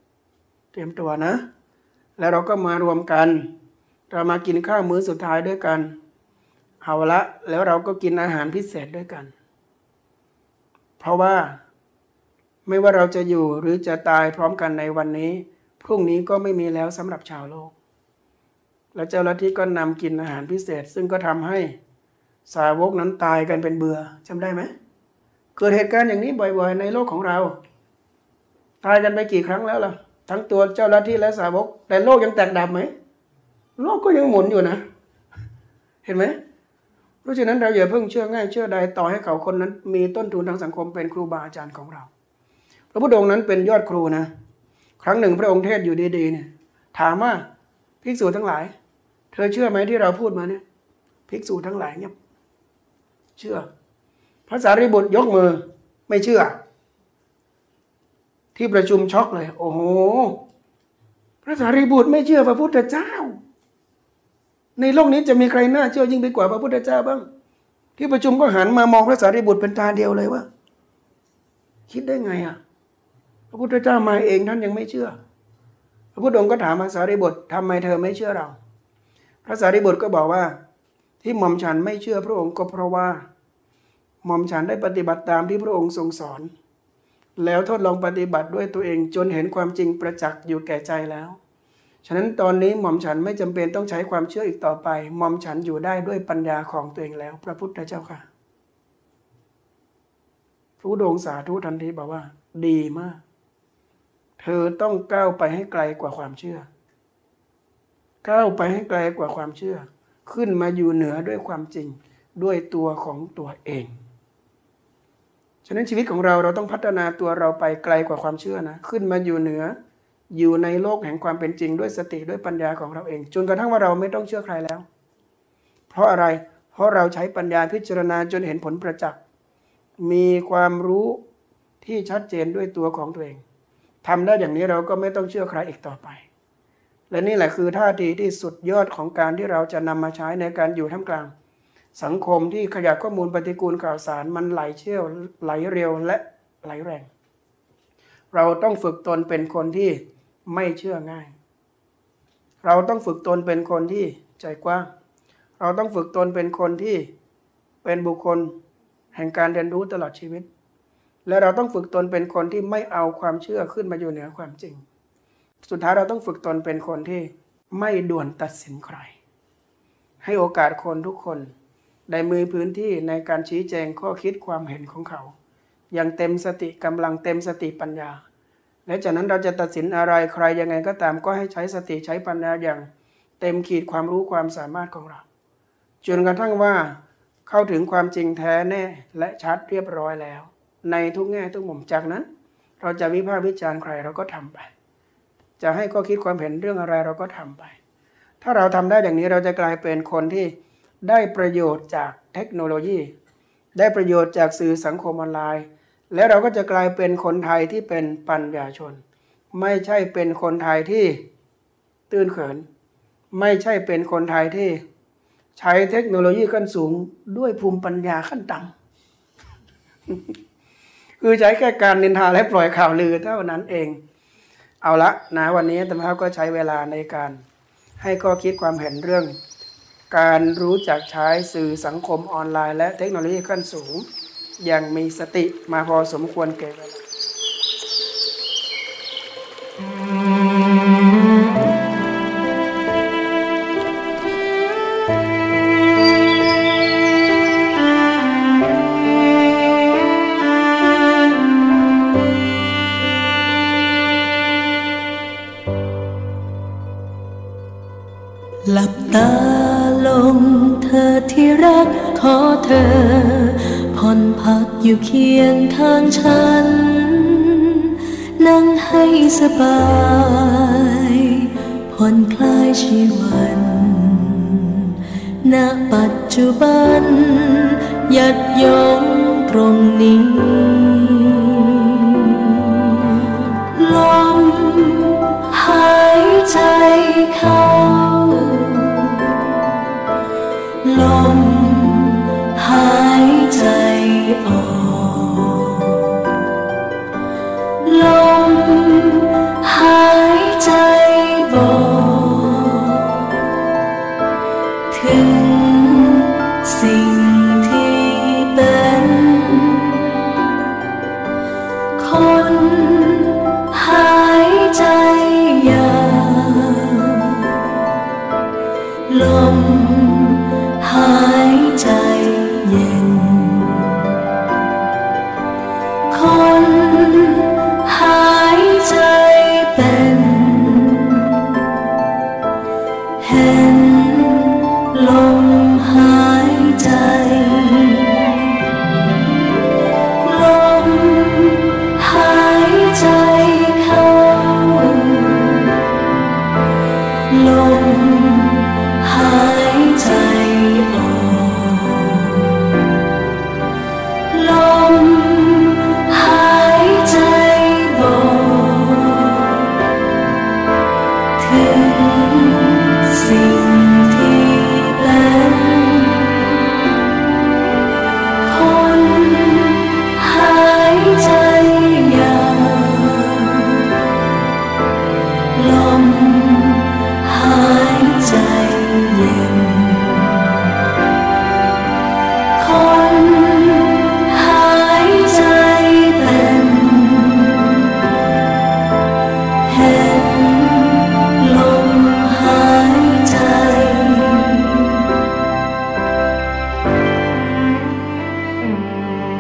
แล้วเราก็มารวมกันเรามากินข้าวมื้อสุดท้ายด้วยกันเอาละแล้วเราก็กินอาหารพิเศษด้วยกันเพราะว่าไม่ว่าเราจะอยู่หรือจะตายพร้อมกันในวันนี้พรุ่งนี้ก็ไม่มีแล้วสำหรับชาวโลกแล้วเจ้าลัทธิก็นำกินอาหารพิเศษซึ่งก็ทำให้สาวกนั้นตายกันเป็นเบื่อจำได้ไหมเกิดเหตุการณ์อย่างนี้บ่อยๆในโลกของเราตายกันไปกี่ครั้งแล้วล่ะทั้งตัวเจ้าลัทธิและสาวกแต่โลกยังแตกดับไหมโลกก็ยังหมุนอยู่นะเห็นไหมราะฉะนั้นเราอย่าเพิ่งเชื่อง่ายเชื่อใดต่อให้เขาคนนั้นมีต้นทุนทางสังคมเป็นครูบาอาจารย์ของเราพระพุทธองค์นั้นเป็นยอดครูนะครั้งหนึ่งพระองค์เทศอยู่ดีๆเนี่ยถามว่าภิกษุทั้งหลายเธอเชื่อไหมที่เราพูดมาเนี่ยภิกษุทั้งหลายเนี่ยเชื่อพระสารีบุตรยกมือไม่เชื่อที่ประชุมช็อกเลยโอ้โหพระสารีบุตรไม่เชื่อพระพุทธเจ้าในโลกนี้จะมีใครน่าเชื่อยิ่งไปกว่าพระพุทธเจ้าบ้างที่ประชุมก็หันมามองพระสารีบุตรเป็นตาเดียวเลยว่าคิดได้ไงอ่ะพระพุทธเจ้ามาเองท่านยังไม่เชื่อพระพุทธองค์ก็ถามพระสารีบุตรทำไมเธอไม่เชื่อเราพระสารีบุตรก็บอกว่าที่หม่อมฉันไม่เชื่อพระองค์ก็เพราะว่าหม่อมฉันได้ปฏิบัติตามที่พระองค์ทรงสอนแล้วทดลองปฏิบัติด้วยตัวเองจนเห็นความจริงประจักษ์อยู่แก่ใจแล้วฉะนั้นตอนนี้หม่อมฉันไม่จำเป็นต้องใช้ความเชื่ออีกต่อไปหม่อมฉันอยู่ได้ด้วยปัญญาของตัวเองแล้วพระพุทธเจ้าค่ะพระพุทธองค์สาธุทันทีบอกว่าดีมากเธอต้องก้าวไปให้ไกลกว่าความเชื่อก้าวไปให้ไกลกว่าความเชื่อขึ้นมาอยู่เหนือด้วยความจริงด้วยตัวของตัวเองฉะนั้นชีวิตของเราต้องพัฒนาตัวเราไปไกลกว่าความเชื่อนะขึ้นมาอยู่เหนืออยู่ในโลกแห่งความเป็นจริงด้วยสติด้วยปัญญาของเราเองจนกระทั่งว่าเราไม่ต้องเชื่อใครแล้วเพราะอะไรเพราะเราใช้ปัญญาพิจารณาจนเห็นผลประจักษ์มีความรู้ที่ชัดเจนด้วยตัวของตัวเองทำได้อย่างนี้เราก็ไม่ต้องเชื่อใครอีกต่อไปและนี่แหละคือท่าทีที่สุดยอดของการที่เราจะนำมาใช้ในการอยู่ท่ามกลางสังคมที่ขยะข้อมูลปฏิกูลข่าวสารมันไหลเชี่ยวไหลเร็วและไหลแรงเราต้องฝึกตนเป็นคนที่ไม่เชื่อง่ายเราต้องฝึกตนเป็นคนที่ใจกว้างเราต้องฝึกตนเป็นคนที่เป็นบุคคลแห่งการเรียนรู้ตลอดชีวิตและเราต้องฝึกตนเป็นคนที่ไม่เอาความเชื่อขึ้นมาอยู่เหนือความจริงสุดท้ายเราต้องฝึกตนเป็นคนที่ไม่ด่วนตัดสินใครให้โอกาสคนทุกคนได้มีพื้นที่ในการชี้แจงข้อคิดความเห็นของเขาอย่างเต็มสติกำลังเต็มสติปัญญาและจากนั้นเราจะตัดสินอะไรใครยังไงก็ตามก็ให้ใช้สติใช้ปัญญาอย่างเต็มขีดความรู้ความสามารถของเราจนกระทั่งว่าเข้าถึงความจริงแท้แน่และชัดเรียบร้อยแล้วในทุกแง่ทุกมุมจากนั้นเราจะวิพากษ์วิจารณ์ใครเราก็ทำไปจะให้ข้อคิดความเห็นเรื่องอะไรเราก็ทำไปถ้าเราทำได้อย่างนี้เราจะกลายเป็นคนที่ได้ประโยชน์จากเทคโนโลยีได้ประโยชน์จากสื่อสังคมออนไลน์และเราก็จะกลายเป็นคนไทยที่เป็นปัญญาชนไม่ใช่เป็นคนไทยที่ตื้นเขินไม่ใช่เป็นคนไทยที่ใช้เทคโนโลยีขั้นสูงด้วยภูมิปัญญาขั้นต่ำ คือใช้แค่การนินทาและปล่อยข่าวลือเท่านั้นเองเอาละนะวันนี้อาตมาก็ใช้เวลาในการให้ข้อคิดความเห็นเรื่องการรู้จักใช้สื่อสังคมออนไลน์และเทคโนโลยีขั้นสูงอย่างมีสติมาพอสมควรแก่เวลาหลับตาลงเธอที่รักขอเธอผ่อนพักอยู่เคียงข้างฉันนั่งให้สบายผ่อนคลายชีวันณปัจจุบันหยัดยงตรงนี้ลมหายใจเข้าลมหายใจออกลมหายใจบอกถึงสิ่งที่เป็น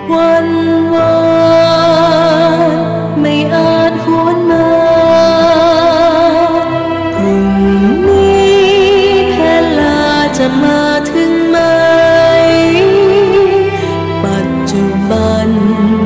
วันวานไม่อาจหวนมาพรุ่งนี้แพลาจะมาถึงไหมปัจจุบัน